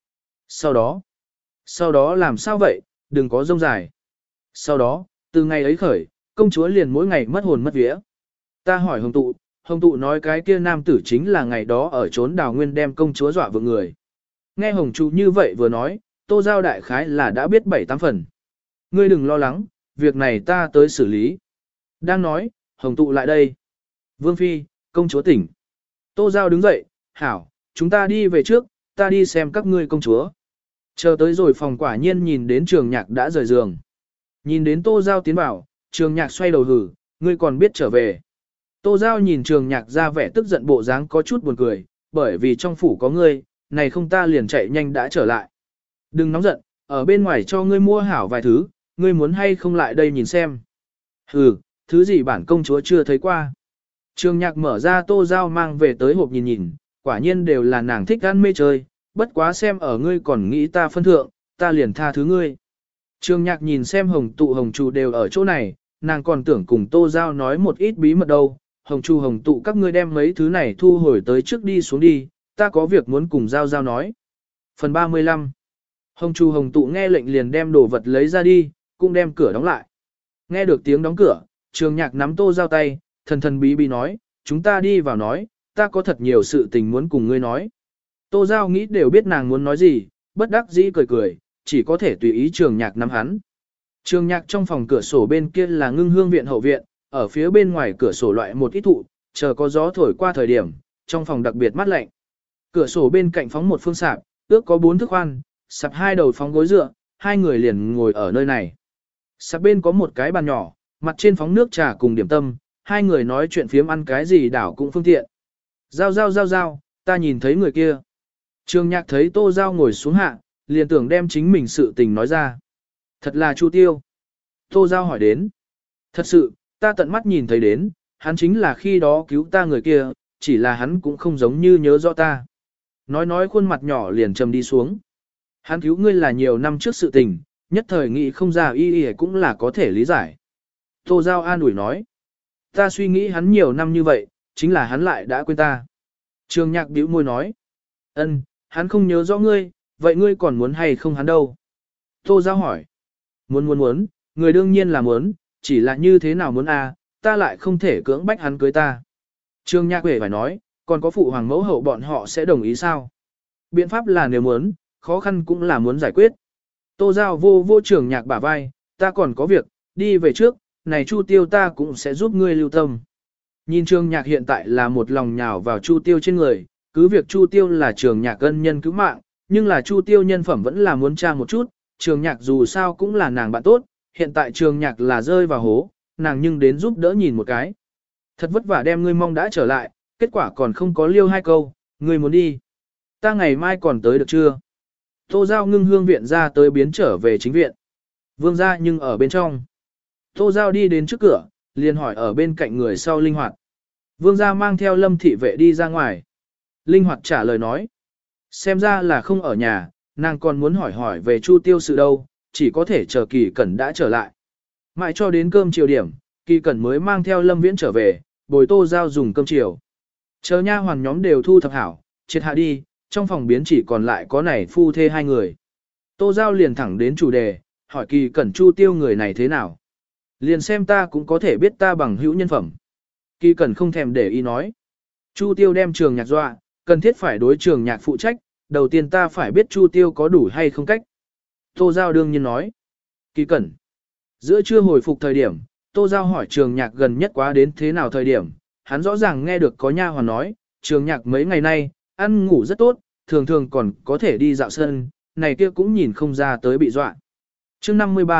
đó làm sao vậy, đừng có rông dài. Sau đó, từ ngày ấy khởi, công chúa liền mỗi ngày mất hồn mất vía. Ta hỏi Hồng Tụ nói cái kia nam tử chính là ngày đó ở trốn Đào Nguyên đem công chúa dọa vượng người. Nghe Hồng Trụ như vậy vừa nói, Tô Giao đại khái là đã biết 7-8 phần. Ngươi đừng lo lắng, việc này ta tới xử lý. Đang nói, Hồng Tụ lại đây. Vương Phi, công chúa tỉnh. Tô Giao đứng dậy, hảo, chúng ta đi về trước, ta đi xem các ngươi công chúa. Chờ tới rồi phòng quả nhiên nhìn đến Trường Nhạc đã rời giường. Nhìn đến Tô Giao tiến vào, Trường Nhạc xoay đầu hử, ngươi còn biết trở về. Tô Giao nhìn Trường Nhạc ra vẻ tức giận bộ dáng có chút buồn cười, bởi vì trong phủ có ngươi, này không ta liền chạy nhanh đã trở lại. Đừng nóng giận, ở bên ngoài cho ngươi mua hảo vài thứ, ngươi muốn hay không lại đây nhìn xem. Hừ, thứ gì bản công chúa chưa thấy qua. Trường Nhạc mở ra Tô Giao mang về tới hộp nhìn nhìn, quả nhiên đều là nàng thích ăn mê chơi, bất quá xem ở ngươi còn nghĩ ta phân thượng, ta liền tha thứ ngươi. Trường Nhạc nhìn xem Hồng Tụ Hồng Trù đều ở chỗ này, nàng còn tưởng cùng Tô Giao nói một ít bí mật đâu. Hồng Trù Hồng Tụ các ngươi đem mấy thứ này thu hồi tới trước đi xuống đi, ta có việc muốn cùng Giao Giao nói. Phần 35 Hồng Trù Hồng Tụ nghe lệnh liền đem đồ vật lấy ra đi, cũng đem cửa đóng lại. Nghe được tiếng đóng cửa, Trường Nhạc nắm Tô Giao tay, thần thần bí bí nói, chúng ta đi vào nói, ta có thật nhiều sự tình muốn cùng ngươi nói. Tô Giao nghĩ đều biết nàng muốn nói gì, bất đắc dĩ cười cười, chỉ có thể tùy ý Trường Nhạc nắm hắn. Trường Nhạc trong phòng cửa sổ bên kia là Ngưng Hương viện hậu viện, ở phía bên ngoài cửa sổ loại một ít thụ, chờ có gió thổi qua thời điểm, trong phòng đặc biệt mát lạnh. Cửa sổ bên cạnh phóng một phương sạp, ước có 4 thước khoan, sạp 2 đầu phóng gối dựa, 2 người liền ngồi ở nơi này. Sạp bên có một cái bàn nhỏ, mặt trên phóng nước trà cùng điểm tâm, 2 người nói chuyện phiếm ăn cái gì đảo cũng phương tiện. Giao, ta nhìn thấy người kia. Trường Nhạc thấy Tô Giao ngồi xuống hạ, liền tưởng đem chính mình sự tình nói ra. Thật là Chu Tiêu. Tô Giao hỏi đến. Thật sự, ta tận mắt nhìn thấy đến, hắn chính là khi đó cứu ta người kia, chỉ là hắn cũng không giống như nhớ rõ ta. Nói khuôn mặt nhỏ liền trầm đi xuống. Hắn cứu ngươi là nhiều năm trước sự tình, nhất thời nghĩ không ra y cũng là có thể lý giải. Tô Giao an ủi nói. Ta suy nghĩ hắn nhiều năm như vậy, chính là hắn lại đã quên ta. Trường Nhạc bĩu môi nói. Ân, hắn không nhớ rõ ngươi, vậy ngươi còn muốn hay không hắn đâu? Tô Giao hỏi. Muốn, người đương nhiên là muốn, chỉ là như thế nào muốn ta lại không thể cưỡng bách hắn cưới ta. Trường Nhạc phải nói, còn có phụ hoàng mẫu hậu bọn họ sẽ đồng ý sao? Biện pháp là nếu muốn, khó khăn cũng là muốn giải quyết. Tô Giao vô Trường Nhạc bả vai, ta còn có việc, đi về trước, này Chu Tiêu ta cũng sẽ giúp ngươi lưu tâm. Nhìn Trường Nhạc hiện tại là một lòng nhào vào Chu Tiêu trên người, cứ việc Chu Tiêu là Trường Nhạc ân nhân cứu mạng, nhưng là Chu Tiêu nhân phẩm vẫn là muốn tra một chút, Trường Nhạc dù sao cũng là nàng bạn tốt, hiện tại Trường Nhạc là rơi vào hố, nàng nhưng đến giúp đỡ nhìn một cái. Thật vất vả đem ngươi mong đã trở lại, kết quả còn không có liêu 2 câu, ngươi muốn đi. Ta ngày mai còn tới được chưa? Tô Giao Ngưng Hương viện ra tới biến trở về chính viện. Vương gia nhưng ở bên trong. Tô Giao đi đến trước cửa, liền hỏi ở bên cạnh người sau Linh Hoạt. Vương gia mang theo Lâm thị vệ đi ra ngoài. Linh Hoạt trả lời nói. Xem ra là không ở nhà, nàng còn muốn hỏi về Chu Tiêu sự đâu, chỉ có thể chờ Kỳ Cẩn đã trở lại. Mãi cho đến cơm chiều điểm, Kỳ Cẩn mới mang theo Lâm Viễn trở về, bồi Tô Giao dùng cơm chiều. Chờ nha hoàn nhóm đều thu thập hảo, triệt hạ đi, trong phòng biến chỉ còn lại có này phu thê 2 người. Tô Giao liền thẳng đến chủ đề, hỏi Kỳ Cẩn Chu Tiêu người này thế nào. Liền xem ta cũng có thể biết ta bằng hữu nhân phẩm. Kỳ Cẩn không thèm để ý nói. Chu Tiêu đem Trường Nhạc dọa, cần thiết phải đối Trường Nhạc phụ trách, đầu tiên ta phải biết Chu Tiêu có đủ hay không cách. Tô Giao đương nhiên nói. Kỳ Cẩn. Giữa trưa hồi phục thời điểm, Tô Giao hỏi Trường Nhạc gần nhất quá đến thế nào thời điểm, hắn rõ ràng nghe được có nha hoàn nói, Trường Nhạc mấy ngày nay, ăn ngủ rất tốt, thường thường còn có thể đi dạo sân, này kia cũng nhìn không ra tới bị dọa. Chương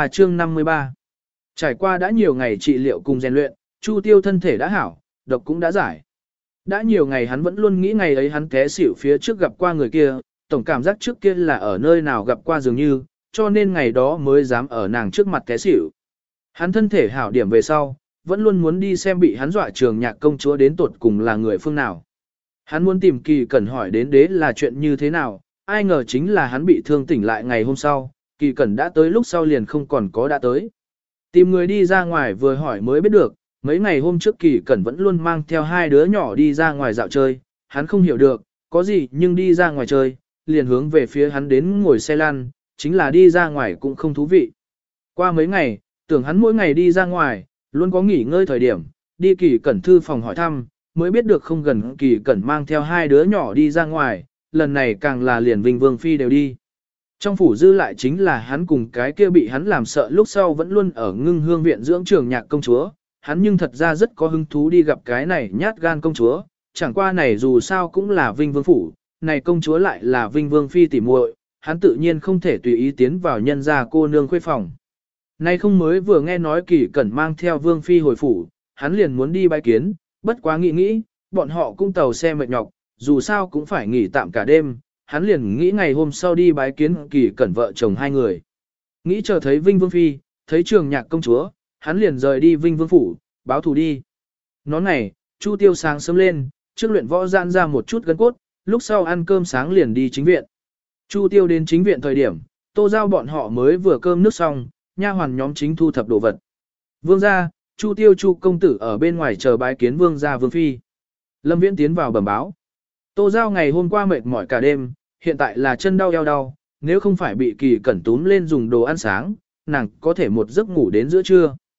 53 Trải qua đã nhiều ngày trị liệu cùng rèn luyện, Chu Tiêu thân thể đã hảo, độc cũng đã giải. Đã nhiều ngày hắn vẫn luôn nghĩ ngày ấy hắn té xỉu phía trước gặp qua người kia, tổng cảm giác trước kia là ở nơi nào gặp qua dường như, cho nên ngày đó mới dám ở nàng trước mặt té xỉu. Hắn thân thể hảo điểm về sau, vẫn luôn muốn đi xem bị hắn dọa Trường Nhạc công chúa đến tuột cùng là người phương nào. Hắn muốn tìm Kỳ Cẩn hỏi đến đế là chuyện như thế nào, ai ngờ chính là hắn bị thương tỉnh lại ngày hôm sau, Kỳ Cẩn đã tới lúc sau liền không còn có đã tới. Tìm người đi ra ngoài vừa hỏi mới biết được, mấy ngày hôm trước Kỳ Cẩn vẫn luôn mang theo 2 đứa nhỏ đi ra ngoài dạo chơi, hắn không hiểu được, có gì nhưng đi ra ngoài chơi, liền hướng về phía hắn đến ngồi xe lăn, chính là đi ra ngoài cũng không thú vị. Qua mấy ngày, tưởng hắn mỗi ngày đi ra ngoài, luôn có nghỉ ngơi thời điểm, đi Kỳ Cẩn thư phòng hỏi thăm, mới biết được không gần Kỳ Cẩn mang theo 2 đứa nhỏ đi ra ngoài, lần này càng là liền Vinh Vương Phi đều đi. Trong phủ dư lại chính là hắn cùng cái kia bị hắn làm sợ lúc sau vẫn luôn ở Ngưng Hương viện dưỡng Trường Nhạc công chúa, hắn nhưng thật ra rất có hứng thú đi gặp cái này nhát gan công chúa, chẳng qua này dù sao cũng là Vinh Vương phủ, này công chúa lại là Vinh Vương Phi tỉ muội, hắn tự nhiên không thể tùy ý tiến vào nhân gia cô nương khuê phòng. Nay không mới vừa nghe nói Kỳ Cẩn mang theo Vương Phi hồi phủ, hắn liền muốn đi bái kiến, bất quá nghĩ, bọn họ cũng tàu xe mệt nhọc, dù sao cũng phải nghỉ tạm cả đêm, hắn liền nghĩ ngày hôm sau đi bái kiến Kỳ Cẩn vợ chồng 2 người. Nghĩ chờ thấy Vinh Vương Phi, thấy Trường Nhạc công chúa, hắn liền rời đi Vinh Vương phủ, báo thù đi. Nón ngày, Chu Tiêu sáng sớm lên, trước luyện võ giãn ra một chút gân cốt, lúc sau ăn cơm sáng liền đi chính viện. Chu Tiêu đến chính viện thời điểm, Tô Giao bọn họ mới vừa cơm nước xong, nha hoàn nhóm chính thu thập đồ vật. Vương gia, Chu Tiêu Chu công tử ở bên ngoài chờ bái kiến vương gia Vương Phi. Lâm Viễn tiến vào bẩm báo. Tô Giao ngày hôm qua mệt mỏi cả đêm, hiện tại là chân đau eo đau, nếu không phải bị Kỳ Cẩn túm lên dùng đồ ăn sáng, nàng có thể một giấc ngủ đến giữa trưa.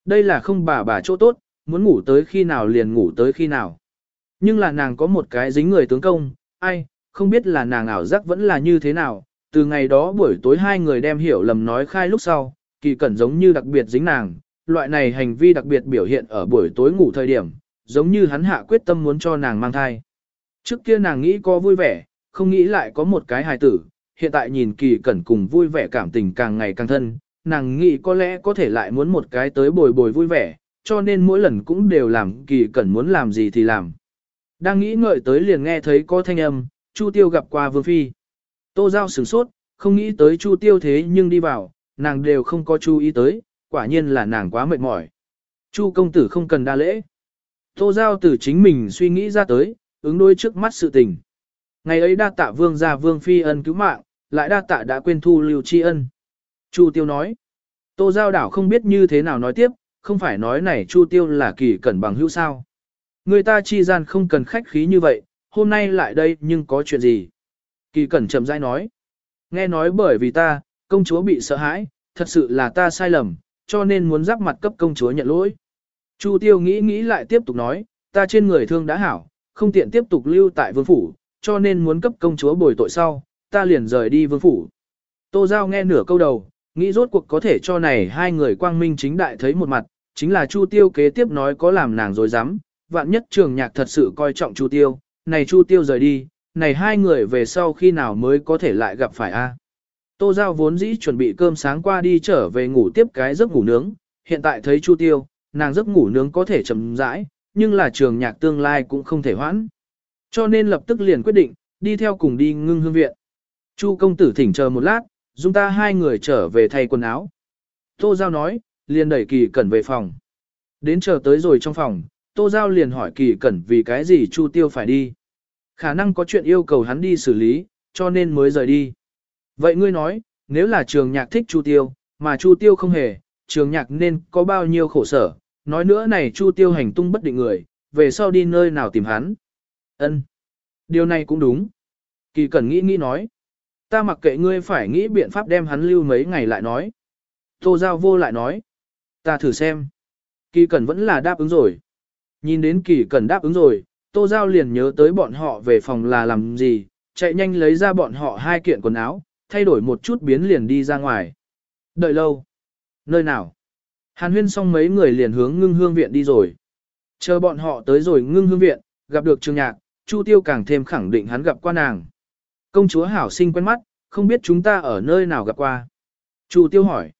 Đây là không bà chỗ tốt, muốn ngủ tới khi nào liền ngủ tới khi nào. Nhưng là nàng có một cái dính người tướng công, ai, không biết là nàng ảo giác vẫn là như thế nào. Từ ngày đó buổi tối hai người đem hiểu lầm nói khai lúc sau, Kỳ Cẩn giống như đặc biệt dính nàng, loại này hành vi đặc biệt biểu hiện ở buổi tối ngủ thời điểm, giống như hắn hạ quyết tâm muốn cho nàng mang thai. Trước kia nàng nghĩ có vui vẻ, không nghĩ lại có một cái hài tử, hiện tại nhìn Kỳ Cẩn cùng vui vẻ cảm tình càng ngày càng thân, nàng nghĩ có lẽ có thể lại muốn một cái tới bồi bồi vui vẻ, cho nên mỗi lần cũng đều làm Kỳ Cẩn muốn làm gì thì làm. Đang nghĩ ngợi tới liền nghe thấy có thanh âm, Chu Tiêu gặp qua Vương Phi. Tô Giao sửng sốt, không nghĩ tới Chu Tiêu thế nhưng đi vào, nàng đều không có chú ý tới, quả nhiên là nàng quá mệt mỏi. Chu công tử không cần đa lễ. Tô Giao từ chính mình suy nghĩ ra tới, ứng đối trước mắt sự tình. Ngày ấy đa tạ Vương gia Vương Phi ân cứu mạng, lại đa tạ đã quên thu lưu tri ân. Chu Tiêu nói. Tô Giao đảo không biết như thế nào nói tiếp, không phải nói này Chu Tiêu là Kỳ Cẩn bằng hữu sao. Người ta chi gian không cần khách khí như vậy, hôm nay lại đây nhưng có chuyện gì? Kỳ Cẩn chậm rãi nói. Nghe nói bởi vì ta, công chúa bị sợ hãi, thật sự là ta sai lầm, cho nên muốn giáp mặt cấp công chúa nhận lỗi. Chu Tiêu nghĩ lại tiếp tục nói, ta trên người thương đã hảo, không tiện tiếp tục lưu tại vương phủ, cho nên muốn cấp công chúa bồi tội sau, ta liền rời đi vương phủ. Tô Giao nghe nửa câu đầu, nghĩ rốt cuộc có thể cho này hai người quang minh chính đại thấy một mặt, chính là Chu Tiêu kế tiếp nói có làm nàng dối rắm vạn nhất Trường Nhạc thật sự coi trọng Chu Tiêu, này Chu Tiêu rời đi, này hai người về sau khi nào mới có thể lại gặp phải a? Tô Giao vốn dĩ chuẩn bị cơm sáng qua đi trở về ngủ tiếp cái giấc ngủ nướng, hiện tại thấy Chu Tiêu, nàng giấc ngủ nướng có thể chậm rãi, nhưng là Trường Nhạc tương lai cũng không thể hoãn. Cho nên lập tức liền quyết định, đi theo cùng đi Ngưng Hương viện. Chu công tử thỉnh chờ một lát, chúng ta hai người trở về thay quần áo. Tô Giao nói, liền đẩy Kỳ Cẩn về phòng. Đến chờ tới rồi trong phòng, Tô Giao liền hỏi Kỳ Cẩn vì cái gì Chu Tiêu phải đi. Khả năng có chuyện yêu cầu hắn đi xử lý, cho nên mới rời đi. Vậy ngươi nói, nếu là Trường Nhạc thích Chu Tiêu, mà Chu Tiêu không hề, Trường Nhạc nên có bao nhiêu khổ sở. Nói nữa này Chu Tiêu hành tung bất định người, về sau đi nơi nào tìm hắn. Ân, điều này cũng đúng. Kỳ Cẩn nghĩ nói. Ta mặc kệ ngươi phải nghĩ biện pháp đem hắn lưu mấy ngày lại nói. Tô Giao vô lại nói. Ta thử xem. Kỳ Cẩn vẫn là đáp ứng rồi. Nhìn đến Kỳ Cẩn đáp ứng rồi, Tô Giao liền nhớ tới bọn họ về phòng là làm gì, chạy nhanh lấy ra bọn họ hai kiện quần áo, thay đổi một chút biến liền đi ra ngoài. Đợi lâu. Nơi nào? Hàn huyên xong mấy người liền hướng Ngưng Hương viện đi rồi. Chờ bọn họ tới rồi Ngưng Hương viện, gặp được Trường Nhạc, Chu Tiêu càng thêm khẳng định hắn gặp qua nàng. Công chúa hảo sinh quen mắt, không biết chúng ta ở nơi nào gặp qua. Chu Tiêu hỏi.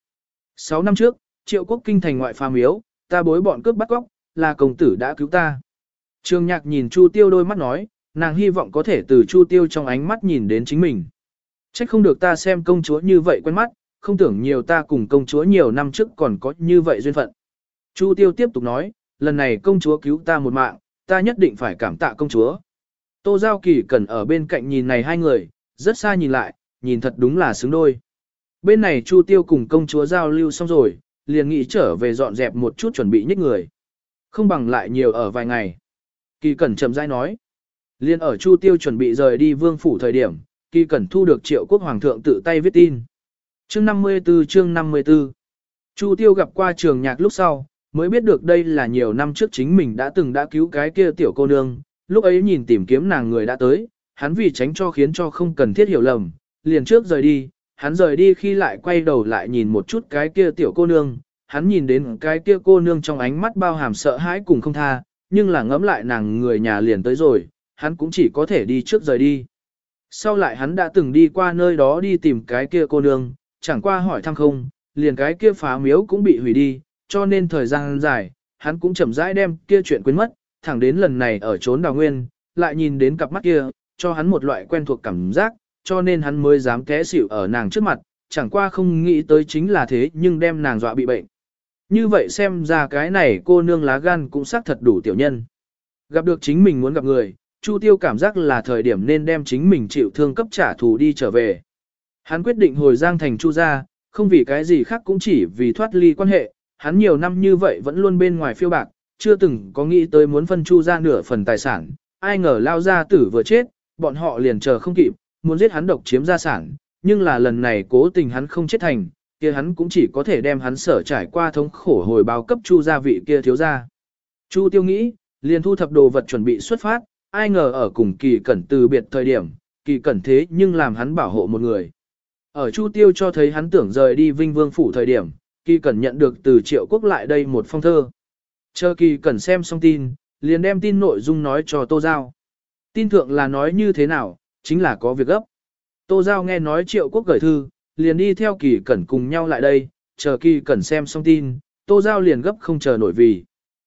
6 năm trước, Triệu Quốc kinh thành ngoại phá miếu, ta bối bọn cướp bắt cóc, là công tử đã cứu ta. Trường Nhạc nhìn Chu Tiêu đôi mắt nói, nàng hy vọng có thể từ Chu Tiêu trong ánh mắt nhìn đến chính mình. Trách không được ta xem công chúa như vậy quen mắt, không tưởng nhiều ta cùng công chúa nhiều năm trước còn có như vậy duyên phận. Chu Tiêu tiếp tục nói, lần này công chúa cứu ta một mạng, ta nhất định phải cảm tạ công chúa. Tô Giao Kỳ Cẩn ở bên cạnh nhìn này hai người, rất xa nhìn lại, nhìn thật đúng là xứng đôi. Bên này Chu Tiêu cùng công chúa giao lưu xong rồi, liền nghĩ trở về dọn dẹp một chút chuẩn bị nhích người. Không bằng lại nhiều ở vài ngày. Kỳ Cẩn chậm rãi nói. Liên ở Chu Tiêu chuẩn bị rời đi vương phủ thời điểm, Kỳ Cẩn thu được Triệu Quốc Hoàng thượng tự tay viết tin. Chương 54 Chu Tiêu gặp qua Trường Nhạc lúc sau, mới biết được đây là nhiều năm trước chính mình đã cứu cái kia tiểu cô nương, lúc ấy nhìn tìm kiếm nàng người đã tới, hắn vì tránh cho khiến cho không cần thiết hiểu lầm, liền trước rời đi, hắn rời đi khi lại quay đầu lại nhìn một chút cái kia tiểu cô nương, hắn nhìn đến cái kia cô nương trong ánh mắt bao hàm sợ hãi cùng không tha, nhưng là ngẫm lại nàng người nhà liền tới rồi, hắn cũng chỉ có thể đi trước rời đi. Sau lại hắn đã từng đi qua nơi đó đi tìm cái kia cô nương, chẳng qua hỏi thăm không, liền cái kia phá miếu cũng bị hủy đi, cho nên thời gian dài, hắn cũng chậm rãi đem kia chuyện quên mất, thẳng đến lần này ở trốn đào nguyên, lại nhìn đến cặp mắt kia, cho hắn một loại quen thuộc cảm giác, cho nên hắn mới dám té xỉu ở nàng trước mặt, chẳng qua không nghĩ tới chính là thế nhưng đem nàng dọa bị bệnh. Như vậy xem ra cái này cô nương lá gan cũng xác thật đủ tiểu nhân. Gặp được chính mình muốn gặp người, Chu Tiêu cảm giác là thời điểm nên đem chính mình chịu thương cấp trả thù đi trở về. Hắn quyết định hồi Giang thành Chu gia, không vì cái gì khác cũng chỉ vì thoát ly quan hệ, hắn nhiều năm như vậy vẫn luôn bên ngoài phiêu bạc, chưa từng có nghĩ tới muốn phân Chu gia nửa phần tài sản, ai ngờ lao gia tử vừa chết, bọn họ liền chờ không kịp, muốn giết hắn độc chiếm gia sản, nhưng là lần này cố tình hắn không chết thành, kia hắn cũng chỉ có thể đem hắn sở trải qua thống khổ hồi báo cấp Chu gia vị kia thiếu gia. Chu Tiêu nghĩ, liền thu thập đồ vật chuẩn bị xuất phát, ai ngờ ở cùng Kỳ Cẩn từ biệt thời điểm, Kỳ Cẩn thế nhưng làm hắn bảo hộ một người. Ở Chu Tiêu cho thấy hắn tưởng rời đi Vinh Vương phủ thời điểm, Kỳ Cẩn nhận được từ Triệu Quốc lại đây một phong thơ. Chờ Kỳ Cẩn xem xong tin, liền đem tin nội dung nói cho Tô Giao. Tin thượng là nói như thế nào, chính là có việc gấp. Tô Giao nghe nói Triệu Quốc gửi thư, liền đi theo Kỳ Cẩn cùng nhau lại đây, chờ Kỳ Cẩn xem xong tin, Tô Giao liền gấp không chờ nổi vì.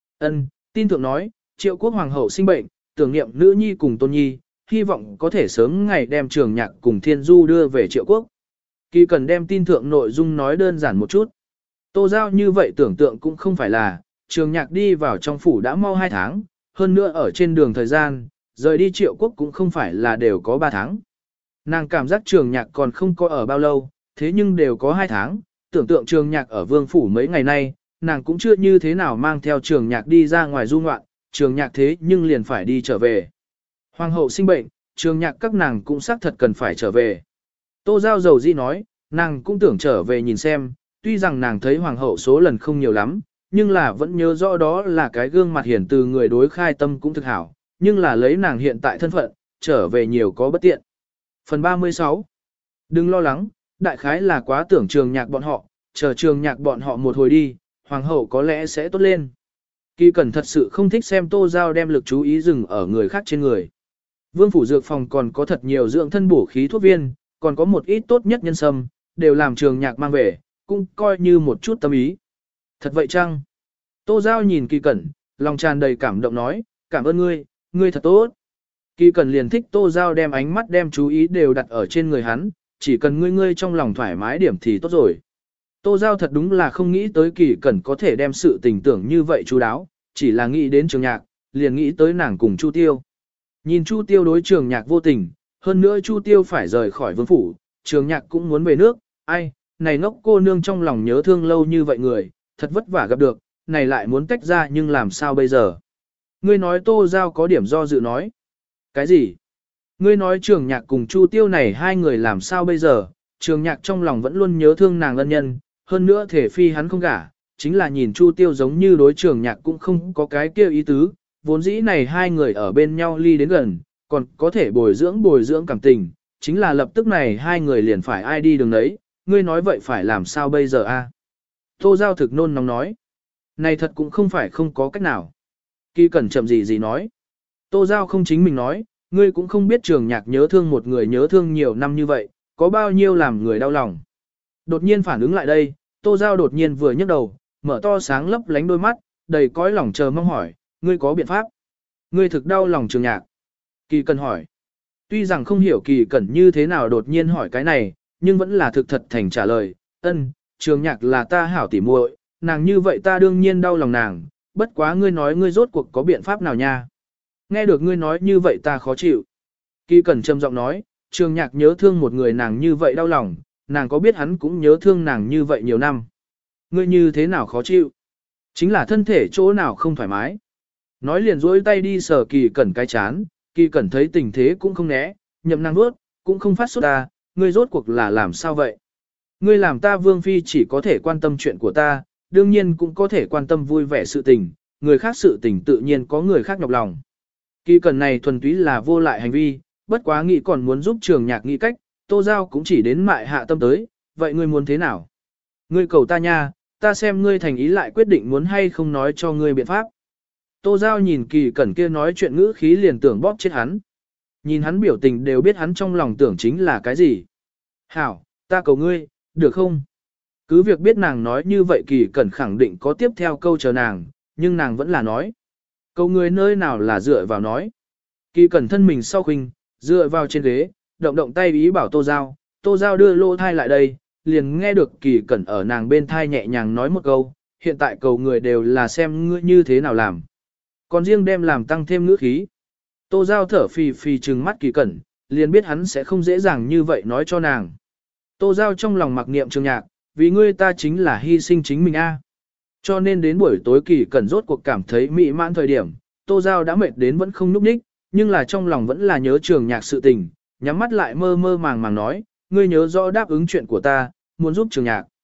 Tin thượng nói, Triệu Quốc hoàng hậu sinh bệnh, tưởng niệm nữ nhi cùng Tôn Nhi, hy vọng có thể sớm ngày đem Trường Nhạc cùng Thiên Du đưa về Triệu Quốc. Kỳ Cẩn đem tin thượng nội dung nói đơn giản một chút. Tô Giao như vậy tưởng tượng cũng không phải là, Trường Nhạc đi vào trong phủ đã mau 2 tháng, hơn nữa ở trên đường thời gian, rời đi Triệu Quốc cũng không phải là đều có 3 tháng. Nàng cảm giác Trường Nhạc còn không có ở bao lâu, thế nhưng đều có 2 tháng, tưởng tượng Trường Nhạc ở Vương phủ mấy ngày nay, nàng cũng chưa như thế nào mang theo Trường Nhạc đi ra ngoài du ngoạn, Trường Nhạc thế nhưng liền phải đi trở về. Hoàng hậu sinh bệnh, Trường Nhạc các nàng cũng xác thật cần phải trở về. Tô Giao dầu dĩ nói, nàng cũng tưởng trở về nhìn xem, tuy rằng nàng thấy hoàng hậu số lần không nhiều lắm, nhưng là vẫn nhớ rõ đó là cái gương mặt hiển từ người đối khai tâm cũng thực hảo, nhưng là lấy nàng hiện tại thân phận, trở về nhiều có bất tiện. Phần 36. Đừng lo lắng, đại khái là quá tưởng Trường Nhạc bọn họ, chờ Trường Nhạc bọn họ một hồi đi, hoàng hậu có lẽ sẽ tốt lên. Kỳ Cẩn thật sự không thích xem Tô Giao đem lực chú ý dừng ở người khác trên người. Vương phủ dược phòng còn có thật nhiều dưỡng thân bổ khí thuốc viên, còn có một ít tốt nhất nhân sâm, đều làm Trường Nhạc mang về, cũng coi như một chút tâm ý. Thật vậy chăng? Tô Giao nhìn Kỳ Cẩn, lòng tràn đầy cảm động nói, cảm ơn ngươi, ngươi thật tốt. Kỳ Cẩn liền thích Tô Giao đem ánh mắt đem chú ý đều đặt ở trên người hắn, chỉ cần ngươi trong lòng thoải mái điểm thì tốt rồi. Tô Giao thật đúng là không nghĩ tới Kỳ Cẩn có thể đem sự tình tưởng như vậy chú đáo, chỉ là nghĩ đến Trường Nhạc, liền nghĩ tới nàng cùng Chu Tiêu. Nhìn Chu Tiêu đối Trường Nhạc vô tình, hơn nữa Chu Tiêu phải rời khỏi vương phủ, Trường Nhạc cũng muốn về nước, ai, này ngốc cô nương trong lòng nhớ thương lâu như vậy người, thật vất vả gặp được, này lại muốn tách ra nhưng làm sao bây giờ? Ngươi nói Tô Giao có điểm do dự nói. Cái gì? Ngươi nói Trường Nhạc cùng Chu Tiêu này hai người làm sao bây giờ? Trường Nhạc trong lòng vẫn luôn nhớ thương nàng ân nhân, hơn nữa thể phi hắn không gả, chính là nhìn Chu Tiêu giống như đối Trường Nhạc cũng không có cái kia ý tứ, vốn dĩ này hai người ở bên nhau ly đến gần, còn có thể bồi dưỡng cảm tình, chính là lập tức này hai người liền phải ai đi đường đấy, ngươi nói vậy phải làm sao bây giờ a? Tô Giao thực nôn nóng nói. Này thật cũng không phải không có cách nào. Kỳ Cẩn chậm gì nói. Tô Giao không chính mình nói, ngươi cũng không biết Trường Nhạc nhớ thương một người nhớ thương nhiều năm như vậy, có bao nhiêu làm người đau lòng. Đột nhiên phản ứng lại đây, Tô Giao đột nhiên vừa nhấc đầu, mở to sáng lấp lánh đôi mắt, đầy cõi lòng chờ mong hỏi, ngươi có biện pháp? Ngươi thực đau lòng Trường Nhạc. Kỳ Cẩn hỏi. Tuy rằng không hiểu Kỳ Cẩn như thế nào đột nhiên hỏi cái này, nhưng vẫn là thực thật thành trả lời, Trường Nhạc là ta hảo tỉ muội, nàng như vậy ta đương nhiên đau lòng nàng, bất quá ngươi nói ngươi rốt cuộc có biện pháp nào nha. Nghe được ngươi nói như vậy ta khó chịu. Kỳ Cẩn trầm giọng nói, Trường Nhạc nhớ thương một người nàng như vậy đau lòng, nàng có biết hắn cũng nhớ thương nàng như vậy nhiều năm. Ngươi như thế nào khó chịu? Chính là thân thể chỗ nào không thoải mái. Nói liền duỗi tay đi sờ Kỳ Cẩn cái chán, Kỳ Cẩn thấy tình thế cũng không né, nhậm năng nuốt, cũng không phát sốt ta, ngươi rốt cuộc là làm sao vậy? Ngươi làm ta Vương Phi chỉ có thể quan tâm chuyện của ta, đương nhiên cũng có thể quan tâm vui vẻ sự tình, người khác sự tình tự nhiên có người khác nhọc lòng. Kỳ Cẩn này thuần túy là vô lại hành vi, bất quá nghĩ còn muốn giúp Trường Nhạc nghĩ cách, Tô Giao cũng chỉ đến mại hạ tâm tới, vậy ngươi muốn thế nào? Ngươi cầu ta nha, ta xem ngươi thành ý lại quyết định muốn hay không nói cho ngươi biện pháp. Tô Giao nhìn Kỳ Cẩn kia nói chuyện ngữ khí liền tưởng bóp chết hắn. Nhìn hắn biểu tình đều biết hắn trong lòng tưởng chính là cái gì. Hảo, ta cầu ngươi, được không? Cứ việc biết nàng nói như vậy Kỳ Cẩn khẳng định có tiếp theo câu chờ nàng, nhưng nàng vẫn là nói. Cầu ngươi nơi nào là dựa vào nói. Kỳ Cẩn thân mình sau khinh, dựa vào trên ghế, động động tay ý bảo Tô Giao. Tô Giao đưa lô thai lại đây, liền nghe được Kỳ Cẩn ở nàng bên thai nhẹ nhàng nói một câu. Hiện tại cầu người đều là xem ngươi như thế nào làm. Còn riêng đem làm tăng thêm ngữ khí. Tô Giao thở phì phì trừng mắt Kỳ Cẩn, liền biết hắn sẽ không dễ dàng như vậy nói cho nàng. Tô Giao trong lòng mặc niệm Trường Nhạc, vì ngươi ta chính là hy sinh chính mình a. Cho nên đến buổi tối Kỳ Cẩn rốt cuộc cảm thấy mị mãn thời điểm, Tô Giao đã mệt đến vẫn không núp ních, nhưng là trong lòng vẫn là nhớ Trường Nhạc sự tình, nhắm mắt lại mơ mơ màng màng nói, ngươi nhớ rõ đáp ứng chuyện của ta, muốn giúp Trường Nhạc.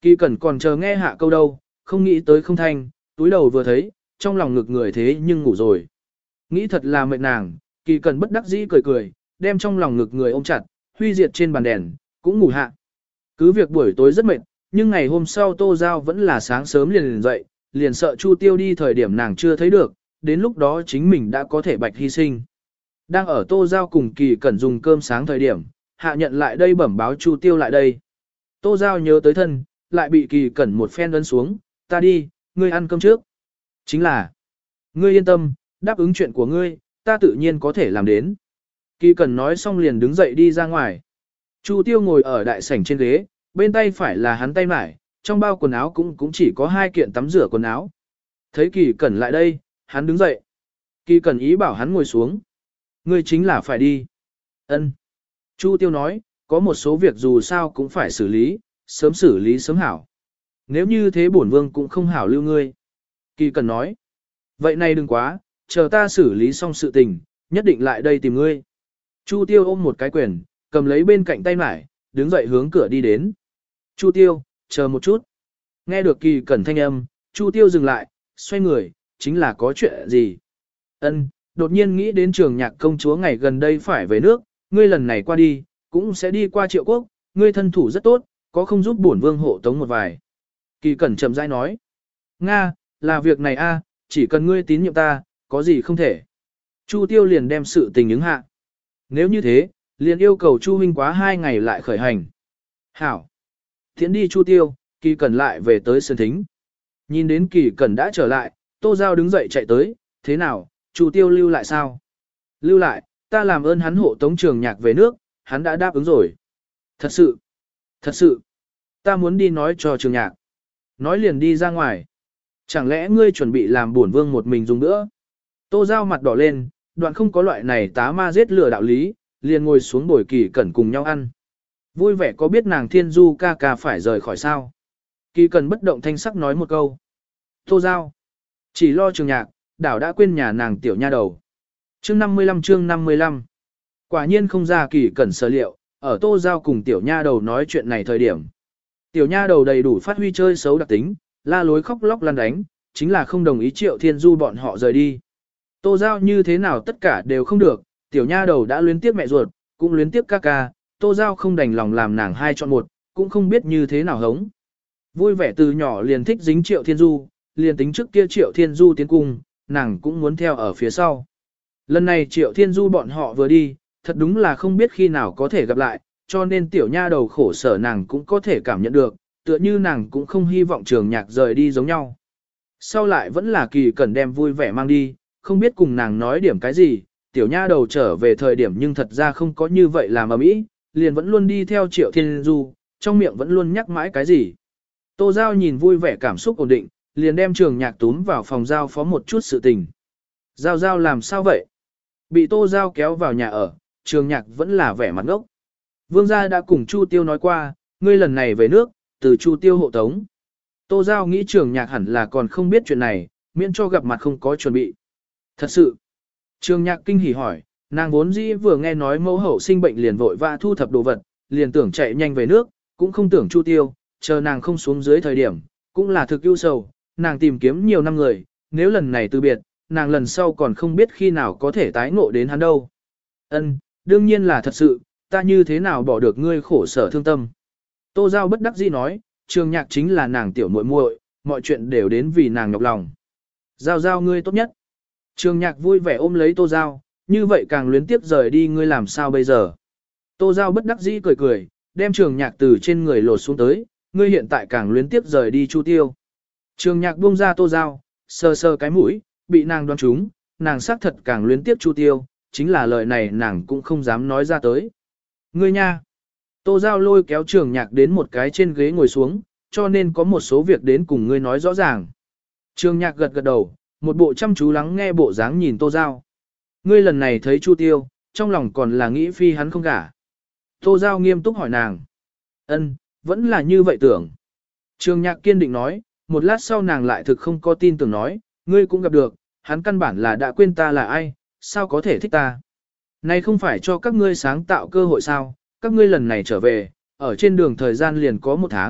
Kỳ Cẩn còn chờ nghe hạ câu đâu, không nghĩ tới không thanh, túi đầu vừa thấy, trong lòng ngực người thế nhưng ngủ rồi. Nghĩ thật là mệt nàng, Kỳ Cẩn bất đắc dĩ cười cười, đem trong lòng ngực người ôm chặt, huy diệt trên bàn đèn, cũng ngủ hạ. Cứ việc buổi tối rất mệt, nhưng ngày hôm sau Tô Giao vẫn là sáng sớm liền dậy, liền sợ Chu Tiêu đi thời điểm nàng chưa thấy được, đến lúc đó chính mình đã có thể bạch hy sinh. Đang ở Tô Giao cùng Kỳ Cẩn dùng cơm sáng thời điểm, hạ nhận lại đây bẩm báo Chu Tiêu lại đây. Tô Giao nhớ tới thân, lại bị Kỳ Cẩn một phen ấn xuống, ta đi, ngươi ăn cơm trước. Chính là, ngươi yên tâm, đáp ứng chuyện của ngươi, ta tự nhiên có thể làm đến. Kỳ Cẩn nói xong liền đứng dậy đi ra ngoài. Chu Tiêu ngồi ở đại sảnh trên ghế, bên tay phải là hắn tay mải, trong bao quần áo cũng chỉ có 2 kiện tắm rửa quần áo. Thấy Kỳ Cẩn lại đây, hắn đứng dậy. Kỳ Cẩn ý bảo hắn ngồi xuống. Ngươi chính là phải đi. Ân. Chu Tiêu nói, có một số việc dù sao cũng phải xử lý, sớm xử lý sớm hảo. Nếu như thế bổn vương cũng không hảo lưu ngươi. Kỳ Cẩn nói. Vậy này đừng quá, chờ ta xử lý xong sự tình, nhất định lại đây tìm ngươi. Chu Tiêu ôm một cái quyền, cầm lấy bên cạnh tay mải, đứng dậy hướng cửa đi đến. Chu Tiêu, chờ một chút. Nghe được Kỳ Cẩn thanh âm, Chu Tiêu dừng lại, xoay người, chính là có chuyện gì. Ân, đột nhiên nghĩ đến Trường Nhạc công chúa ngày gần đây phải về nước, ngươi lần này qua đi, cũng sẽ đi qua Triệu Quốc, ngươi thân thủ rất tốt, có không giúp bổn vương hộ tống một vài. Kỳ Cẩn chậm rãi nói. Nga, là việc này a, chỉ cần ngươi tín nhiệm ta, có gì không thể. Chu Tiêu liền đem sự tình ứng hạ. Nếu như thế, liền yêu cầu Chu huynh quá 2 ngày lại khởi hành. Hảo. Thiện đi Chu Tiêu, Kỳ Cẩn lại về tới sân thính. Nhìn đến Kỳ Cẩn đã trở lại, Tô Giao đứng dậy chạy tới, thế nào, Chu Tiêu lưu lại sao? Lưu lại, ta làm ơn hắn hộ tống Trường Nhạc về nước, hắn đã đáp ứng rồi. Thật sự, ta muốn đi nói cho Trường Nhạc. Nói liền đi ra ngoài. Chẳng lẽ ngươi chuẩn bị làm bổn vương một mình dùng nữa? Tô Giao mặt đỏ lên, đoạn không có loại này tá ma giết lừa đạo lý, liền ngồi xuống bồi Kỳ Cẩn cùng nhau ăn. Vui vẻ có biết nàng Thiên Du ca ca phải rời khỏi sao? Kỳ Cẩn bất động thanh sắc nói một câu. Tô Giao. Chỉ lo Trường Nhạc, đảo đã quên nhà nàng tiểu nha đầu. Chương 55. Quả nhiên không ra Kỳ Cẩn sở liệu, ở Tô Giao cùng tiểu nha đầu nói chuyện này thời điểm. Tiểu nha đầu đầy đủ phát huy chơi xấu đặc tính, la lối khóc lóc lăn đánh, chính là không đồng ý Triệu Thiên Du bọn họ rời đi. Tô Giao như thế nào tất cả đều không được, tiểu nha đầu đã luyến tiếc mẹ ruột, cũng luyến tiếc ca ca, Tô Giao không đành lòng làm nàng hai chọn một, cũng không biết như thế nào hống. Vui vẻ từ nhỏ liền thích dính Triệu Thiên Du, liền tính trước kia Triệu Thiên Du tiến cung, nàng cũng muốn theo ở phía sau. Lần này Triệu Thiên Du bọn họ vừa đi, thật đúng là không biết khi nào có thể gặp lại, cho nên tiểu nha đầu khổ sở nàng cũng có thể cảm nhận được, tựa như nàng cũng không hy vọng Trường Nhạc rời đi giống nhau. Sau lại vẫn là Kỳ Cẩn đem vui vẻ mang đi, không biết cùng nàng nói điểm cái gì, tiểu nha đầu trở về thời điểm nhưng thật ra không có như vậy làm ầm ĩ, liền vẫn luôn đi theo Triệu Thiên Du, trong miệng vẫn luôn nhắc mãi cái gì. Tô Giao nhìn vui vẻ cảm xúc ổn định, liền đem Trường Nhạc túm vào phòng giao phó một chút sự tình. Giao Giao làm sao vậy? Bị Tô Giao kéo vào nhà ở, Trường Nhạc vẫn là vẻ mặt ngốc. Vương gia đã cùng Chu Tiêu nói qua, ngươi lần này về nước, từ Chu Tiêu hộ tống. Tô Giao nghĩ Trường Nhạc hẳn là còn không biết chuyện này, miễn cho gặp mặt không có chuẩn bị. Thật sự. Trường Nhạc kinh hỉ hỏi, nàng vốn dĩ vừa nghe nói mẫu hậu sinh bệnh liền vội vã thu thập đồ vật, liền tưởng chạy nhanh về nước, cũng không tưởng Chu Tiêu, chờ nàng không xuống dưới thời điểm, cũng là thực ưu sầu, nàng tìm kiếm nhiều năm người, nếu lần này từ biệt, nàng lần sau còn không biết khi nào có thể tái ngộ đến hắn đâu. Ân, đương nhiên là thật sự, ta như thế nào bỏ được ngươi khổ sở thương tâm. Tô Giao bất đắc dĩ nói, Trường Nhạc chính là nàng tiểu muội muội, mọi chuyện đều đến vì nàng nhọc lòng. Giao Giao ngươi tốt nhất. Trường Nhạc vui vẻ ôm lấy Tô Giao, như vậy càng luyến tiếp rời đi ngươi làm sao bây giờ. Tô Giao bất đắc dĩ cười cười, đem Trường Nhạc từ trên người lột xuống tới, ngươi hiện tại càng luyến tiếp rời đi Chu Tiêu. Trường Nhạc buông ra Tô Giao, sờ sờ cái mũi, bị nàng đoán trúng, nàng xác thật càng luyến tiếp Chu Tiêu, chính là lời này nàng cũng không dám nói ra tới. Ngươi nha! Tô Giao lôi kéo Trường Nhạc đến một cái trên ghế ngồi xuống, cho nên có một số việc đến cùng ngươi nói rõ ràng. Trường Nhạc gật gật đầu, một bộ chăm chú lắng nghe bộ dáng nhìn Tô Giao. Ngươi lần này thấy Chu Tiêu, trong lòng còn là nghĩ phi hắn không gả. Tô Giao nghiêm túc hỏi nàng. Ân, vẫn là như vậy tưởng. Trường Nhạc kiên định nói, một lát sau nàng lại thực không có tin tưởng nói, ngươi cũng gặp được, hắn căn bản là đã quên ta là ai, sao có thể thích ta. Này không phải cho các ngươi sáng tạo cơ hội sao, các ngươi lần này trở về, ở trên đường thời gian liền có 1 tháng,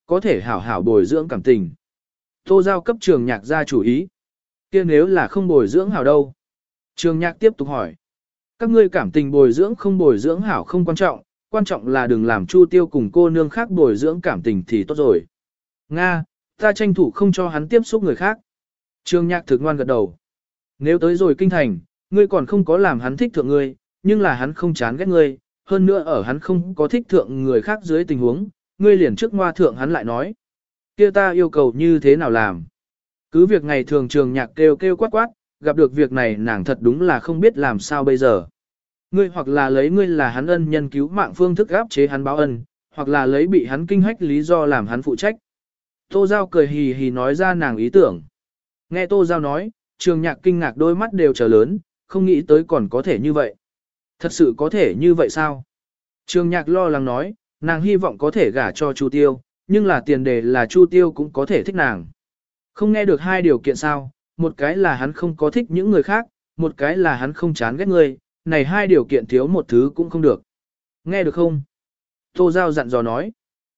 có thể hảo hảo bồi dưỡng cảm tình. Tô Giao cấp Trường Nhạc ra chủ ý. Kia nếu là không bồi dưỡng hảo đâu? Trường Nhạc tiếp tục hỏi. Các ngươi cảm tình bồi dưỡng không bồi dưỡng hảo không quan trọng là đừng làm Chu Tiêu cùng cô nương khác bồi dưỡng cảm tình thì tốt rồi. Nga, ta tranh thủ không cho hắn tiếp xúc người khác. Trường Nhạc thực ngoan gật đầu. Nếu tới rồi kinh thành, ngươi còn không có làm hắn thích thượng ngươi, nhưng là hắn không chán ghét ngươi, hơn nữa ở hắn không có thích thượng người khác dưới tình huống, ngươi liền trước ngoa thượng hắn lại nói. Kia ta yêu cầu như thế nào làm? Cứ việc ngày thường Trường Nhạc kêu kêu quát quát, gặp được việc này nàng thật đúng là không biết làm sao bây giờ. Ngươi hoặc là lấy ngươi là hắn ân nhân cứu mạng phương thức áp chế hắn báo ân, hoặc là lấy bị hắn kinh hách lý do làm hắn phụ trách. Tô Giao cười hì hì nói ra nàng ý tưởng. Nghe Tô Giao nói, Trường Nhạc kinh ngạc đôi mắt đều trở lớn, không nghĩ tới còn có thể như vậy. Thật sự có thể như vậy sao? Trường Nhạc lo lắng nói, nàng hy vọng có thể gả cho Chu Tiêu, nhưng là tiền đề là Chu Tiêu cũng có thể thích nàng. Không nghe được hai điều kiện sao, một cái là hắn không có thích những người khác, một cái là hắn không chán ghét ngươi, này hai điều kiện thiếu một thứ cũng không được. Nghe được không? Tô Giao dặn dò nói.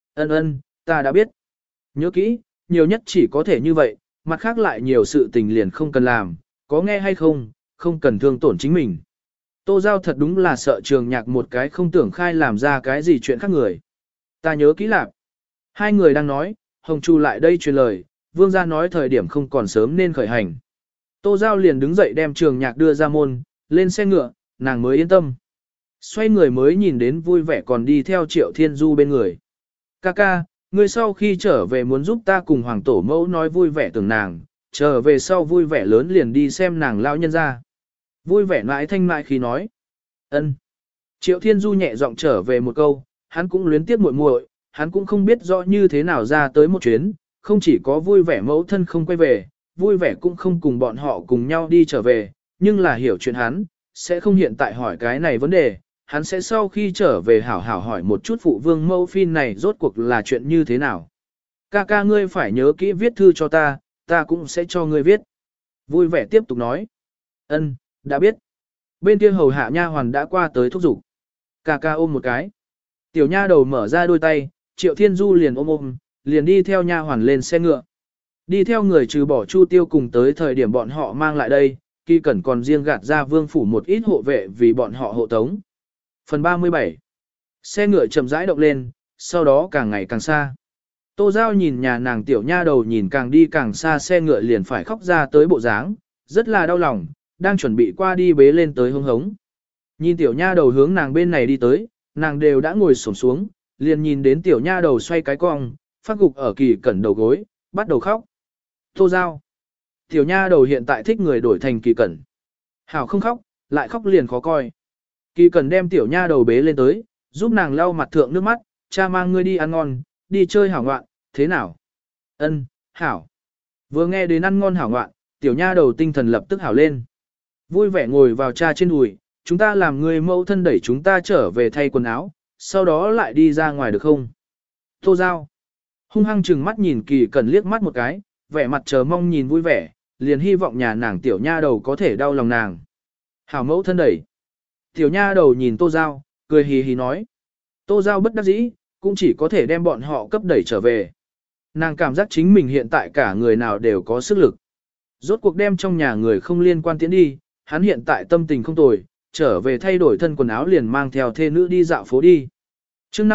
Ân, ta đã biết. Nhớ kỹ, nhiều nhất chỉ có thể như vậy, mặt khác lại nhiều sự tình liền không cần làm, có nghe hay không, không cần thương tổn chính mình. Tô Giao thật đúng là sợ Trường Nhạc một cái không tưởng khai làm ra cái gì chuyện khác người. Ta nhớ kỹ lạc. Hai người đang nói, Hồng Chu lại đây truyền lời, vương gia nói thời điểm không còn sớm nên khởi hành. Tô Giao liền đứng dậy đem Trường Nhạc đưa ra môn, lên xe ngựa, nàng mới yên tâm. Xoay người mới nhìn đến vui vẻ còn đi theo Triệu Thiên Du bên người. Ca, ngươi sau khi trở về muốn giúp ta cùng Hoàng Tổ Mẫu nói vui vẻ tưởng nàng, trở về sau vui vẻ lớn liền đi xem nàng lão nhân ra. Vui vẻ mãi thanh mại khi nói. Ân. Triệu Thiên Du nhẹ giọng trở về một câu, hắn cũng luyến tiếc muội muội, hắn cũng không biết rõ như thế nào ra tới một chuyến, không chỉ có vui vẻ mẫu thân không quay về, vui vẻ cũng không cùng bọn họ cùng nhau đi trở về, nhưng là hiểu chuyện hắn, sẽ không hiện tại hỏi cái này vấn đề, hắn sẽ sau khi trở về hảo hảo hỏi một chút phụ vương mẫu phi này rốt cuộc là chuyện như thế nào. Ca ngươi phải nhớ kỹ viết thư cho ta cũng sẽ cho ngươi viết. Vui vẻ tiếp tục nói. Ân, đã biết. Bên kia hầu hạ nha hoàn đã qua tới thúc giục. Ca ôm một cái. Tiểu nha đầu mở ra đôi tay, Triệu Thiên Du liền ôm, liền đi theo nha hoàn lên xe ngựa. Đi theo người trừ bỏ Chu Tiêu cùng tới thời điểm bọn họ mang lại đây, Kỳ Cẩn còn riêng gạt ra vương phủ một ít hộ vệ vì bọn họ hộ tống. Phần 37. Xe ngựa chậm rãi động lên, sau đó càng ngày càng xa. Tô Giao nhìn nhà nàng tiểu nha đầu nhìn càng đi càng xa xe ngựa liền phải khóc ra tới bộ dáng, rất là đau lòng, đang chuẩn bị qua đi bế lên tới hống hống. Nhìn tiểu nha đầu hướng nàng bên này đi tới, nàng đều đã ngồi xổm xuống, liền nhìn đến tiểu nha đầu xoay cái cong, phát gục ở Kỳ Cẩn đầu gối, bắt đầu khóc. Tô Giao. Tiểu nha đầu hiện tại thích người đổi thành Kỳ Cẩn. Hảo không khóc, lại khóc liền khó coi. Kỳ Cẩn đem tiểu nha đầu bế lên tới, giúp nàng lau mặt thượng nước mắt, cha mang ngươi đi ăn ngon, đi chơi hảo ngoạn, thế nào? Ân, hảo. Vừa nghe đến ăn ngon hảo ngoạn, tiểu nha đầu tinh thần lập tức hảo lên. Vui vẻ ngồi vào cha trên đùi, chúng ta làm người mẫu thân đẩy chúng ta trở về thay quần áo, sau đó lại đi ra ngoài được không? Tô Giao. Hung hăng chừng mắt nhìn Kỳ Cẩn liếc mắt một cái, vẻ mặt chờ mong nhìn vui vẻ, liền hy vọng nhà nàng tiểu nha đầu có thể đau lòng nàng. Hảo mẫu thân đẩy. Tiểu nha đầu nhìn Tô Giao, cười hì hì nói. Tô Giao bất đắc dĩ, cũng chỉ có thể đem bọn họ cấp đẩy trở về. Nàng cảm giác chính mình hiện tại cả người nào đều có sức lực. Rốt cuộc đem trong nhà người không liên quan tiến đi, hắn hiện tại tâm tình không tồi, trở về thay đổi thân quần áo liền mang theo thê nữ đi dạo phố đi. Chương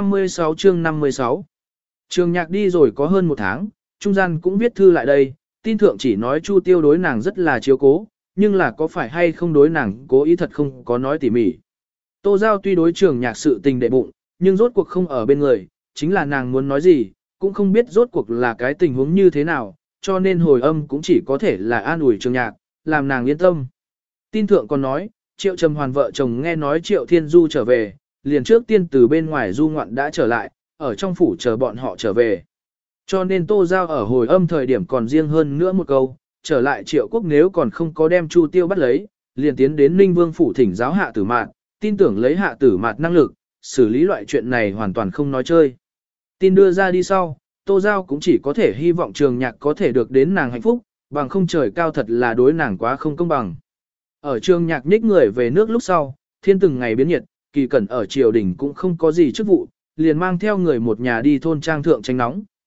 56. Trường Nhạc đi rồi có hơn một tháng, trung gian cũng viết thư lại đây, tin thượng chỉ nói Chu Tiêu đối nàng rất là chiếu cố, nhưng là có phải hay không đối nàng cố ý thật không có nói tỉ mỉ. Tô Giao tuy đối Trường Nhạc sự tình đệ bụng, nhưng rốt cuộc không ở bên người, chính là nàng muốn nói gì, cũng không biết rốt cuộc là cái tình huống như thế nào, cho nên hồi âm cũng chỉ có thể là an ủi Trường Nhạc, làm nàng yên tâm. Tin thượng còn nói, Triệu Trầm Hoàn vợ chồng nghe nói Triệu Thiên Du trở về, liền trước tiên từ bên ngoài du ngoạn đã trở lại, ở trong phủ chờ bọn họ trở về. Cho nên Tô Giao ở hồi âm thời điểm còn riêng hơn nữa một câu, trở lại Triệu Quốc nếu còn không có đem Chu Tiêu bắt lấy, liền tiến đến Ninh Vương phủ thỉnh giáo Hạ Tử Mạt, tin tưởng lấy Hạ Tử Mạt năng lực, xử lý loại chuyện này hoàn toàn không nói chơi. Tin đưa ra đi sau, Tô Giao cũng chỉ có thể hy vọng Trường Nhạc có thể được đến nàng hạnh phúc, bằng không trời cao thật là đối nàng quá không công bằng. Ở Trường Nhạc nhích người về nước lúc sau, thiên từng ngày biến nhiệt, Kỳ Cẩn ở triều đình cũng không có gì chức vụ, liền mang theo người một nhà đi thôn trang thượng tránh nóng.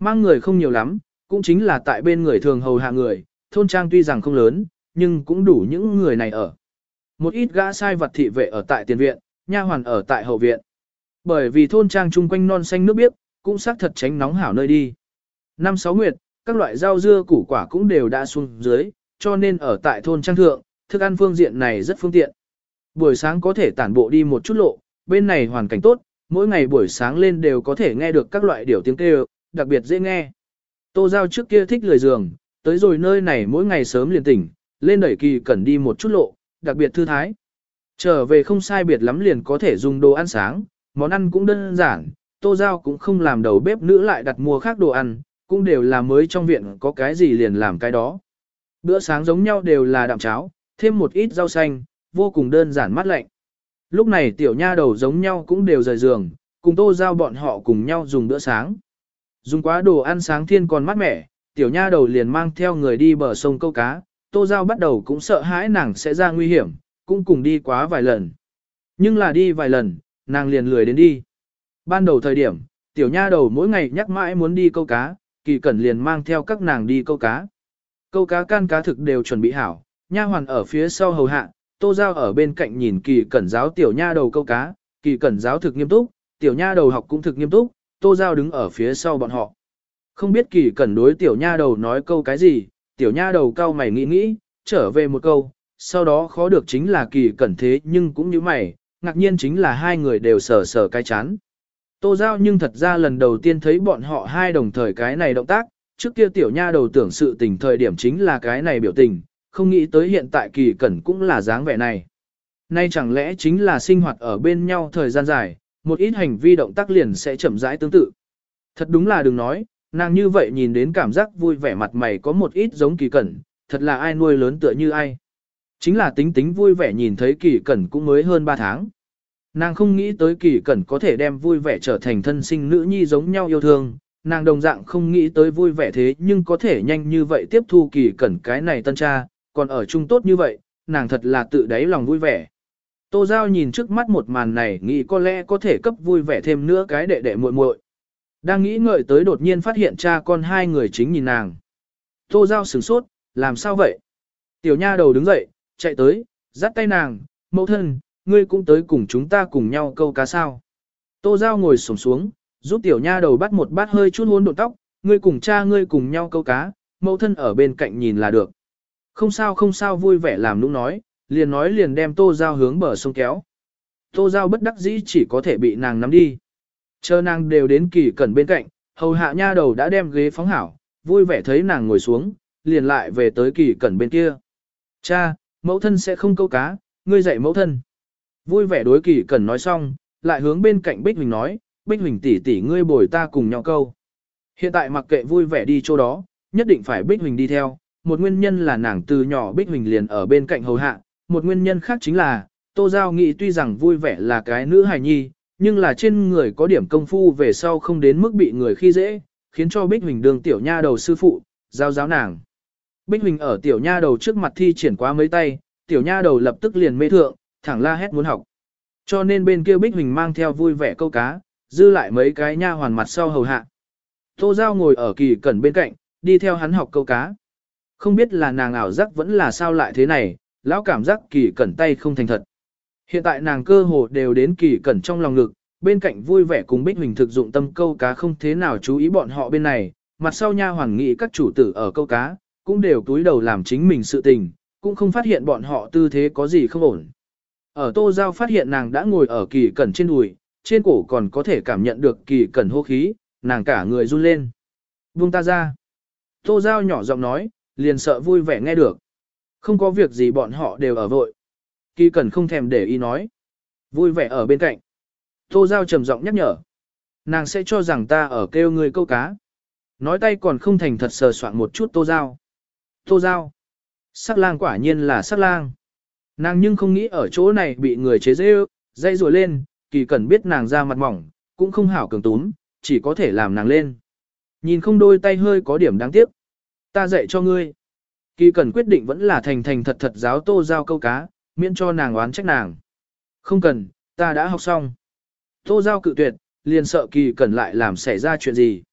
Mang người không nhiều lắm, cũng chính là tại bên người thường hầu hạ người, thôn trang tuy rằng không lớn, nhưng cũng đủ những người này ở. Một ít gã sai vật thị vệ ở tại tiền viện, nha hoàn ở tại hậu viện. Bởi vì thôn trang chung quanh non xanh nước biếc, cũng xác thật tránh nóng hảo nơi đi. Năm sáu nguyệt, các loại rau dưa củ quả cũng đều đã xuống dưới, cho nên ở tại thôn trang thượng, thức ăn phương diện này rất phương tiện. Buổi sáng có thể tản bộ đi một chút lộ, bên này hoàn cảnh tốt, mỗi ngày buổi sáng lên đều có thể nghe được các loại điểu tiếng kêu, đặc biệt dễ nghe. Tô Giao trước kia thích lười giường, tới rồi nơi này mỗi ngày sớm liền tỉnh, lên đẩy Kỳ Cẩn đi một chút lộ, đặc biệt thư thái. Trở về không sai biệt lắm liền có thể dùng đồ ăn sáng, món ăn cũng đơn giản, Tô Giao cũng không làm đầu bếp nữ lại đặt mua khác đồ ăn, cũng đều là mới trong viện có cái gì liền làm cái đó. Bữa sáng giống nhau đều là đạm cháo, thêm một ít rau xanh, vô cùng đơn giản mát lạnh. Lúc này tiểu nha đầu giống nhau cũng đều rời giường, cùng Tô Giao bọn họ cùng nhau dùng bữa sáng. Dùng quá đồ ăn sáng thiên còn mát mẻ, tiểu nha đầu liền mang theo người đi bờ sông câu cá, Tô Giao bắt đầu cũng sợ hãi nàng sẽ ra nguy hiểm, cũng cùng đi quá vài lần. Nhưng là đi vài lần, nàng liền lười đến đi. Ban đầu thời điểm, tiểu nha đầu mỗi ngày nhắc mãi muốn đi câu cá, Kỳ Cẩn liền mang theo các nàng đi câu cá. Câu cá can cá thực đều chuẩn bị hảo, nha hoàn ở phía sau hầu hạ, Tô Giao ở bên cạnh nhìn Kỳ Cẩn giáo tiểu nha đầu câu cá, Kỳ Cẩn giáo thực nghiêm túc, tiểu nha đầu học cũng thực nghiêm túc, Tô Giao đứng ở phía sau bọn họ. Không biết Kỳ Cẩn đối tiểu nha đầu nói câu cái gì, tiểu nha đầu cau mày nghĩ nghĩ, trở về một câu, sau đó khó được chính là Kỳ Cẩn thế nhưng cũng như mày, ngạc nhiên chính là hai người đều sờ sờ cái chán. Tô Giao nhưng thật ra lần đầu tiên thấy bọn họ hai đồng thời cái này động tác, trước kia tiểu nha đầu tưởng sự tình thời điểm chính là cái này biểu tình, không nghĩ tới hiện tại Kỳ Cẩn cũng là dáng vẻ này. Nay chẳng lẽ chính là sinh hoạt ở bên nhau thời gian dài, một ít hành vi động tác liền sẽ chậm rãi tương tự. Thật đúng là đừng nói, nàng như vậy nhìn đến cảm giác vui vẻ mặt mày có một ít giống Kỳ Cẩn, thật là ai nuôi lớn tựa như ai. Chính là tính tính vui vẻ nhìn thấy Kỳ Cẩn cũng mới hơn 3 tháng. Nàng không nghĩ tới Kỳ Cẩn có thể đem vui vẻ trở thành thân sinh nữ nhi giống nhau yêu thương, nàng đồng dạng không nghĩ tới vui vẻ thế nhưng có thể nhanh như vậy tiếp thu Kỳ Cẩn cái này tân cha, còn ở chung tốt như vậy, nàng thật là tự đáy lòng vui vẻ. Tô Giao nhìn trước mắt một màn này nghĩ có lẽ có thể cấp vui vẻ thêm nữa cái đệ đệ muội muội. Đang nghĩ ngợi tới đột nhiên phát hiện cha con hai người chính nhìn nàng. Tô Giao sửng sốt, làm sao vậy? Tiểu nha đầu đứng dậy, chạy tới, dắt tay nàng, mẫu thân, ngươi cũng tới cùng chúng ta cùng nhau câu cá sao. Tô Giao ngồi xổm xuống, giúp tiểu nha đầu bắt một bát hơi chút hỗn độn tóc, ngươi cùng cha ngươi cùng nhau câu cá, mẫu thân ở bên cạnh nhìn là được. Không sao vui vẻ làm nũng nói liền đem Tô Giao hướng bờ sông kéo. Tô Giao bất đắc dĩ chỉ có thể bị nàng nắm đi. Chờ nàng đều đến Kỳ Cẩn bên cạnh, hầu hạ nha đầu đã đem ghế phóng hảo, vui vẻ thấy nàng ngồi xuống, liền lại về tới Kỳ Cẩn bên kia. Cha, mẫu thân sẽ không câu cá, ngươi dạy mẫu thân. Vui vẻ đối Kỳ Cẩn nói xong, lại hướng bên cạnh Bích Huỳnh nói, Bích Huỳnh tỷ tỷ ngươi bồi ta cùng nhau câu. Hiện tại mặc kệ vui vẻ đi chỗ đó, nhất định phải Bích Huỳnh đi theo, một nguyên nhân là nàng từ nhỏ Bích Huỳnh liền ở bên cạnh hầu hạ, một nguyên nhân khác chính là, Tô Giao nghĩ tuy rằng vui vẻ là cái nữ hài nhi, nhưng là trên người có điểm công phu về sau không đến mức bị người khi dễ, khiến cho Bích Huỳnh đương tiểu nha đầu sư phụ, giáo nàng. Bích Huỳnh ở tiểu nha đầu trước mặt thi triển quá mấy tay, tiểu nha đầu lập tức liền mê thượng, thẳng la hét muốn học. Cho nên bên kia Bích Huỳnh mang theo vui vẻ câu cá, dư lại mấy cái nha hoàn mặt sau hầu hạ. Tô Giao ngồi ở Kỳ Cẩn bên cạnh, đi theo hắn học câu cá. Không biết là nàng ảo giác vẫn là sao lại thế này, lão cảm giác Kỳ Cẩn tay không thành thật. Hiện tại nàng cơ hồ đều đến Kỳ Cẩn trong lòng ngực, bên cạnh vui vẻ cùng Bích Huỳnh thực dụng tâm câu cá không thế nào chú ý bọn họ bên này, mặt sau nha hoàn nghĩ các chủ tử ở câu cá, cũng đều túi đầu làm chính mình sự tình, cũng không phát hiện bọn họ tư thế có gì không ổn. Ở Tô Giao phát hiện nàng đã ngồi ở Kỳ Cẩn trên đùi, trên cổ còn có thể cảm nhận được Kỳ Cẩn hô khí, nàng cả người run lên. Buông ta ra. Tô Giao nhỏ giọng nói, liền sợ vui vẻ nghe được. Không có việc gì bọn họ đều ở vội. Kỳ Cẩn không thèm để ý nói. Vui vẻ ở bên cạnh. Tô Giao trầm giọng nhắc nhở. Nàng sẽ cho rằng ta ở kêu người câu cá. Nói tay còn không thành thật sờ soạn một chút Tô Giao. Tô Giao. Sắc lang quả nhiên là sắc lang. Nàng nhưng không nghĩ ở chỗ này bị người chế dễ ước, dây rùa lên, Kỳ Cẩn biết nàng ra mặt mỏng, cũng không hảo cường túm, chỉ có thể làm nàng lên. Nhìn không đôi tay hơi có điểm đáng tiếc. Ta dạy cho ngươi. Kỳ Cẩn quyết định vẫn là thành thành thật thật giáo Tô Giao câu cá, miễn cho nàng oán trách nàng. Không cần, ta đã học xong. Tô Giao cự tuyệt, liền sợ Kỳ Cẩn lại làm xảy ra chuyện gì.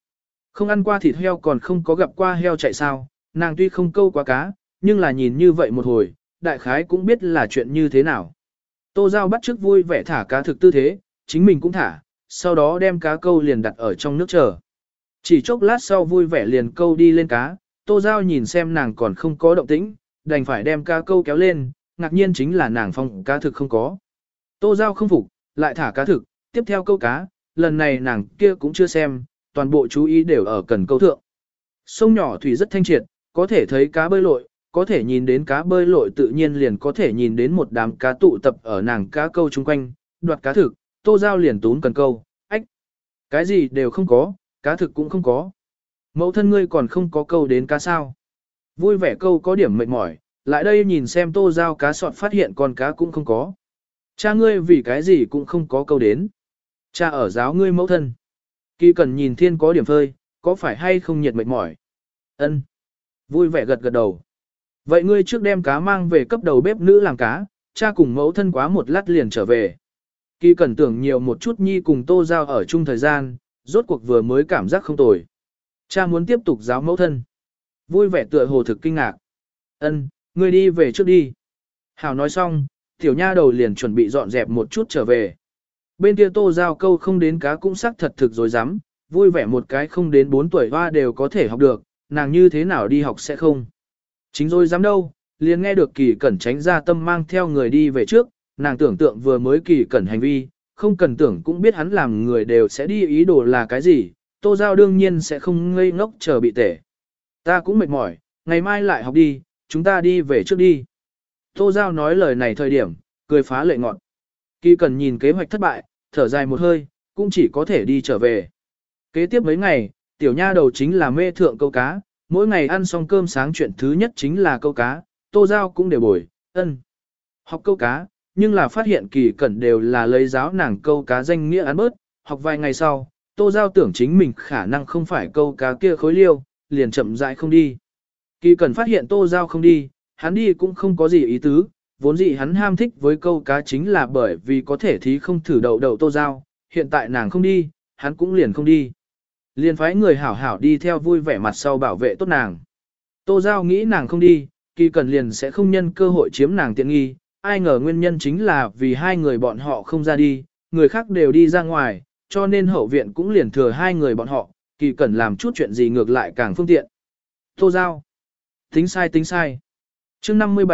Không ăn qua thịt heo còn không có gặp qua heo chạy sao, nàng tuy không câu quá cá, nhưng là nhìn như vậy một hồi, đại khái cũng biết là chuyện như thế nào. Tô Giao bắt chước vui vẻ thả cá thực tư thế, chính mình cũng thả, sau đó đem cá câu liền đặt ở trong nước chờ. Chỉ chốc lát sau vui vẻ liền câu đi lên cá, Tô Giao nhìn xem nàng còn không có động tĩnh, đành phải đem cá câu kéo lên, ngạc nhiên chính là nàng phong cá thực không có. Tô Giao không phục, lại thả cá thực, tiếp theo câu cá, lần này nàng kia cũng chưa xem, toàn bộ chú ý đều ở cần câu thượng. Sông nhỏ thủy rất thanh triệt, có thể thấy cá bơi lội, có thể nhìn đến cá bơi lội tự nhiên liền có thể nhìn đến một đám cá tụ tập ở nàng cá câu chung quanh, đoạt cá thực, Tô Giao liền tún cần câu, ách. Cái gì đều không có, cá thực cũng không có. Mẫu thân ngươi còn không có câu đến cá sao. Vui vẻ câu có điểm mệt mỏi, lại đây nhìn xem Tô Giao cá sọt phát hiện con cá cũng không có. Cha ngươi vì cái gì cũng không có câu đến. Cha ở giáo ngươi mẫu thân. Kỳ cần nhìn thiên có điểm phơi, có phải hay không nhiệt mệt mỏi? Ân. Vui vẻ gật gật đầu. Vậy ngươi trước đem cá mang về cấp đầu bếp nữ làm cá, cha cùng mẫu thân quá một lát liền trở về. Kỳ cần tưởng nhiều một chút nhi cùng Tô Giao ở chung thời gian, rốt cuộc vừa mới cảm giác không tồi. Cha muốn tiếp tục giáo mẫu thân. Vui vẻ tựa hồ thực kinh ngạc. Ân, ngươi đi về trước đi. Hảo nói xong, tiểu nha đầu liền chuẩn bị dọn dẹp một chút trở về. Bên kia Tô Giao câu không đến cá cũng sắc thật thực rồi dám, vui vẻ một cái không đến 4 tuổi hoa đều có thể học được, nàng như thế nào đi học sẽ không. Chính rồi dám đâu, liền nghe được Kỳ Cẩn tránh ra tâm mang theo người đi về trước, nàng tưởng tượng vừa mới Kỳ Cẩn hành vi, không cần tưởng cũng biết hắn làm người đều sẽ đi ý đồ là cái gì, Tô Giao đương nhiên sẽ không ngây ngốc chờ bị tể. Ta cũng mệt mỏi, ngày mai lại học đi, chúng ta đi về trước đi. Tô Giao nói lời này thời điểm, cười phá lệ ngọn. Kỳ Cẩn nhìn kế hoạch thất bại, thở dài một hơi, cũng chỉ có thể đi trở về. Kế tiếp mấy ngày, tiểu nha đầu chính là mê thượng câu cá, mỗi ngày ăn xong cơm sáng chuyện thứ nhất chính là câu cá, Tô Giao cũng đều bồi, học câu cá, nhưng là phát hiện Kỳ Cẩn đều là lấy giáo nàng câu cá danh nghĩa ăn bớt, học vài ngày sau, Tô Giao tưởng chính mình khả năng không phải câu cá kia khối liêu, liền chậm rãi không đi. Kỳ Cẩn phát hiện Tô Giao không đi, hắn đi cũng không có gì ý tứ, vốn dĩ hắn ham thích với câu cá chính là bởi vì có thể thí không thử đậu Tô Giao, hiện tại nàng không đi, hắn cũng liền không đi. Liền phái người hảo hảo đi theo vui vẻ mặt sau bảo vệ tốt nàng. Tô Giao nghĩ nàng không đi, Kỳ Cẩn liền sẽ không nhân cơ hội chiếm nàng tiện nghi, ai ngờ nguyên nhân chính là vì hai người bọn họ không ra đi, người khác đều đi ra ngoài, cho nên hậu viện cũng liền thừa hai người bọn họ, Kỳ Cẩn làm chút chuyện gì ngược lại càng phương tiện. Tô Giao. Tính sai. Chương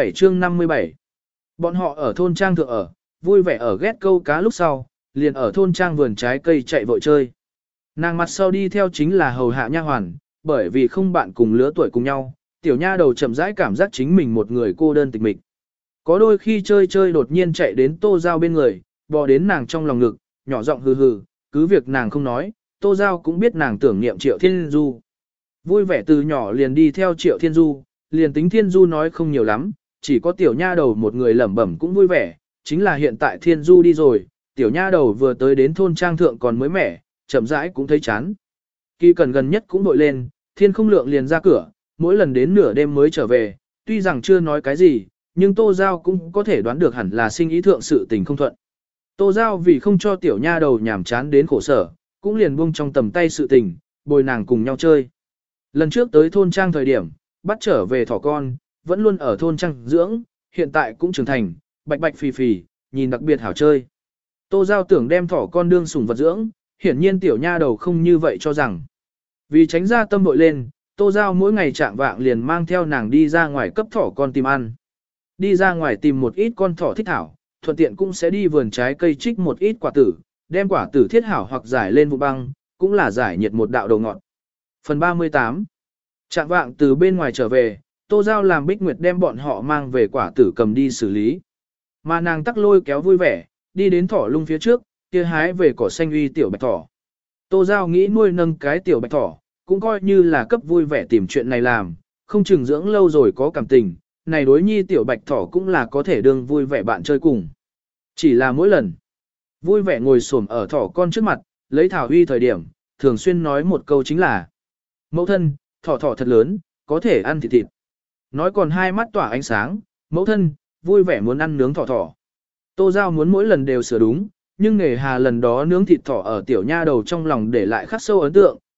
57. Bọn họ ở thôn trang thượng ở, vui vẻ ở ghét câu cá lúc sau, liền ở thôn trang vườn trái cây chạy vội chơi. Nàng mặt sau đi theo chính là hầu hạ nha hoàn, bởi vì không bạn cùng lứa tuổi cùng nhau, tiểu nha đầu chậm rãi cảm giác chính mình một người cô đơn tịch mịch. Có đôi khi chơi đột nhiên chạy đến Tô Giao bên người, bò đến nàng trong lòng ngực, nhỏ giọng hừ hừ, cứ việc nàng không nói, Tô Giao cũng biết nàng tưởng niệm Triệu Thiên Du. Vui vẻ từ nhỏ liền đi theo Triệu Thiên Du, liền tính Thiên Du nói không nhiều lắm, chỉ có tiểu nha đầu một người lẩm bẩm cũng vui vẻ, chính là hiện tại Thiên Du đi rồi, tiểu nha đầu vừa tới đến thôn trang thượng còn mới mẻ, chậm rãi cũng thấy chán. Kỳ Cần gần nhất cũng đội lên, Thiên Không Lượng liền ra cửa, mỗi lần đến nửa đêm mới trở về, tuy rằng chưa nói cái gì, nhưng Tô Giao cũng có thể đoán được hẳn là sinh ý thượng sự tình không thuận. Tô Giao vì không cho tiểu nha đầu nhảm chán đến khổ sở, cũng liền buông trong tầm tay sự tình, bồi nàng cùng nhau chơi. Lần trước tới thôn trang thời điểm, bắt trở về thỏ con, vẫn luôn ở thôn trang dưỡng, hiện tại cũng trưởng thành, bạch bạch phì phì, nhìn đặc biệt hảo chơi. Tô Giao tưởng đem thỏ con đương sủng vật dưỡng, hiển nhiên tiểu nha đầu không như vậy cho rằng. Vì tránh ra tâm bội lên, Tô Giao mỗi ngày trạng vạng liền mang theo nàng đi ra ngoài cấp thỏ con tìm ăn. Đi ra ngoài tìm một ít con thỏ thích thảo, thuận tiện cũng sẽ đi vườn trái cây trích một ít quả tử, đem quả tử thiết hảo hoặc giải lên vụ băng, cũng là giải nhiệt một đạo đầu ngọt. Phần 38. Trạng vạng từ bên ngoài trở về, Tô Giao làm Bích Nguyệt đem bọn họ mang về quả tử cầm đi xử lý. Mà nàng tắc lôi kéo vui vẻ, đi đến thỏ lung phía trước, kia hái về cỏ xanh uy tiểu bạch thỏ. Tô Giao nghĩ nuôi nâng cái tiểu bạch thỏ, cũng coi như là cấp vui vẻ tìm chuyện này làm, không chừng dưỡng lâu rồi có cảm tình, này đối nhi tiểu bạch thỏ cũng là có thể đương vui vẻ bạn chơi cùng. Chỉ là mỗi lần, vui vẻ ngồi xổm ở thỏ con trước mặt, lấy thảo huy thời điểm, thường xuyên nói một câu chính là: mẫu thân, thỏ thật lớn, có thể ăn thịt thịt. Nói còn hai mắt tỏa ánh sáng, mẫu thân, vui vẻ muốn ăn nướng thỏ. Tô Giao muốn mỗi lần đều sửa đúng, nhưng nghề hà lần đó nướng thịt thỏ ở tiểu nha đầu trong lòng để lại khắc sâu ấn tượng,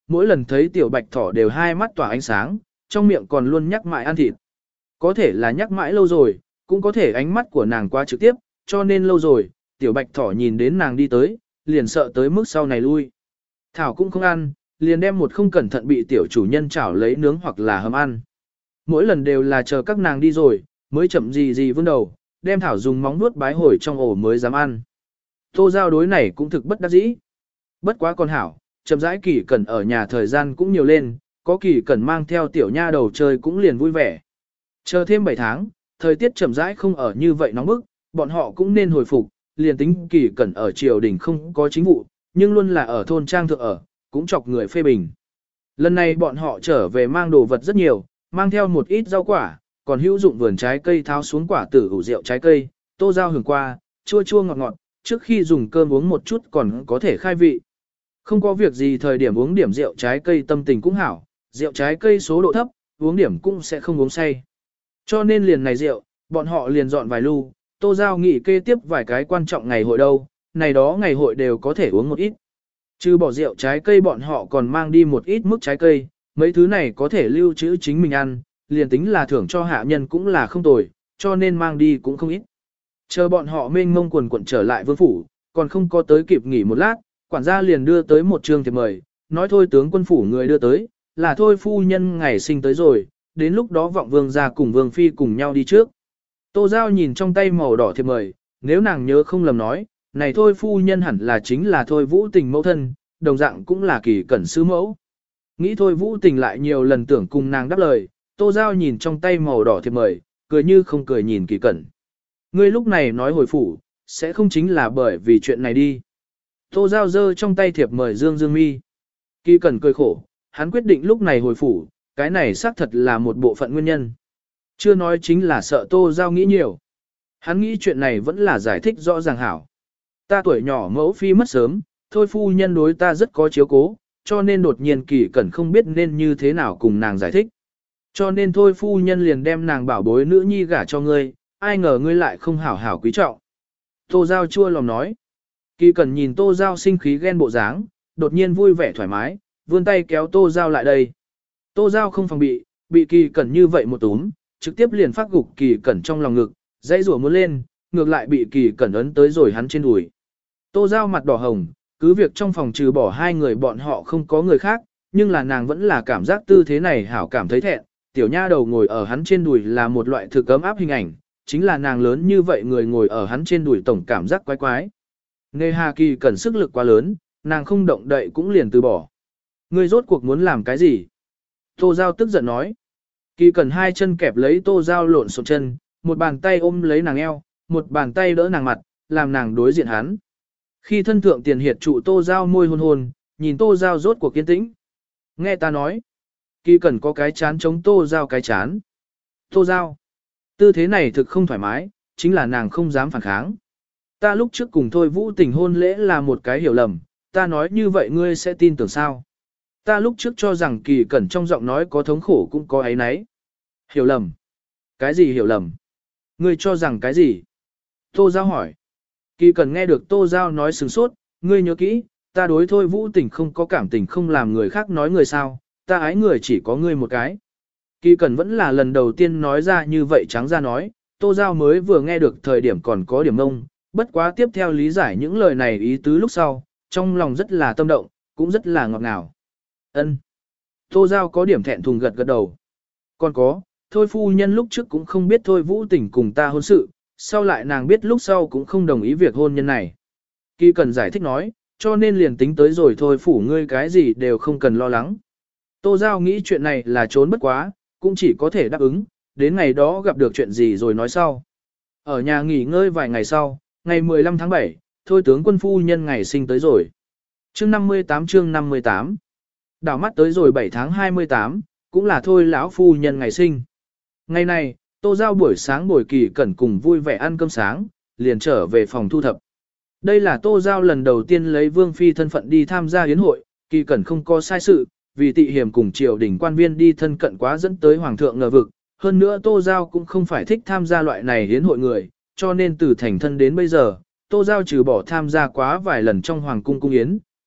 mỗi lần thấy tiểu bạch thỏ đều hai mắt tỏa ánh sáng, trong miệng còn luôn nhắc mãi ăn thịt. Có thể là nhắc mãi lâu rồi, cũng có thể ánh mắt của nàng quá trực tiếp, cho nên lâu rồi, tiểu bạch thỏ nhìn đến nàng đi tới, liền sợ tới mức sau này lui. Thảo cũng không ăn, liền đem một không cẩn thận bị tiểu chủ nhân chảo lấy nướng hoặc là hầm ăn. Mỗi lần đều là chờ các nàng đi rồi, mới chậm gì gì vươn đầu, đem Thảo dùng móng vuốt bái hồi trong ổ mới dám ăn. Tô Giao đối này cũng thực bất đắc dĩ. Bất quá con hảo, chậm rãi Kỳ Cẩn ở nhà thời gian cũng nhiều lên, có Kỳ Cẩn mang theo tiểu nha đầu chơi cũng liền vui vẻ. Chờ thêm 7 tháng, thời tiết chậm rãi không ở như vậy nóng bức, bọn họ cũng nên hồi phục, liền tính Kỳ Cẩn ở triều đình không có chính vụ, nhưng luôn là ở thôn trang thượng ở, cũng chọc người phê bình. Lần này bọn họ trở về mang đồ vật rất nhiều, mang theo một ít rau quả, còn hữu dụng vườn trái cây tháo xuống quả tử ủ rượu trái cây, Tô Giao hưởng qua, chua chua ngọt ngọt, trước khi dùng cơm uống một chút còn có thể khai vị. Không có việc gì thời điểm uống điểm rượu trái cây tâm tình cũng hảo, rượu trái cây số độ thấp, uống điểm cũng sẽ không uống say. Cho nên liền này rượu, bọn họ liền dọn vài lu, Tô Giao nghị kê tiếp vài cái quan trọng ngày hội đâu, này đó ngày hội đều có thể uống một ít. Trừ bỏ rượu trái cây bọn họ còn mang đi một ít mức trái cây, mấy thứ này có thể lưu trữ chính mình ăn, liền tính là thưởng cho hạ nhân cũng là không tồi, cho nên mang đi cũng không ít. Chờ bọn họ mênh mông quần quần trở lại vương phủ, còn không có tới kịp nghỉ một lát, quản gia liền đưa tới một trương thiệp mời, nói thôi tướng quân phủ người đưa tới, là thôi phu nhân ngày sinh tới rồi, đến lúc đó vọng vương gia cùng vương phi cùng nhau đi trước. Tô Giao nhìn trong tay màu đỏ thiệp mời, nếu nàng nhớ không lầm nói, này thôi phu nhân hẳn là chính là thôi Vũ Tình mẫu thân, đồng dạng cũng là Kỳ Cẩn sư mẫu. Nghĩ thôi Vũ Tình lại nhiều lần tưởng cùng nàng đáp lời, Tô Giao nhìn trong tay màu đỏ thiệp mời, cười như không cười nhìn Kỳ Cẩn. Ngươi lúc này nói hồi phủ, sẽ không chính là bởi vì chuyện này đi. Tô Giao giơ trong tay thiệp mời Dương Dương mi. Kỳ Cẩn cười khổ, hắn quyết định lúc này hồi phủ, cái này xác thật là một bộ phận nguyên nhân. Chưa nói chính là sợ Tô Giao nghĩ nhiều. Hắn nghĩ chuyện này vẫn là giải thích rõ ràng hảo. Ta tuổi nhỏ mẫu phi mất sớm, thôi phu nhân đối ta rất có chiếu cố, cho nên đột nhiên Kỳ Cẩn không biết nên như thế nào cùng nàng giải thích. Cho nên thôi phu nhân liền đem nàng bảo bối nữ nhi gả cho ngươi, ai ngờ ngươi lại không hảo hảo quý trọng. Tô Giao chua lòng nói. Kỳ Cẩn nhìn Tô Giao sinh khí ghen bộ dáng, đột nhiên vui vẻ thoải mái, vươn tay kéo Tô Giao lại đây. Tô Giao không phòng bị Kỳ Cẩn như vậy một túm, trực tiếp liền phát gục Kỳ Cẩn trong lòng ngực, dãy rủa muốn lên, ngược lại bị Kỳ Cẩn ấn tới rồi hắn trên đùi. Tô Giao mặt đỏ hồng, cứ việc trong phòng trừ bỏ hai người bọn họ không có người khác, nhưng là nàng vẫn là cảm giác tư thế này hảo cảm thấy thẹn, tiểu nha đầu ngồi ở hắn trên đùi là một loại thực ấm áp hình ảnh, chính là nàng lớn như vậy người ngồi ở hắn trên đùi tổng cảm giác quái quái. Nghe Hà Kỳ Cẩn sức lực quá lớn, nàng không động đậy cũng liền từ bỏ. Ngươi rốt cuộc muốn làm cái gì? Tô Giao tức giận nói. Kỳ Cẩn hai chân kẹp lấy Tô Giao lộn xộn chân, một bàn tay ôm lấy nàng eo, một bàn tay đỡ nàng mặt, làm nàng đối diện hắn. Khi thân thượng tiền hiệt trụ Tô Giao môi hôn hôn, nhìn Tô Giao rốt cuộc kiên tĩnh. Nghe ta nói. Kỳ Cẩn có cái chán chống Tô Giao cái chán. Tô Giao. Tư thế này thực không thoải mái, chính là nàng không dám phản kháng. Ta lúc trước cùng Thôi Vũ Tình hôn lễ là một cái hiểu lầm, ta nói như vậy ngươi sẽ tin tưởng sao? Ta lúc trước cho rằng Kỳ Cẩn trong giọng nói có thống khổ cũng có ấy nấy. Hiểu lầm? Cái gì hiểu lầm? Ngươi cho rằng cái gì? Tô Giao hỏi. Kỳ Cẩn nghe được Tô Giao nói sừng sốt, ngươi nhớ kỹ, ta đối Thôi Vũ Tình không có cảm tình không làm người khác nói người sao, ta ái người chỉ có ngươi một cái. Kỳ Cẩn vẫn là lần đầu tiên nói ra như vậy trắng ra nói, Tô Giao mới vừa nghe được thời điểm còn có điểm ngông, bất quá tiếp theo lý giải những lời này ý tứ lúc sau, trong lòng rất là tâm động, cũng rất là ngọt ngào. Ân. Tô Giao có điểm thẹn thùng gật gật đầu. Còn có, Thôi phu nhân lúc trước cũng không biết Thôi Vũ Tình cùng ta hôn sự, sau lại nàng biết lúc sau cũng không đồng ý việc hôn nhân này. Kỳ Cẩn giải thích nói, cho nên liền tính tới rồi thôi phủ ngươi cái gì đều không cần lo lắng. Tô Giao nghĩ chuyện này là trốn bất quá, cũng chỉ có thể đáp ứng, đến ngày đó gặp được chuyện gì rồi nói sau. Ở nhà nghỉ ngơi vài ngày sau, ngày 15 tháng 7, thôi tướng quân phu nhân ngày sinh tới rồi. Chương 58 Đảo mắt tới rồi 7 tháng 28, cũng là thôi lão phu nhân ngày sinh. Ngày này, Tô Giao buổi sáng buổi Kỳ Cẩn cùng vui vẻ ăn cơm sáng, liền trở về phòng thu thập. Đây là Tô Giao lần đầu tiên lấy Vương Phi thân phận đi tham gia yến hội, Kỳ Cẩn không có sai sự, vì tị hiểm cùng triều đình quan viên đi thân cận quá dẫn tới Hoàng thượng ngờ vực. Hơn nữa Tô Giao cũng không phải thích tham gia loại này yến hội người, cho nên từ thành thân đến bây giờ, Tô Giao trừ bỏ tham gia quá vài lần trong Hoàng cung cung yến,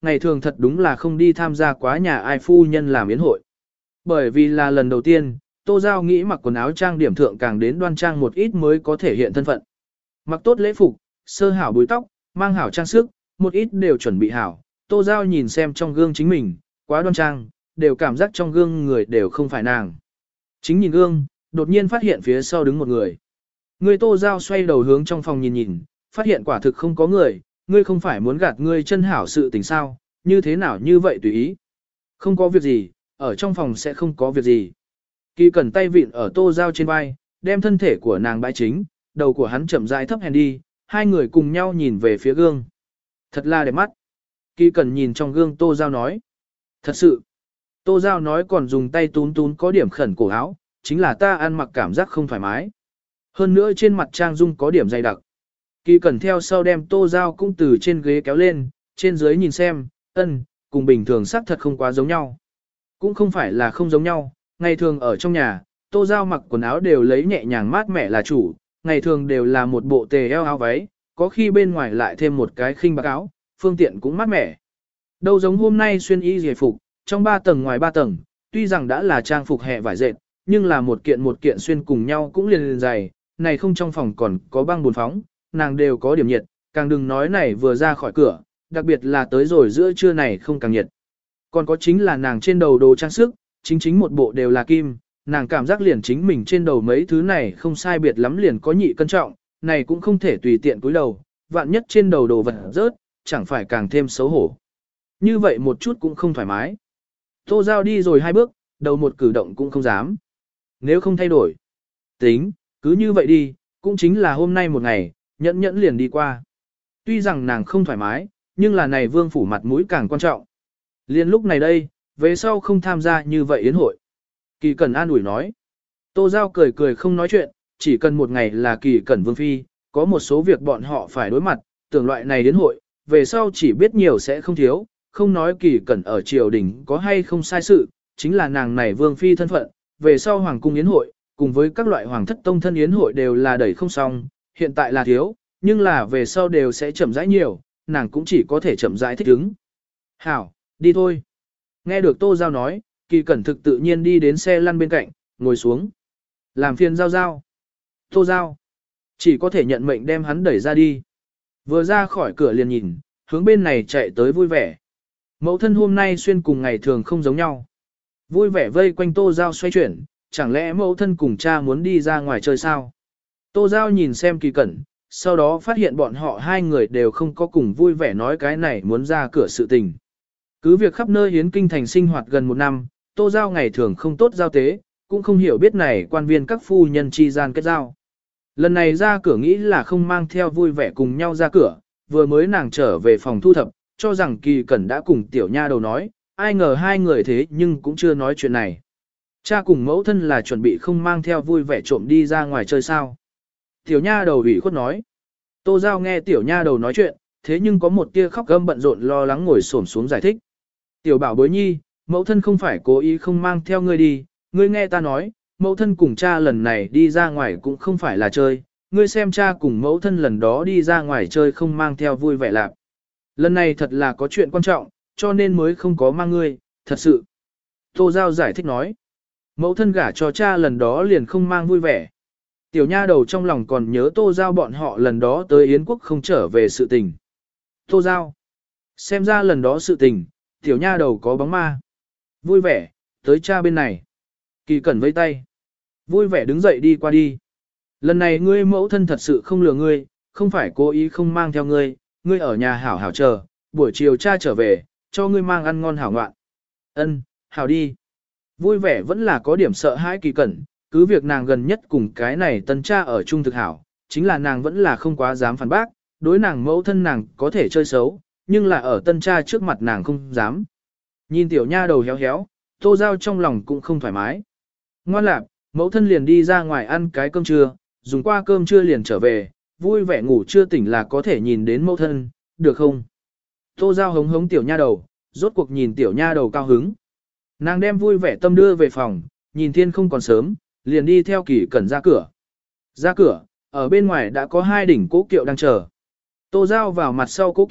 ngày thường thật đúng là không đi tham gia quá nhà ai phu nhân làm yến hội. Bởi vì là lần đầu tiên, Tô Giao nghĩ mặc quần áo trang điểm thượng càng đến đoan trang một ít mới có thể hiện thân phận. Mặc tốt lễ phục, sơ hảo búi tóc, mang hảo trang sức, một ít đều chuẩn bị hảo. Tô Giao nhìn xem trong gương chính mình, quá đoan trang, đều cảm giác trong gương người đều không phải nàng. Chính nhìn gương, đột nhiên phát hiện phía sau đứng một người. Người Tô Giao xoay đầu hướng trong phòng nhìn nhìn, phát hiện quả thực không có người, ngươi không phải muốn gạt ngươi chân hảo sự tình sao, như thế nào như vậy tùy ý. Không có việc gì, ở trong phòng sẽ không có việc gì. Kỳ Cẩn tay vịn ở Tô Giao trên vai, đem thân thể của nàng bãi chính, đầu của hắn chậm rãi thấp hèn đi, hai người cùng nhau nhìn về phía gương. Thật là đẹp mắt. Kỳ Cẩn nhìn trong gương Tô Giao nói. Thật sự. Tô Giao nói còn dùng tay tún tún có điểm khẩn cổ áo, chính là ta ăn mặc cảm giác không thoải mái. Hơn nữa trên mặt trang dung có điểm dày đặc. Kỳ Cẩn theo sau đem Tô Giao cũng từ trên ghế kéo lên, trên dưới nhìn xem, cùng bình thường xác thật không quá giống nhau. Cũng không phải là không giống nhau, ngày thường ở trong nhà, Tô Giao mặc quần áo đều lấy nhẹ nhàng mát mẻ là chủ, ngày thường đều là một bộ tề eo áo váy, có khi bên ngoài lại thêm một cái khinh bạc áo, phương tiện cũng mát mẻ. Đâu giống hôm nay xuyên y giải phục, trong 3 tầng ngoài 3 tầng, tuy rằng đã là trang phục hè vải dệt, nhưng là một kiện xuyên cùng nhau cũng liền dày, này không trong phòng còn có băng buồn phóng, nàng đều có điểm nhiệt, càng đừng nói này vừa ra khỏi cửa, đặc biệt là tới rồi giữa trưa này không càng nhiệt. Còn có chính là nàng trên đầu đồ trang sức, chính một bộ đều là kim, nàng cảm giác liền chính mình trên đầu mấy thứ này không sai biệt lắm liền có nhị cân trọng, này cũng không thể tùy tiện cúi đầu, vạn nhất trên đầu đồ vật rớt, chẳng phải càng thêm xấu hổ. Như vậy một chút cũng không thoải mái. Tô Giao đi rồi 2 bước, đầu một cử động cũng không dám. Nếu không thay đổi, tính, cứ như vậy đi, cũng chính là hôm nay một ngày, nhẫn liền đi qua. Tuy rằng nàng không thoải mái, nhưng là này vương phủ mặt mũi càng quan trọng. Liên lúc này đây, về sau không tham gia như vậy yến hội. Kỳ Cẩn an ủi nói. Tô Giao cười không nói chuyện, chỉ cần một ngày là Kỳ Cẩn vương phi, có một số việc bọn họ phải đối mặt, tưởng loại này yến hội, về sau chỉ biết nhiều sẽ không thiếu, không nói Kỳ Cẩn ở triều đình có hay không sai sự, chính là nàng này vương phi thân phận, về sau hoàng cung yến hội, cùng với các loại hoàng thất tông thân yến hội đều là đẩy không xong, hiện tại là thiếu, nhưng là về sau đều sẽ chậm rãi nhiều, nàng cũng chỉ có thể chậm rãi thích ứng. Hảo, đi thôi. Nghe được Tô Giao nói, Kỳ Cẩn thực tự nhiên đi đến xe lăn bên cạnh, ngồi xuống. Làm phiền Giao. Tô Giao. Chỉ có thể nhận mệnh đem hắn đẩy ra đi. Vừa ra khỏi cửa liền nhìn, hướng bên này chạy tới vui vẻ. Mẫu thân hôm nay xuyên cùng ngày thường không giống nhau. Vui vẻ vây quanh Tô Giao xoay chuyển, chẳng lẽ mẫu thân cùng cha muốn đi ra ngoài chơi sao? Tô Giao nhìn xem Kỳ Cẩn, sau đó phát hiện bọn họ hai người đều không có cùng vui vẻ nói cái này muốn ra cửa sự tình. Cứ việc khắp nơi hiến kinh thành sinh hoạt gần 1 năm, Tô Giao ngày thường không tốt giao tế, cũng không hiểu biết này quan viên các phu nhân chi gian kết giao. Lần này ra cửa nghĩ là không mang theo vui vẻ cùng nhau ra cửa, vừa mới nàng trở về phòng thu thập, cho rằng Kỳ Cẩn đã cùng tiểu nha đầu nói, ai ngờ hai người thế nhưng cũng chưa nói chuyện này. Cha cùng mẫu thân là chuẩn bị không mang theo vui vẻ trộm đi ra ngoài chơi sao. Tiểu nha đầu ủy khuất nói. Tô Giao nghe tiểu nha đầu nói chuyện, thế nhưng có một tia khóc gâm bận rộn lo lắng ngồi xổm xuống giải thích. Tiểu bảo bối nhi, mẫu thân không phải cố ý không mang theo ngươi đi, ngươi nghe ta nói, mẫu thân cùng cha lần này đi ra ngoài cũng không phải là chơi, ngươi xem cha cùng mẫu thân lần đó đi ra ngoài chơi không mang theo vui vẻ lạc. Lần này thật là có chuyện quan trọng, cho nên mới không có mang ngươi, thật sự. Tô Giao giải thích nói, mẫu thân gả cho cha lần đó liền không mang vui vẻ. Tiểu nha đầu trong lòng còn nhớ Tô Giao bọn họ lần đó tới Yến quốc không trở về sự tình. Tô Giao, xem ra lần đó sự tình, tiểu nha đầu có bóng ma. Vui vẻ, tới cha bên này. Kỳ Cẩn vẫy tay. Vui vẻ đứng dậy đi qua đi. Lần này ngươi mẫu thân thật sự không lừa ngươi, không phải cố ý không mang theo ngươi, ngươi ở nhà hảo hảo chờ, buổi chiều cha trở về, cho ngươi mang ăn ngon hảo ngoạn. Ân, hảo đi. Vui vẻ vẫn là có điểm sợ hãi Kỳ Cẩn, cứ việc nàng gần nhất cùng cái này tân cha ở chung thực hảo, chính là nàng vẫn là không quá dám phản bác, đối nàng mẫu thân nàng có thể chơi xấu, nhưng là ở tân cha trước mặt nàng không dám. Nhìn tiểu nha đầu héo héo, Tô Giao trong lòng cũng không thoải mái. Ngoan lạc, mẫu thân liền đi ra ngoài ăn cái cơm trưa, dùng qua cơm trưa liền trở về, vui vẻ ngủ chưa tỉnh là có thể nhìn đến mẫu thân, được không? Tô Giao hống hống tiểu nha đầu, rốt cuộc nhìn tiểu nha đầu cao hứng. Nàng đem vui vẻ tâm đưa về phòng, nhìn thiên không còn sớm, liền đi theo Kỳ Cẩn ra cửa. Ra cửa, ở bên ngoài đã có 2 đỉnh cố kiệu đang chờ. Tô Giao vào mặt sau cố kiệu,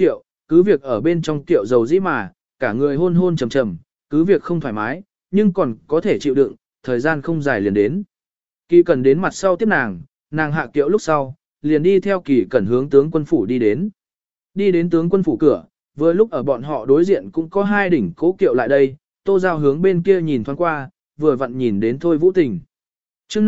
cứ việc ở bên trong tiệu dầu dĩ mà, cả người hôn hôn trầm trầm, cứ việc không thoải mái, nhưng còn có thể chịu đựng, thời gian không dài liền đến. Kỳ Cẩn đến mặt sau tiếp nàng hạ kiệu lúc sau, liền đi theo Kỳ Cẩn hướng tướng quân phủ đi đến. Đi đến tướng quân phủ cửa, vừa lúc ở bọn họ đối diện cũng có hai đỉnh cố kiệu lại đây, Tô Giao hướng bên kia nhìn thoáng qua, vừa vặn nhìn đến Thôi Vũ Tình. Chương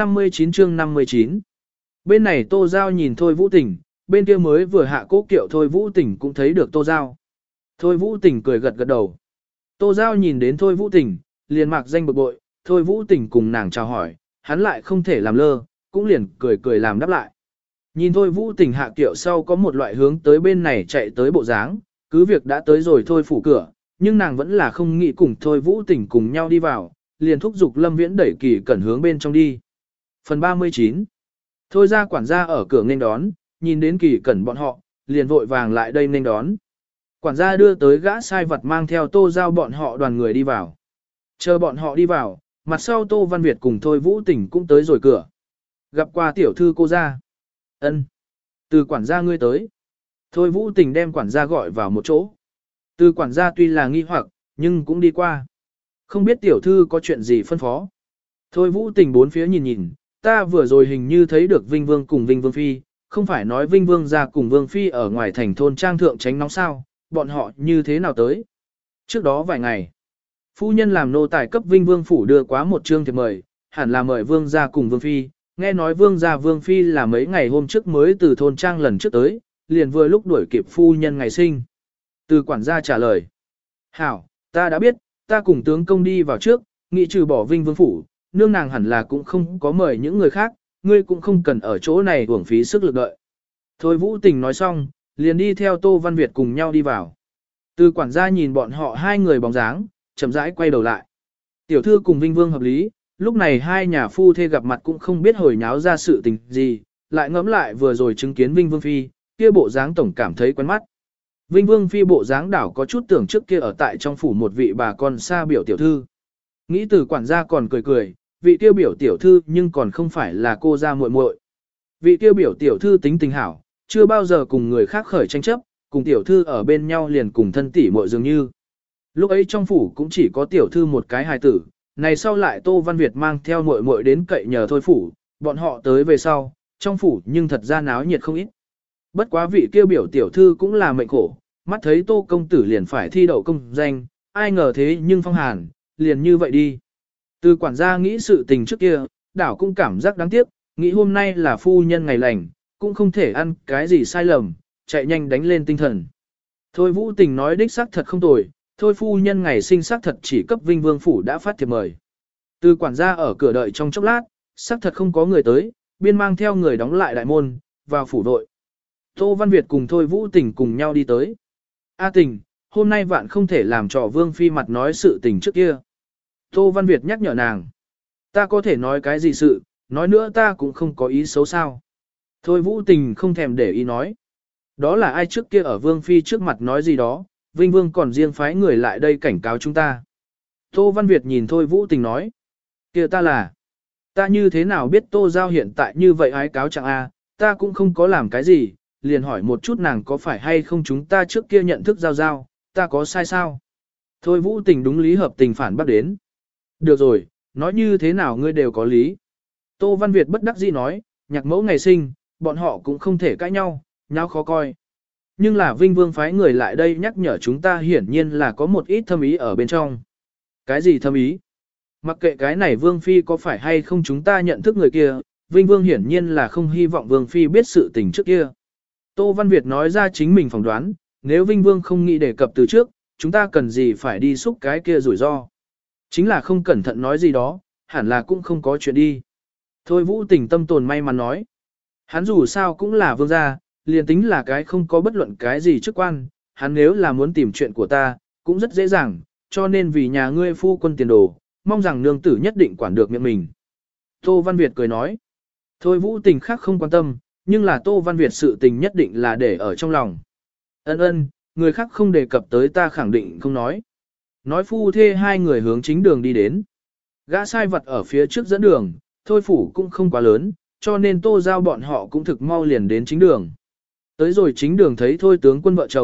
59. Bên này Tô Giao nhìn Thôi Vũ Tình, bên kia mới vừa hạ cố kiệu Thôi Vũ Tình cũng thấy được Tô Giao. Thôi Vũ Tình cười gật gật đầu. Tô Giao nhìn đến Thôi Vũ Tình, liền mạc danh bực bội, Thôi Vũ Tình cùng nàng chào hỏi, hắn lại không thể làm lơ, cũng liền cười làm đáp lại. Nhìn Thôi Vũ Tình hạ kiệu sau có một loại hướng tới bên này chạy tới bộ dáng, cứ việc đã tới rồi Thôi phủ cửa, nhưng nàng vẫn là không nghĩ cùng Thôi Vũ Tình cùng nhau đi vào, liền thúc giục Lâm Viễn đẩy Kỳ Cẩn hướng bên trong đi. Phần 39. Thôi ra quản gia ở cửa nghênh đón, nhìn đến Kỳ Cẩn bọn họ, liền vội vàng lại đây nghênh đón. Quản gia đưa tới gã sai vật mang theo Tô Giao bọn họ đoàn người đi vào. Chờ bọn họ đi vào, mặt sau Tô Văn Việt cùng Thôi Vũ Tình cũng tới rồi cửa. Gặp qua tiểu thư cô ra. Ân. Từ quản gia ngươi tới. Thôi Vũ Tình đem quản gia gọi vào một chỗ. Từ quản gia tuy là nghi hoặc, nhưng cũng đi qua. Không biết tiểu thư có chuyện gì phân phó. Thôi Vũ Tình bốn phía nhìn, ta vừa rồi hình như thấy được Vinh Vương cùng Vinh Vương Phi, không phải nói Vinh Vương ra cùng Vương Phi ở ngoài thành thôn trang thượng tránh nóng sao, bọn họ như thế nào tới. Trước đó vài ngày, phu nhân làm nô tài cấp Vinh Vương phủ đưa quá một chương thiệp mời, hẳn là mời Vương ra cùng Vương Phi, nghe nói Vương ra Vương Phi là mấy ngày hôm trước mới từ thôn trang lần trước tới, liền vừa lúc đuổi kịp phu nhân ngày sinh. Từ quản gia trả lời, hảo, ta đã biết, ta cùng tướng công đi vào trước, nghị trừ bỏ Vinh Vương phủ, nương nàng hẳn là cũng không có mời những người khác, ngươi cũng không cần ở chỗ này uổng phí sức lực đợi. Thôi Vũ Tình nói xong, liền đi theo Tô Văn Việt cùng nhau đi vào. Từ quản gia nhìn bọn họ hai người bóng dáng, chậm rãi quay đầu lại. Tiểu thư cùng Vinh Vương hợp lý, lúc này hai nhà phu thê gặp mặt cũng không biết hồi nháo ra sự tình gì, lại ngẫm lại vừa rồi chứng kiến Vinh Vương Phi, kia bộ dáng tổng cảm thấy quen mắt. Vinh Vương Phi bộ dáng đảo có chút tưởng trước kia ở tại trong phủ một vị bà con xa biểu tiểu thư. Nghĩ từ quản gia còn cười, vị tiêu biểu tiểu thư nhưng còn không phải là cô gia muội muội. Vị tiêu biểu tiểu thư tính tình hảo, chưa bao giờ cùng người khác khởi tranh chấp, cùng tiểu thư ở bên nhau liền cùng thân tỷ muội dường như. Lúc ấy trong phủ cũng chỉ có tiểu thư một cái hài tử, này sau lại Tô Văn Việt mang theo muội muội đến cậy nhờ Thôi phủ, bọn họ tới về sau, trong phủ nhưng thật ra náo nhiệt không ít. Bất quá vị kêu biểu tiểu thư cũng là mệnh khổ, mắt thấy Tô công tử liền phải thi đậu công danh, ai ngờ thế nhưng phong hàn, liền như vậy đi. Từ quản gia nghĩ sự tình trước kia, đảo cũng cảm giác đáng tiếc, nghĩ hôm nay là phu nhân ngày lành, cũng không thể ăn cái gì sai lầm, chạy nhanh đánh lên tinh thần. Thôi Vũ Tình nói đích xác thật không tồi, thôi phu nhân ngày sinh xác thật chỉ cấp Vinh Vương phủ đã phát thiệp mời. Từ quản gia ở cửa đợi trong chốc lát, xác thật không có người tới, biên mang theo người đóng lại đại môn, vào phủ đội. Tô Văn Việt cùng Thôi Vũ Tình cùng nhau đi tới. A Tình, hôm nay vạn không thể làm trò Vương Phi mặt nói sự tình trước kia. Tô Văn Việt nhắc nhở nàng. Ta có thể nói cái gì sự, nói nữa ta cũng không có ý xấu sao. Thôi Vũ Tình không thèm để ý nói. Đó là ai trước kia ở Vương Phi trước mặt nói gì đó, Vinh Vương còn riêng phái người lại đây cảnh cáo chúng ta. Tô Văn Việt nhìn Thôi Vũ Tình nói. Kia ta như thế nào biết Tô Giao hiện tại như vậy ái cáo chẳng a, ta cũng không có làm cái gì, liền hỏi một chút nàng có phải hay không chúng ta trước kia nhận thức Giao, ta có sai sao? Thôi Vũ Tình đúng lý hợp tình phản bác đến. Được rồi, nói như thế nào ngươi đều có lý. Tô Văn Việt bất đắc dĩ nói, nhạc mẫu ngày sinh, bọn họ cũng không thể cãi nhau, nhau khó coi. Nhưng là Vinh Vương phái người lại đây nhắc nhở chúng ta hiển nhiên là có một ít thâm ý ở bên trong. Cái gì thâm ý? Mặc kệ cái này Vương Phi có phải hay không chúng ta nhận thức người kia, Vinh Vương hiển nhiên là không hy vọng Vương Phi biết sự tình trước kia. Tô Văn Việt nói ra chính mình phỏng đoán, nếu Vinh Vương không nghĩ đề cập từ trước, chúng ta cần gì phải đi xúc cái kia rủi ro. Chính là không cẩn thận nói gì đó, hẳn là cũng không có chuyện đi. Thôi Vũ Tình tâm tồn may mắn nói. Hắn dù sao cũng là vương gia, liền tính là cái không có bất luận cái gì chức quan, hắn nếu là muốn tìm chuyện của ta, cũng rất dễ dàng, cho nên vì nhà ngươi phu quân tiền đồ, mong rằng nương tử nhất định quản được miệng mình. Tô Văn Việt cười nói. Thôi Vũ Tình khác không quan tâm, nhưng là Tô Văn Việt sự tình nhất định là để ở trong lòng. Ân, người khác không đề cập tới ta khẳng định không nói. Nói phu thê hai người hướng chính đường đi đến. Gã sai vật ở phía trước dẫn đường, Thôi phủ cũng không quá lớn, cho nên Tô Giao bọn họ cũng thực mau liền đến chính đường. Tới rồi chính đường thấy Thôi tướng quân vợ chồng,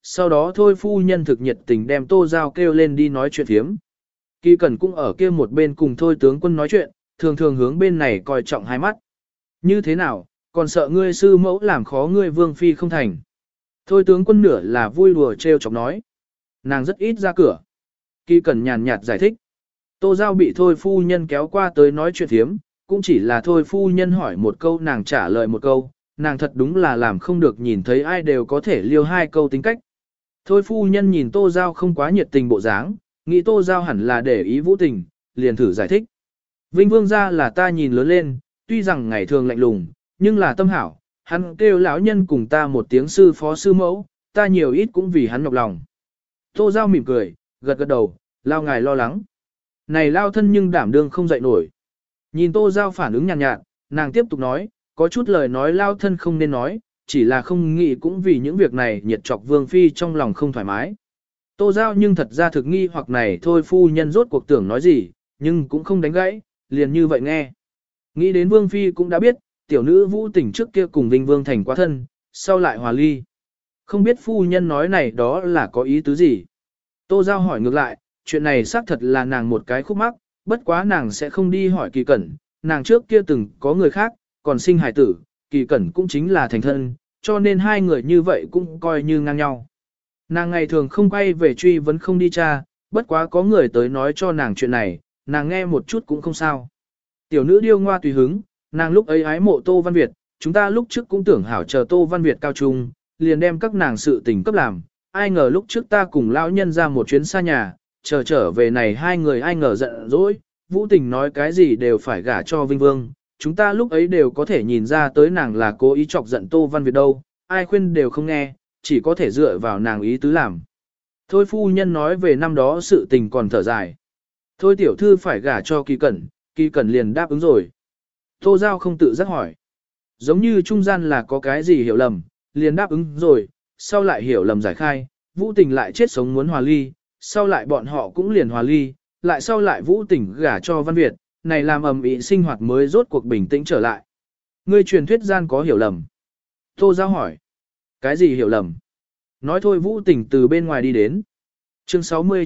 sau đó thôi phu nhân thực nhiệt tình đem Tô Giao kêu lên đi nói chuyện phiếm. Kỳ Cẩn cũng ở kia một bên cùng thôi tướng quân nói chuyện, thường thường hướng bên này coi trọng hai mắt. Như thế nào, còn sợ ngươi sư mẫu làm khó ngươi vương phi không thành. Thôi tướng quân nửa là vui đùa trêu chọc nói. Nàng rất ít ra cửa. Kỳ Cẩn nhàn nhạt giải thích. Tô Giao bị thôi phu nhân kéo qua tới nói chuyện thiếm, cũng chỉ là thôi phu nhân hỏi một câu nàng trả lời một câu, nàng thật đúng là làm không được nhìn thấy ai đều có thể liêu hai câu tính cách. Thôi phu nhân nhìn Tô Giao không quá nhiệt tình bộ dáng, nghĩ Tô Giao hẳn là để ý Vũ Tình, liền thử giải thích. Vinh Vương gia là ta nhìn lớn lên, tuy rằng ngày thường lạnh lùng, nhưng là tâm hảo, hắn kêu lão nhân cùng ta một tiếng sư phó sư mẫu, ta nhiều ít cũng vì hắn nhọc lòng. Tô Giao mỉm cười, gật gật đầu, lao ngài lo lắng. Này lao thân nhưng đảm đương không dậy nổi. Nhìn Tô Giao phản ứng nhàn nhạt, nàng tiếp tục nói, có chút lời nói lao thân không nên nói, chỉ là không nghĩ cũng vì những việc này nhiệt chọc vương phi trong lòng không thoải mái. Tô Giao nhưng thật ra thực nghi hoặc này thôi phu nhân rốt cuộc tưởng nói gì, nhưng cũng không đánh gãy, liền như vậy nghe. Nghĩ đến vương phi cũng đã biết, tiểu nữ Vũ Tình trước kia cùng Vinh Vương thành quá thân, sau lại hòa ly. Không biết phu nhân nói này đó là có ý tứ gì. Tô Giao hỏi ngược lại, chuyện này xác thật là nàng một cái khúc mắc, bất quá nàng sẽ không đi hỏi Kỳ Cẩn, nàng trước kia từng có người khác, còn sinh hài tử, Kỳ Cẩn cũng chính là thành thân, cho nên hai người như vậy cũng coi như ngang nhau. Nàng ngày thường không quay về truy vấn không đi tra, bất quá có người tới nói cho nàng chuyện này, nàng nghe một chút cũng không sao. Tiểu nữ điêu ngoa tùy hứng, nàng lúc ấy ái mộ Tô Văn Việt, chúng ta lúc trước cũng tưởng hảo chờ Tô Văn Việt cao trung, liền đem các nàng sự tình cấp làm, ai ngờ lúc trước ta cùng lão nhân ra một chuyến xa nhà, trở về này hai người ai ngờ giận dỗi, Vũ Tình nói cái gì đều phải gả cho Vinh Vương, chúng ta lúc ấy đều có thể nhìn ra tới nàng là cố ý chọc giận Tô Văn Việt đâu, ai khuyên đều không nghe, chỉ có thể dựa vào nàng ý tứ làm. Thôi phu nhân nói về năm đó sự tình còn thở dài. Thôi tiểu thư phải gả cho Kỳ Cẩn liền đáp ứng rồi. Tô Giao không tự giác hỏi. Giống như trung gian là có cái gì hiểu lầm, liền đáp ứng rồi, sau lại hiểu lầm giải khai, Vũ Tình lại chết sống muốn hòa ly, sau lại bọn họ cũng liền hòa ly, lại sau lại Vũ Tình gả cho Văn Việt, này làm ầm ĩ sinh hoạt mới rốt cuộc bình tĩnh trở lại. Ngươi truyền thuyết gian có hiểu lầm. Tô Giao hỏi. Cái gì hiểu lầm? Nói thôi Vũ Tình từ bên ngoài đi đến. Chương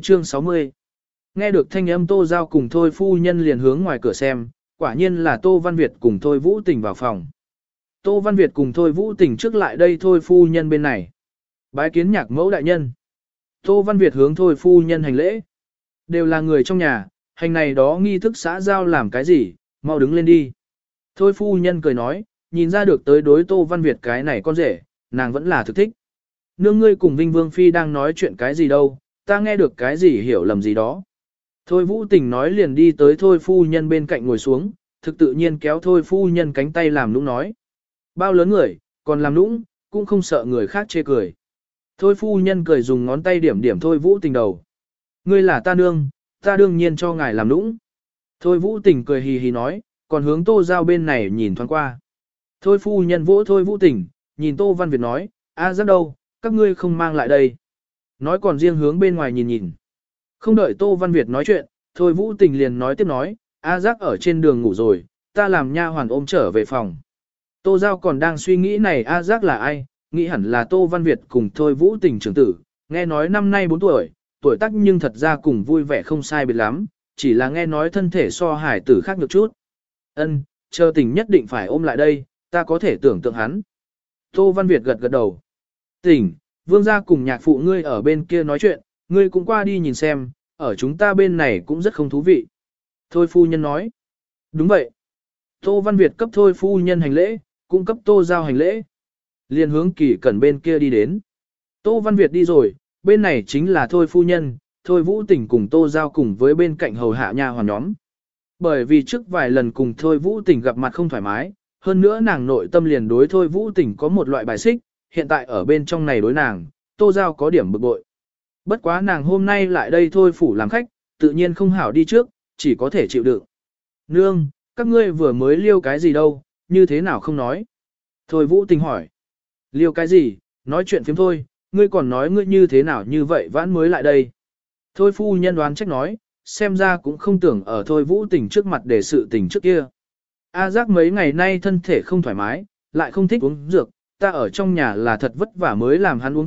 60. Nghe được thanh âm Tô Giao cùng thôi phu nhân liền hướng ngoài cửa xem, quả nhiên là Tô Văn Việt cùng thôi Vũ Tình vào phòng. Tô Văn Việt cùng thôi Vũ Tình trước lại đây thôi phu nhân bên này. Bái kiến nhạc mẫu đại nhân. Tô Văn Việt hướng thôi phu nhân hành lễ. Đều là người trong nhà, hành này đó nghi thức xã giao làm cái gì, mau đứng lên đi. Thôi phu nhân cười nói, nhìn ra được tới đối Tô Văn Việt cái này con rể, nàng vẫn là thực thích. Nương ngươi cùng Vinh Vương Phi đang nói chuyện cái gì đâu, ta nghe được cái gì hiểu lầm gì đó. Thôi Vũ Tình nói liền đi tới thôi phu nhân bên cạnh ngồi xuống, thực tự nhiên kéo thôi phu nhân cánh tay làm nũng nói. Bao lớn người, còn làm nũng, cũng không sợ người khác chê cười. Thôi phu nhân cười dùng ngón tay điểm điểm thôi Vũ Tình đầu. Ngươi là ta nương, ta đương nhiên cho ngài làm nũng. Thôi Vũ Tình cười hì hì nói, còn hướng Tô Giao bên này nhìn thoáng qua. Thôi phu nhân vỗ thôi Vũ Tình, nhìn Tô Văn Việt nói, a rất đâu, các ngươi không mang lại đây. Nói còn riêng hướng bên ngoài nhìn nhìn. Không đợi Tô Văn Việt nói chuyện, thôi Vũ Tình liền nói tiếp nói, A Giác ở trên đường ngủ rồi, ta làm nha hoàn ôm trở về phòng. Tô Giao còn đang suy nghĩ này A Giác là ai, nghĩ hẳn là Tô Văn Việt cùng thôi Vũ Tình trưởng tử, nghe nói năm nay 4 tuổi, tuổi tác nhưng thật ra cùng vui vẻ không sai biệt lắm, chỉ là nghe nói thân thể so hải tử khác được chút. Ân, chờ Tình nhất định phải ôm lại đây, ta có thể tưởng tượng hắn. Tô Văn Việt gật gật đầu. Tình, vương gia cùng nhạc phụ ngươi ở bên kia nói chuyện, ngươi cũng qua đi nhìn xem, ở chúng ta bên này cũng rất không thú vị. Thôi phu nhân nói. Đúng vậy. Tô Văn Việt cấp thôi phu nhân hành lễ, cũng cấp Tô Giao hành lễ. Liên hướng Kỳ Cẩn bên kia đi đến. Tô Văn Việt đi rồi, bên này chính là thôi phu nhân, thôi Vũ Tình cùng Tô Giao cùng với bên cạnh hầu hạ nha hoàn nhóm. Bởi vì trước vài lần cùng thôi Vũ Tình gặp mặt không thoải mái, hơn nữa nàng nội tâm liền đối thôi Vũ Tình có một loại bài xích, hiện tại ở bên trong này đối nàng, Tô Giao có điểm bực bội. Bất quá nàng hôm nay lại đây thôi phủ làm khách, tự nhiên không hảo đi trước, chỉ có thể chịu đựng. Nương, các ngươi vừa mới liêu cái gì đâu, như thế nào không nói? Thôi Vũ Tình hỏi. Liêu cái gì, nói chuyện phiếm thôi, ngươi còn nói ngươi như thế nào như vậy vãn mới lại đây. Thôi phu nhân đoán trách nói, xem ra cũng không tưởng ở thôi Vũ Tình trước mặt để sự tình trước kia. A Giác mấy ngày nay thân thể không thoải mái, lại không thích uống dược, ta ở trong nhà là thật vất vả mới làm hắn uống thuốc,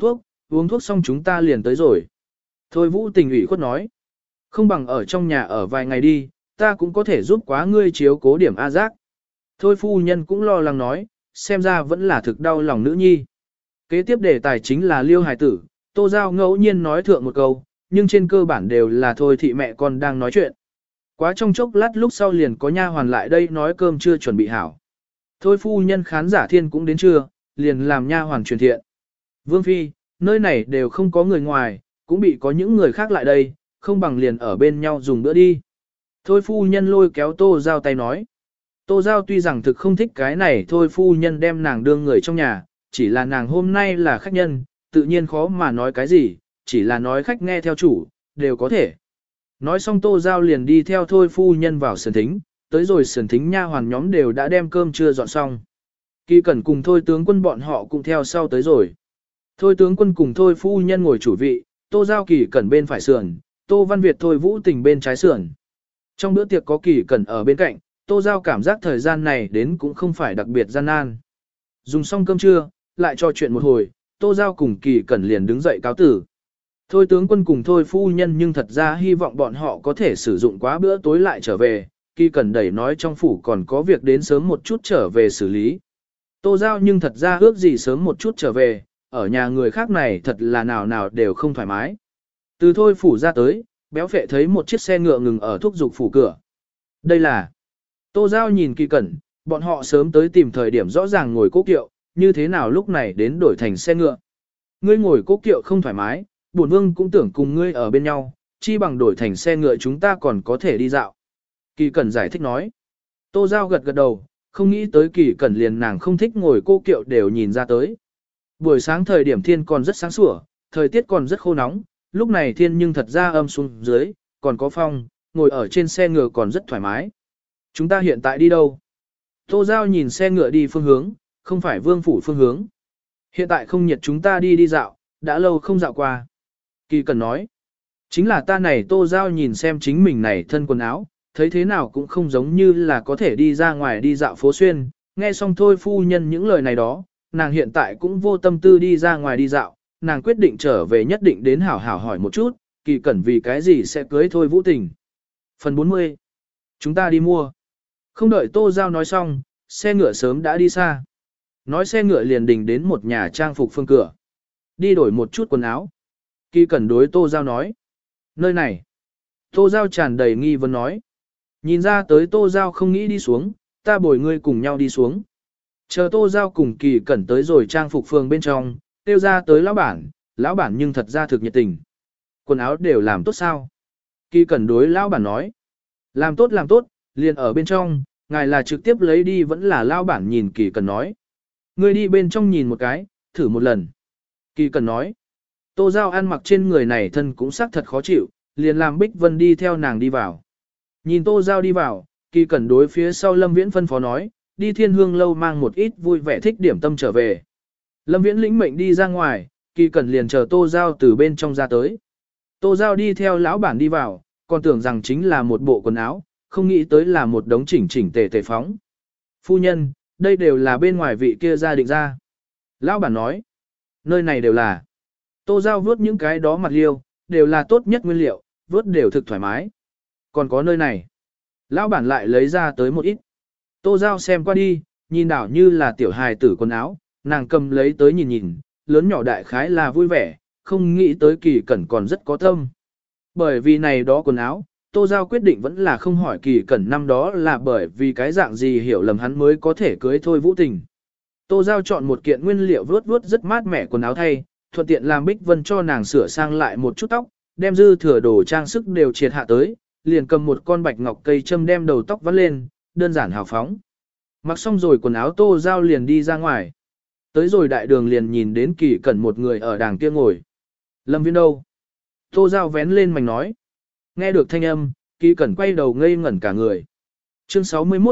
uống thuốc xong chúng ta liền tới rồi. Thôi Vũ Tình ủy khuất nói. Không bằng ở trong nhà ở vài ngày đi, ta cũng có thể giúp quá ngươi chiếu cố điểm A Giác. Thôi phu nhân cũng lo lắng nói, xem ra vẫn là thực đau lòng nữ nhi. Kế tiếp đề tài chính là Liêu hài tử, Tô Giao ngẫu nhiên nói thượng một câu, nhưng trên cơ bản đều là thôi thị mẹ con đang nói chuyện. Quá trong chốc lát lúc sau liền có nha hoàn lại đây nói cơm chưa chuẩn bị hảo. Thôi phu nhân khán giả thiên cũng đến trưa, liền làm nha hoàn truyền thiện. Vương Phi, nơi này đều không có người ngoài, cũng bị có những người khác lại đây, không bằng liền ở bên nhau dùng bữa đi. Thôi phu nhân lôi kéo Tô Giao tay nói. Tô Giao tuy rằng thực không thích cái này thôi phu nhân đem nàng đương người trong nhà, chỉ là nàng hôm nay là khách nhân, tự nhiên khó mà nói cái gì, chỉ là nói khách nghe theo chủ, đều có thể. Nói xong Tô Giao liền đi theo thôi phu nhân vào sườn thính, tới rồi sườn thính nha hoàn nhóm đều đã đem cơm trưa dọn xong. Kỳ Cẩn cùng thôi tướng quân bọn họ cũng theo sau tới rồi. Thôi tướng quân cùng thôi phu nhân ngồi chủ vị, Tô Giao Kỳ Cẩn bên phải sườn, Tô Văn Việt thôi Vũ Tình bên trái sườn. Trong bữa tiệc có Kỳ Cẩn ở bên cạnh, Tô Giao cảm giác thời gian này đến cũng không phải đặc biệt gian nan. Dùng xong cơm trưa, lại trò chuyện một hồi, Tô Giao cùng Kỳ Cẩn liền đứng dậy cáo tử. Thôi tướng quân cùng thôi phu nhân nhưng thật ra hy vọng bọn họ có thể sử dụng quá bữa tối lại trở về, Kỳ Cẩn đẩy nói trong phủ còn có việc đến sớm một chút trở về xử lý. Tô Giao nhưng thật ra ước gì sớm một chút trở về, ở nhà người khác này thật là nào nào đều không thoải mái. Từ thôi phủ ra tới, béo phệ thấy một chiếc xe ngựa ngừng ở thúc dục phủ cửa. Đây là... Tô Giao nhìn Kỳ Cẩn, bọn họ sớm tới tìm thời điểm rõ ràng ngồi cố kiệu, như thế nào lúc này đến đổi thành xe ngựa. Ngươi ngồi cố kiệu không thoải mái, bổn vương cũng tưởng cùng ngươi ở bên nhau, chi bằng đổi thành xe ngựa chúng ta còn có thể đi dạo. Kỳ Cẩn giải thích nói. Tô Giao gật gật đầu, không nghĩ tới Kỳ Cẩn liền nàng không thích ngồi cố kiệu đều nhìn ra tới. Buổi sáng thời điểm thiên còn rất sáng sủa, thời tiết còn rất khô nóng, lúc này thiên nhưng thật ra âm xuống dưới, còn có phong, ngồi ở trên xe ngựa còn rất thoải mái. Chúng ta hiện tại đi đâu? Tô Giao nhìn xe ngựa đi phương hướng, không phải vương phủ phương hướng. Hiện tại không nhiệt chúng ta đi dạo, đã lâu không dạo qua. Kỳ Cẩn nói. Chính là ta này Tô Giao nhìn xem chính mình này thân quần áo, thấy thế nào cũng không giống như là có thể đi ra ngoài đi dạo phố xuyên. Nghe xong thôi phu nhân những lời này đó, nàng hiện tại cũng vô tâm tư đi ra ngoài đi dạo, nàng quyết định trở về nhất định đến hảo hảo hỏi một chút, Kỳ Cẩn vì cái gì sẽ cưới thôi Vũ Tình. Phần 40. Chúng ta đi mua. Không đợi Tô Giao nói xong, xe ngựa sớm đã đi xa. Nói xe ngựa liền đình đến một nhà trang phục phương cửa. Đi đổi một chút quần áo. Kỳ Cẩn đối Tô Giao nói. Nơi này. Tô Giao tràn đầy nghi vấn nói. Nhìn ra tới Tô Giao không nghĩ đi xuống, ta bồi ngươi cùng nhau đi xuống. Chờ Tô Giao cùng Kỳ Cẩn tới rồi trang phục phương bên trong, tiêu ra tới lão bản nhưng thật ra thực nhiệt tình. Quần áo đều làm tốt sao? Kỳ Cẩn đối lão bản nói. Làm tốt, liền ở bên trong, ngài là trực tiếp lấy đi vẫn là lão bản nhìn Kỳ Cẩn nói. Ngươi đi bên trong nhìn một cái, thử một lần. Kỳ Cẩn nói. Tô Giao ăn mặc trên người này thân cũng xác thật khó chịu, liền làm Bích Vân đi theo nàng đi vào. Nhìn Tô Giao đi vào, Kỳ Cẩn đối phía sau Lâm Viễn phân phó nói, đi Thiên Hương lâu mang một ít vui vẻ thích điểm tâm trở về. Lâm Viễn lĩnh mệnh đi ra ngoài, Kỳ Cẩn liền chờ Tô Giao từ bên trong ra tới. Tô Giao đi theo lão bản đi vào, còn tưởng rằng chính là một bộ quần áo, không nghĩ tới là một đống chỉnh chỉnh tề tề phóng. Phu nhân, đây đều là bên ngoài vị kia gia định ra. Lão bản nói, nơi này đều là. Tô Giao vớt những cái đó mặt liêu, đều là tốt nhất nguyên liệu, vớt đều thực thoải mái. Còn có nơi này. Lão bản lại lấy ra tới một ít. Tô Giao xem qua đi, nhìn đảo như là tiểu hài tử quần áo, nàng cầm lấy tới nhìn nhìn, lớn nhỏ đại khái là vui vẻ, không nghĩ tới Kỳ Cẩn còn rất có tâm. Bởi vì này đó quần áo, Tô Giao quyết định vẫn là không hỏi Kỳ Cẩn năm đó là bởi vì cái dạng gì hiểu lầm hắn mới có thể cưới thôi Vũ Tình. Tô Giao chọn một kiện nguyên liệu vuốt rất mát mẻ quần áo thay, thuận tiện làm Bích Vân cho nàng sửa sang lại một chút tóc, đem dư thừa đồ trang sức đều triệt hạ tới, liền cầm một con bạch ngọc cây châm đem đầu tóc vắt lên, đơn giản hào phóng. Mặc xong rồi quần áo Tô Giao liền đi ra ngoài. Tới rồi đại đường liền nhìn đến Kỳ Cẩn một người ở đàng kia ngồi. Lâm Viễn đâu? Tô Giao vén lên mảnh nói. Nghe được thanh âm, Kỳ Cẩn quay đầu ngây ngẩn cả người. Chương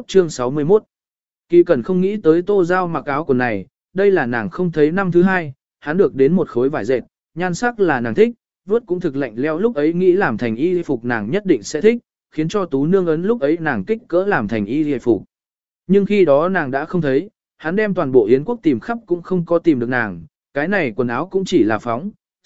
61. Kỳ Cẩn không nghĩ tới Tô Giao mặc áo quần này, đây là nàng không thấy năm thứ hai, hắn được đến một khối vải dệt, nhan sắc là nàng thích, vớt cũng thực lạnh leo lúc ấy nghĩ làm thành y phục nàng nhất định sẽ thích, khiến cho Tú Nương ấn lúc ấy nàng kích cỡ làm thành y phục. Nhưng khi đó nàng đã không thấy, hắn đem toàn bộ Yến quốc tìm khắp cũng không có tìm được nàng, cái này quần áo cũng chỉ là phóng,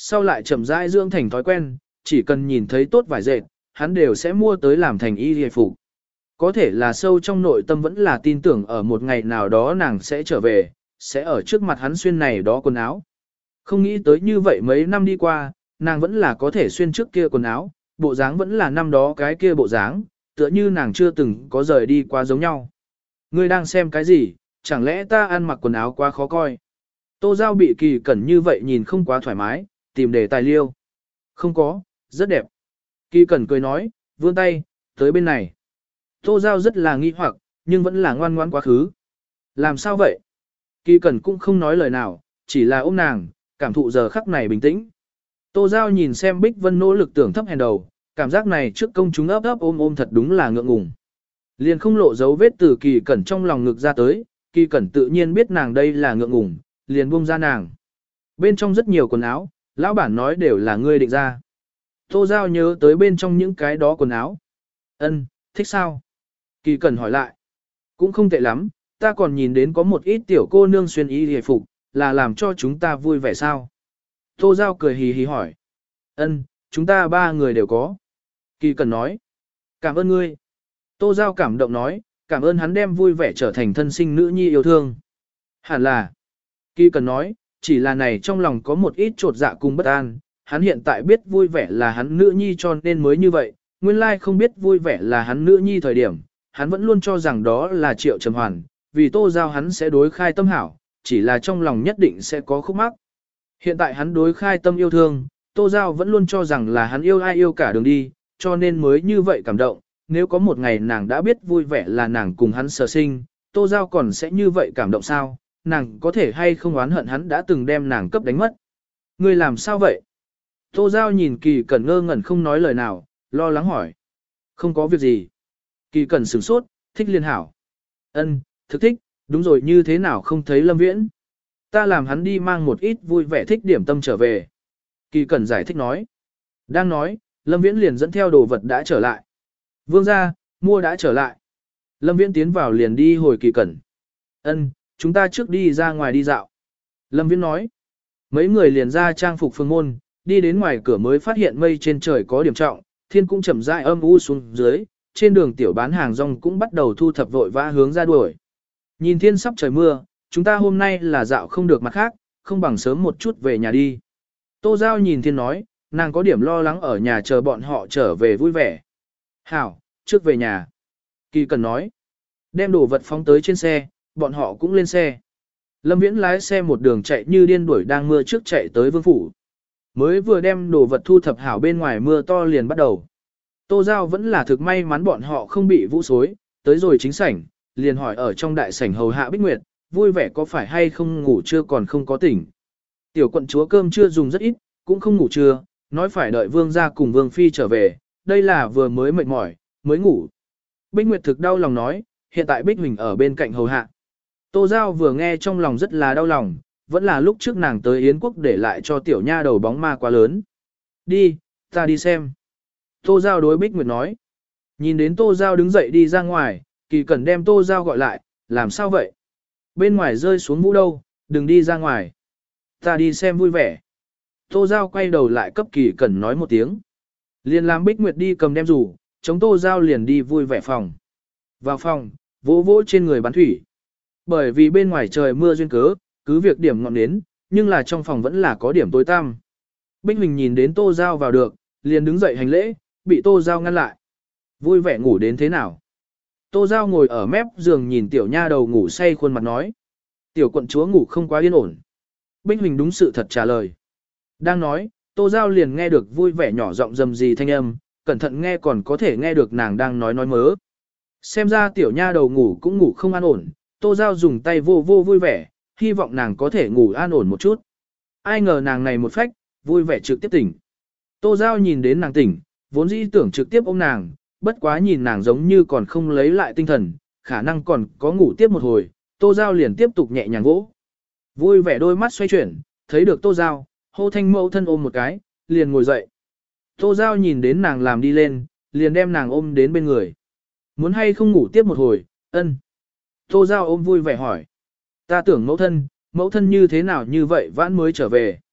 sau lại chậm rãi dưỡng thành thói quen, chỉ cần nhìn thấy tốt vải dệt, hắn đều sẽ mua tới làm thành y hề phục. Có thể là sâu trong nội tâm vẫn là tin tưởng ở một ngày nào đó nàng sẽ trở về, sẽ ở trước mặt hắn xuyên này đó quần áo. Không nghĩ tới như vậy mấy năm đi qua, nàng vẫn là có thể xuyên trước kia quần áo, bộ dáng vẫn là năm đó cái kia bộ dáng, tựa như nàng chưa từng có rời đi qua giống nhau. Ngươi đang xem cái gì, chẳng lẽ ta ăn mặc quần áo quá khó coi? Tô Giao bị Kỳ Cẩn như vậy nhìn không quá thoải mái, tìm đề tài liêu. Không có, rất đẹp. Kỳ Cẩn cười nói, vươn tay, tới bên này. Tô Giao rất là nghi hoặc, nhưng vẫn là ngoan ngoãn quá khứ. Làm sao vậy? Kỳ Cẩn cũng không nói lời nào, chỉ là ôm nàng, cảm thụ giờ khắc này bình tĩnh. Tô Giao nhìn xem Bích Vân nỗ lực tưởng thấp hèn đầu, cảm giác này trước công chúng ấp ấp ôm ôm thật đúng là ngượng ngùng. Liền không lộ dấu vết từ Kỳ Cẩn trong lòng ngực ra tới, Kỳ Cẩn tự nhiên biết nàng đây là ngượng ngùng, liền buông ra nàng. Bên trong rất nhiều quần áo, lão bản nói đều là ngươi định ra. Tô Giao nhớ tới bên trong những cái đó quần áo. Ân, thích sao? Kỳ Cẩn hỏi lại. Cũng không tệ lắm, ta còn nhìn đến có một ít tiểu cô nương xuyên y hề phục, là làm cho chúng ta vui vẻ sao? Tô Giao cười hì hì hỏi. Ân, chúng ta ba người đều có. Kỳ Cẩn nói. Cảm ơn ngươi. Tô Giao cảm động nói, cảm ơn hắn đem vui vẻ trở thành thân sinh nữ nhi yêu thương. Hẳn là. Kỳ Cẩn nói, chỉ là này trong lòng có một ít trột dạ cùng bất an, hắn hiện tại biết vui vẻ là hắn nữ nhi cho nên mới như vậy, nguyên lai không biết vui vẻ là hắn nữ nhi thời điểm, hắn vẫn luôn cho rằng đó là Triệu Trầm Hoàn, vì Tô Giao hắn sẽ đối khai tâm hảo, chỉ là trong lòng nhất định sẽ có khúc mắc. Hiện tại hắn đối khai tâm yêu thương, Tô Giao vẫn luôn cho rằng là hắn yêu ai yêu cả đường đi, cho nên mới như vậy cảm động, nếu có một ngày nàng đã biết vui vẻ là nàng cùng hắn sở sinh, Tô Giao còn sẽ như vậy cảm động sao, nàng có thể hay không oán hận hắn đã từng đem nàng cấp đánh mất. Ngươi làm sao vậy? Tô Giao nhìn Kỳ Cẩn ngơ ngẩn không nói lời nào, lo lắng hỏi. Không có việc gì. Kỳ Cẩn sửng sốt, thích liên hảo. Ân, thực thích, đúng rồi như thế nào không thấy Lâm Viễn. Ta làm hắn đi mang một ít vui vẻ thích điểm tâm trở về. Kỳ Cẩn giải thích nói. Đang nói, Lâm Viễn liền dẫn theo đồ vật đã trở lại. Vương gia, mua đã trở lại. Lâm Viễn tiến vào liền đi hồi Kỳ Cẩn. Ân, chúng ta trước đi ra ngoài đi dạo. Lâm Viễn nói. Mấy người liền ra trang phục phương môn, đi đến ngoài cửa mới phát hiện mây trên trời có điểm trọng, thiên cũng chậm rãi âm u xuống dưới, trên đường tiểu bán hàng rong cũng bắt đầu thu thập vội vã hướng ra đuổi. Nhìn thiên sắp trời mưa, chúng ta hôm nay là dạo không được mặt khác, không bằng sớm một chút về nhà đi. Tô Giao nhìn thiên nói, nàng có điểm lo lắng ở nhà chờ bọn họ trở về vui vẻ. Hảo, trước về nhà. Kỳ Cẩn nói, đem đồ vật phóng tới trên xe, bọn họ cũng lên xe. Lâm Viễn lái xe một đường chạy như điên đuổi đang mưa trước chạy tới vương phủ. Mới vừa đem đồ vật thu thập hảo bên ngoài mưa to liền bắt đầu. Tô Giao vẫn là thực may mắn bọn họ không bị vũ xối, tới rồi chính sảnh, liền hỏi ở trong đại sảnh hầu hạ Bích Nguyệt, vui vẻ có phải hay không ngủ trưa còn không có tỉnh. Tiểu quận chúa cơm chưa dùng rất ít, cũng không ngủ trưa, nói phải đợi vương gia cùng vương phi trở về, đây là vừa mới mệt mỏi, mới ngủ. Bích Nguyệt thực đau lòng nói, hiện tại Bích Huỳnh ở bên cạnh hầu hạ. Tô Giao vừa nghe trong lòng rất là đau lòng, vẫn là lúc trước nàng tới Yến Quốc để lại cho tiểu nha đầu bóng ma quá lớn. Đi, ta đi xem. Tô Giao đối Bích Nguyệt nói. Nhìn đến Tô Giao đứng dậy đi ra ngoài, Kỳ Cẩn đem Tô Giao gọi lại, làm sao vậy? Bên ngoài rơi xuống vũ đâu, đừng đi ra ngoài. Ta đi xem vui vẻ. Tô Giao quay đầu lại cấp Kỳ Cẩn nói một tiếng. Liền làm Bích Nguyệt đi cầm đem rủ, chống Tô Giao liền đi vui vẻ phòng. Vào phòng, vỗ vỗ trên người bán thủy. Bởi vì bên ngoài trời mưa duyên cớ, cứ việc điểm ngọn nến, nhưng là trong phòng vẫn là có điểm tối tăm. Bích Huỳnh nhìn đến Tô Giao vào được, liền đứng dậy hành lễ, bị Tô Giao ngăn lại. Vui vẻ ngủ đến thế nào? Tô Giao ngồi ở mép giường nhìn tiểu nha đầu ngủ say khuôn mặt nói. Tiểu quận chúa ngủ không quá yên ổn. Bích Huỳnh đúng sự thật trả lời. Đang nói, Tô Giao liền nghe được vui vẻ nhỏ giọng rầm rì thanh âm, cẩn thận nghe còn có thể nghe được nàng đang nói mớ. Xem ra tiểu nha đầu ngủ cũng ngủ không an ổn, Tô Giao dùng tay vô vô vui vẻ, hy vọng nàng có thể ngủ an ổn một chút. Ai ngờ nàng này một phách, vui vẻ trực tiếp tỉnh. Tô Giao nhìn đến nàng tỉnh, vốn dĩ tưởng trực tiếp ôm nàng, bất quá nhìn nàng giống như còn không lấy lại tinh thần, khả năng còn có ngủ tiếp một hồi, Tô Giao liền tiếp tục nhẹ nhàng vỗ. Vui vẻ đôi mắt xoay chuyển, thấy được Tô Giao, hô thanh mẫu thân ôm một cái, liền ngồi dậy. Tô Giao nhìn đến nàng làm đi lên, liền đem nàng ôm đến bên người. Muốn hay không ngủ tiếp một hồi, ân. Tô Giao ôm vui vẻ hỏi. Ta tưởng mẫu thân như thế nào như vậy vãn mới trở về.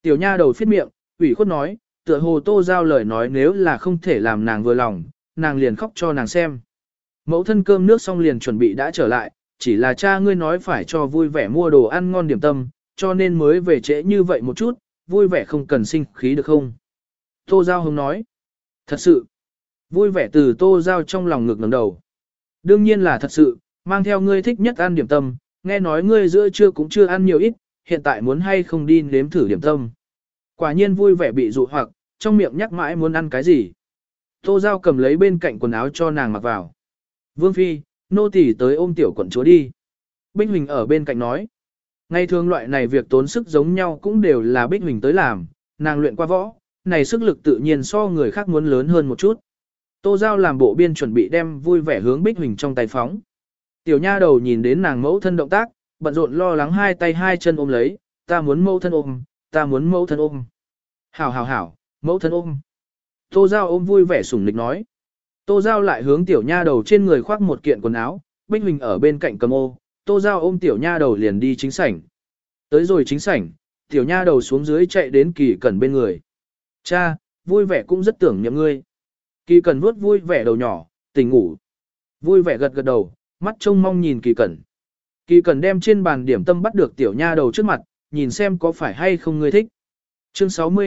Tiểu nha đầu phiết miệng, ủy khuất nói, tựa hồ Tô Giao lời nói nếu là không thể làm nàng vừa lòng, nàng liền khóc cho nàng xem. Mẫu thân cơm nước xong liền chuẩn bị đã trở lại, chỉ là cha ngươi nói phải cho vui vẻ mua đồ ăn ngon điểm tâm, cho nên mới về trễ như vậy một chút, vui vẻ không cần sinh khí được không? Tô Giao Hồng nói, thật sự, vui vẻ từ Tô Giao trong lòng ngực ngẩng đầu. Đương nhiên là thật sự, mang theo ngươi thích nhất ăn điểm tâm, nghe nói ngươi giữa trưa cũng chưa ăn nhiều ít, hiện tại muốn hay không đi nếm thử điểm tâm. Quả nhiên vui vẻ bị dụ hoặc, trong miệng nhắc mãi muốn ăn cái gì. Tô Giao cầm lấy bên cạnh quần áo cho nàng mặc vào. Vương Phi, nô tỳ tới ôm tiểu quận chúa đi. Bích Huỳnh ở bên cạnh nói. Ngày thường loại này việc tốn sức giống nhau cũng đều là Bích Huỳnh tới làm, nàng luyện qua võ, này sức lực tự nhiên so người khác muốn lớn hơn một chút. Tô Giao làm bộ biên chuẩn bị đem vui vẻ hướng Bích Huỳnh trong tay phóng. Tiểu nha đầu nhìn đến nàng mẫu thân động tác, bận rộn lo lắng hai tay hai chân ôm lấy, ta muốn mẫu thân ôm, ta muốn mẫu thân ôm. Hảo hảo hảo, mẫu thân ôm. Tô Giao ôm vui vẻ sủng nịch nói. Tô Giao lại hướng tiểu nha đầu trên người khoác một kiện quần áo, Bích Huỳnh ở bên cạnh cầm ô, Tô Giao ôm tiểu nha đầu liền đi chính sảnh. Tới rồi chính sảnh, tiểu nha đầu xuống dưới chạy đến Kỳ Cẩn bên người. Cha, vui vẻ cũng rất tưởng niệm ngươi. Kỳ Cẩn vuốt vui vẻ đầu nhỏ, tỉnh ngủ. Vui vẻ gật gật đầu, mắt trông mong nhìn Kỳ Cẩn. Kỳ Cẩn đem trên bàn điểm tâm bắt được tiểu nha đầu trước mặt, nhìn xem có phải hay không ngươi thích. Chương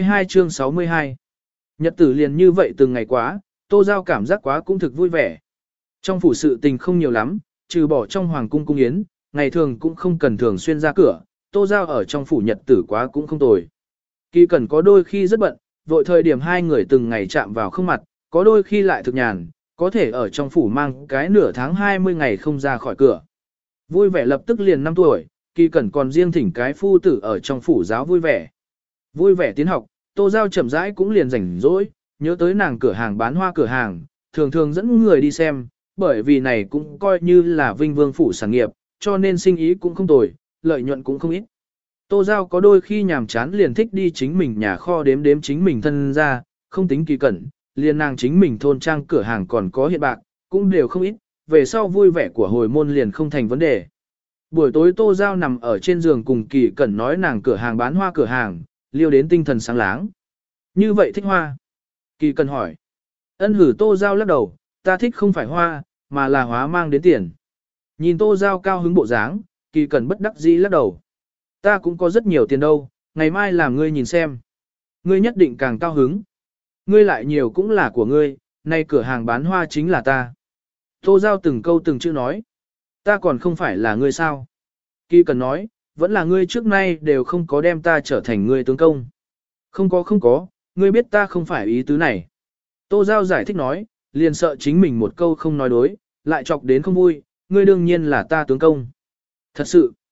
62. Nhật tử liền như vậy từng ngày quá, Tô Giao cảm giác quá cũng thực vui vẻ. Trong phủ sự tình không nhiều lắm, trừ bỏ trong hoàng cung cung yến, ngày thường cũng không cần thường xuyên ra cửa, Tô Giao ở trong phủ nhật tử quá cũng không tồi. Kỳ Cẩn có đôi khi rất bận, vội thời điểm hai người từng ngày chạm vào không mặt, có đôi khi lại thực nhàn, có thể ở trong phủ mang cái nửa tháng 20 ngày không ra khỏi cửa. Vui vẻ lập tức liền 5 tuổi, Kỳ Cẩn còn riêng thỉnh cái phu tử ở trong phủ giáo vui vẻ. Vui vẻ tiến học, Tô Giao chậm rãi cũng liền rảnh rỗi, nhớ tới nàng cửa hàng bán hoa cửa hàng, thường thường dẫn người đi xem, bởi vì này cũng coi như là Vinh Vương phủ sản nghiệp, cho nên sinh ý cũng không tồi, lợi nhuận cũng không ít. Tô Giao có đôi khi nhàm chán liền thích đi chính mình nhà kho đếm đếm chính mình thân ra, không tính Kỳ Cẩn, liền nàng chính mình thôn trang cửa hàng còn có hiện bạc, cũng đều không ít, về sau vui vẻ của hồi môn liền không thành vấn đề. Buổi tối Tô Giao nằm ở trên giường cùng Kỳ Cẩn nói nàng cửa hàng bán hoa cửa hàng, liêu đến tinh thần sáng láng. Như vậy thích hoa? Kỳ Cẩn hỏi. Ân hử Tô Giao lắc đầu, ta thích không phải hoa, mà là hóa mang đến tiền. Nhìn Tô Giao cao hứng bộ dáng, Kỳ Cẩn bất đắc dĩ lắc đầu. Ta cũng có rất nhiều tiền đâu, ngày mai làm ngươi nhìn xem. Ngươi nhất định càng cao hứng. Ngươi lại nhiều cũng là của ngươi, nay cửa hàng bán hoa chính là ta. Tô Giao từng câu từng chữ nói. Ta còn không phải là ngươi sao? Kỳ Cẩn nói, vẫn là ngươi trước nay đều không có đem ta trở thành ngươi tướng công. Không có, ngươi biết ta không phải ý tứ này. Tô Giao giải thích nói, liền sợ chính mình một câu không nói đối, lại chọc đến không vui, ngươi đương nhiên là ta tướng công. Thật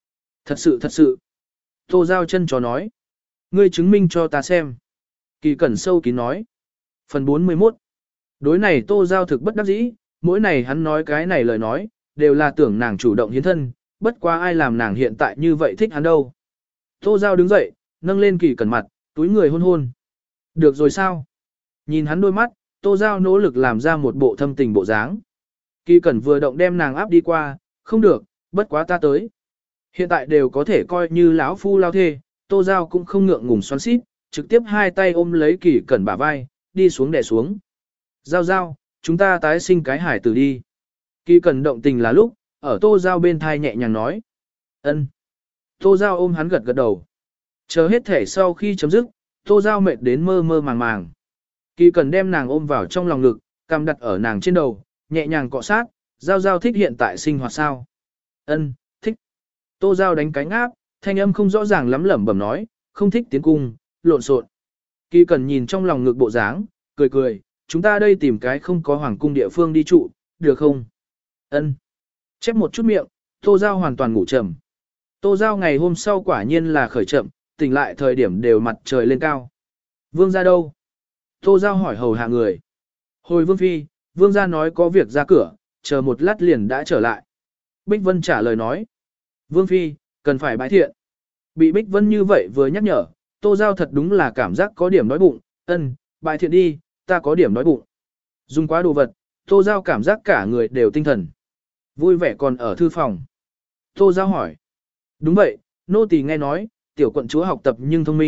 sự. Tô Giao chân chó nói. Ngươi chứng minh cho ta xem. Kỳ Cẩn sâu kín nói. Phần 41. Đối này Tô Giao thực bất đắc dĩ, mỗi ngày hắn nói cái này lời nói, đều là tưởng nàng chủ động hiến thân, bất quá ai làm nàng hiện tại như vậy thích hắn đâu. Tô Giao đứng dậy, nâng lên Kỳ Cẩn mặt, túi người hôn hôn. Được rồi sao? Nhìn hắn đôi mắt, Tô Giao nỗ lực làm ra một bộ thâm tình bộ dáng. Kỳ Cẩn vừa động đem nàng áp đi qua, không được, bất quá ta tới. Hiện tại đều có thể coi như lão phu lao thê, Tô Giao cũng không ngượng ngùng xoắn xít, trực tiếp hai tay ôm lấy Kỳ Cẩn bả vai, đi xuống đè xuống. Giao, chúng ta tái sinh cái hải tử đi. Kỳ Cẩn động tình là lúc, ở Tô Giao bên thai nhẹ nhàng nói. Ân. Tô Giao ôm hắn gật gật đầu. Chờ hết thể sau khi chấm dứt, Tô Giao mệt đến mơ mơ màng màng. Kỳ Cẩn đem nàng ôm vào trong lòng ngực, cằm đặt ở nàng trên đầu, nhẹ nhàng cọ sát, Giao thích hiện tại sinh hoạt sao? Ân, thích. Tô Giao đánh cánh áp, thanh âm không rõ ràng lắm lẩm bẩm nói, không thích tiến cung, lộn xộn. Kỳ Cẩn nhìn trong lòng ngực bộ dáng, cười, chúng ta đây tìm cái không có hoàng cung địa phương đi trụ, được không? Ân. Chép một chút miệng, Tô Giao hoàn toàn ngủ trầm. Tô Giao ngày hôm sau quả nhiên là khởi chậm, tỉnh lại thời điểm đều mặt trời lên cao. Vương ra đâu? Tô Giao hỏi hầu hạ người. Hồi Vương Phi, Vương ra nói có việc ra cửa, chờ một lát liền đã trở lại. Bích Vân trả lời nói. Vương Phi, cần phải bái thiện. Bị Bích Vân như vậy vừa nhắc nhở, Tô Giao thật đúng là cảm giác có điểm đói bụng. Ân, bái thiện đi, ta có điểm đói bụng. Dùng quá đồ vật, Tô Giao cảm giác cả người đều tinh thần. Vui vẻ còn ở thư phòng. Tô Giao hỏi. Đúng vậy, nô tỳ nghe nói, tiểu quận chúa học tập nhưng thông minh,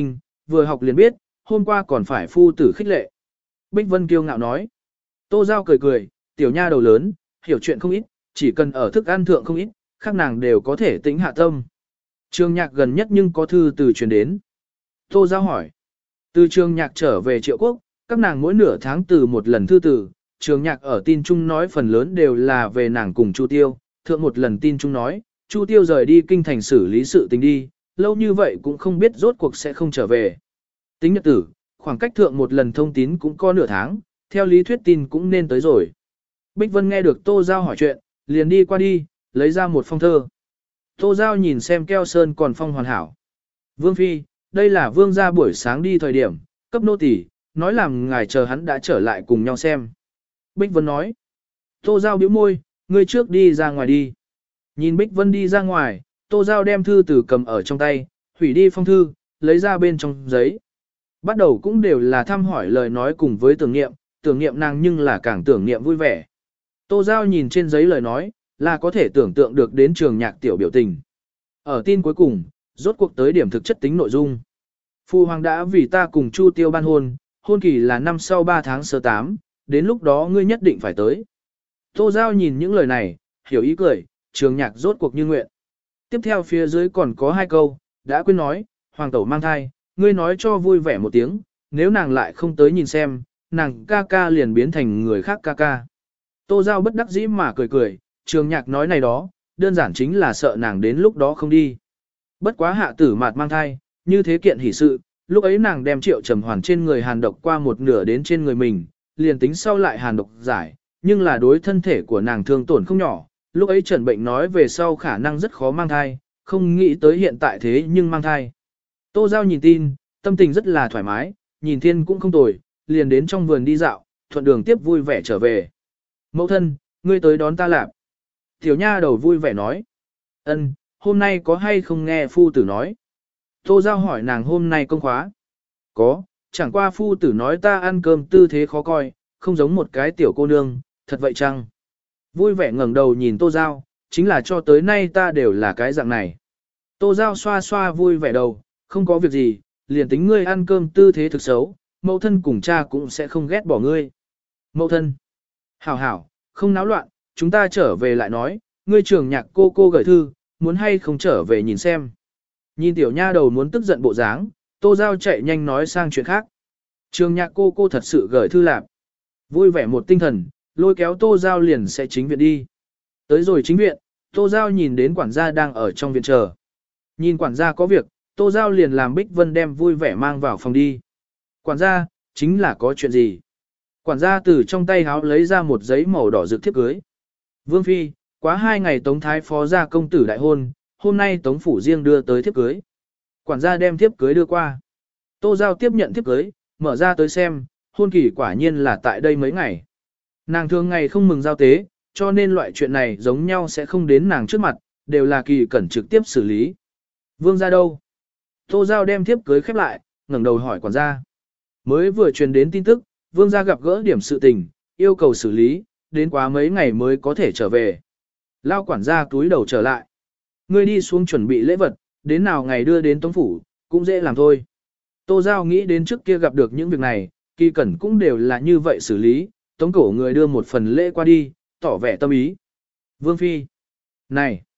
vừa học liền biết, hôm qua còn phải phu tử khích lệ. Bích Vân kiêu ngạo nói. Tô Giao cười cười, tiểu nha đầu lớn, hiểu chuyện không ít, chỉ cần ở thức ăn thượng không ít, khác nàng đều có thể tĩnh hạ tâm. Trường nhạc gần nhất nhưng có thư từ truyền đến. Tô Giao hỏi. Từ trường nhạc trở về Triệu Quốc, các nàng mỗi nửa tháng từ một lần thư từ, trường nhạc ở tin chung nói phần lớn đều là về nàng cùng Chu Tiêu, thượng một lần tin chung nói, Chu Tiêu rời đi kinh thành xử lý sự tình đi, lâu như vậy cũng không biết rốt cuộc sẽ không trở về. Tính nhật tử, khoảng cách thượng một lần thông tín cũng có nửa tháng, theo lý thuyết tin cũng nên tới rồi. Bích Vân nghe được Tô Giao hỏi chuyện, liền đi qua đi, lấy ra một phong thơ. Tô Giao nhìn xem keo sơn còn phong hoàn hảo. Vương Phi, đây là vương gia buổi sáng đi thời điểm, cấp nô tỳ nói làm ngài chờ hắn đã trở lại cùng nhau xem. Bích Vân nói. Tô Giao bĩu môi, ngươi trước đi ra ngoài đi. Nhìn Bích Vân đi ra ngoài, Tô Giao đem thư từ cầm ở trong tay, hủy đi phong thư, lấy ra bên trong giấy. Bắt đầu cũng đều là thăm hỏi lời nói cùng với tưởng niệm nàng nhưng là càng tưởng niệm vui vẻ. Tô Giao nhìn trên giấy lời nói, là có thể tưởng tượng được đến trường nhạc tiểu biểu tình. Ở tin cuối cùng, rốt cuộc tới điểm thực chất tính nội dung. Phu hoàng đã vì ta cùng Chu Tiêu ban hôn, hôn kỳ là năm sau 3 tháng sơ 8, đến lúc đó ngươi nhất định phải tới. Tô Giao nhìn những lời này, hiểu ý cười, trường nhạc rốt cuộc như nguyện. Tiếp theo phía dưới còn có 2 câu, đã quên nói, hoàng tẩu mang thai, ngươi nói cho vui vẻ một tiếng, nếu nàng lại không tới nhìn xem, nàng ca ca liền biến thành người khác ca ca. Tô Giao bất đắc dĩ mà cười cười, trường nhạc nói này đó, đơn giản chính là sợ nàng đến lúc đó không đi. Bất quá hạ tử mạt mang thai, như thế kiện hỷ sự, lúc ấy nàng đem Triệu Trầm Hoàn trên người hàn độc qua một nửa đến trên người mình, liền tính sau lại hàn độc giải, nhưng là đối thân thể của nàng thương tổn không nhỏ, lúc ấy trần bệnh nói về sau khả năng rất khó mang thai, không nghĩ tới hiện tại thế nhưng mang thai. Tô Giao nhìn tin, tâm tình rất là thoải mái, nhìn thiên cũng không tồi, liền đến trong vườn đi dạo, thuận đường tiếp vui vẻ trở về. Mẫu thân, ngươi tới đón ta lạp. Tiểu nha đầu vui vẻ nói. Ân, hôm nay có hay không nghe phu tử nói? Tô Giao hỏi nàng hôm nay công khóa. Có, chẳng qua phu tử nói ta ăn cơm tư thế khó coi, không giống một cái tiểu cô nương, thật vậy chăng? Vui vẻ ngẩng đầu nhìn Tô Giao, chính là cho tới nay ta đều là cái dạng này. Tô Giao xoa xoa vui vẻ đầu, không có việc gì, liền tính ngươi ăn cơm tư thế thực xấu, mẫu thân cùng cha cũng sẽ không ghét bỏ ngươi. Mẫu thân. Hảo hảo, không náo loạn, chúng ta trở về lại nói, ngươi trường nhạc cô gửi thư, muốn hay không trở về nhìn xem. Nhìn tiểu nha đầu muốn tức giận bộ dáng, Tô Giao chạy nhanh nói sang chuyện khác. Trường nhạc cô thật sự gửi thư lạp. Vui vẻ một tinh thần, lôi kéo Tô Giao liền sẽ chính viện đi. Tới rồi chính viện, Tô Giao nhìn đến quản gia đang ở trong viện chờ. Nhìn quản gia có việc, Tô Giao liền làm Bích Vân đem vui vẻ mang vào phòng đi. Quản gia, chính là có chuyện gì? Quản gia từ trong tay háo lấy ra một giấy màu đỏ rực thiếp cưới. Vương Phi, quá 2 ngày Tống Thái Phó gia công tử đại hôn, hôm nay Tống Phủ riêng đưa tới thiếp cưới. Quản gia đem thiếp cưới đưa qua. Tô Giao tiếp nhận thiếp cưới, mở ra tới xem, hôn kỳ quả nhiên là tại đây mấy ngày. Nàng thường ngày không mừng giao tế, cho nên loại chuyện này giống nhau sẽ không đến nàng trước mặt, đều là Kỳ Cẩn trực tiếp xử lý. Vương gia đâu? Tô Giao đem thiếp cưới khép lại, ngẩng đầu hỏi quản gia. Mới vừa truyền đến tin tức, Vương gia gặp gỡ điểm sự tình, yêu cầu xử lý, đến quá mấy ngày mới có thể trở về. Lao quản gia túi đầu trở lại. Ngươi đi xuống chuẩn bị lễ vật, đến nào ngày đưa đến Tống Phủ, cũng dễ làm thôi. Tô Giao nghĩ đến trước kia gặp được những việc này, Kỳ Cẩn cũng đều là như vậy xử lý, Tống cổ người đưa một phần lễ qua đi, tỏ vẻ tâm ý. Vương Phi. Này!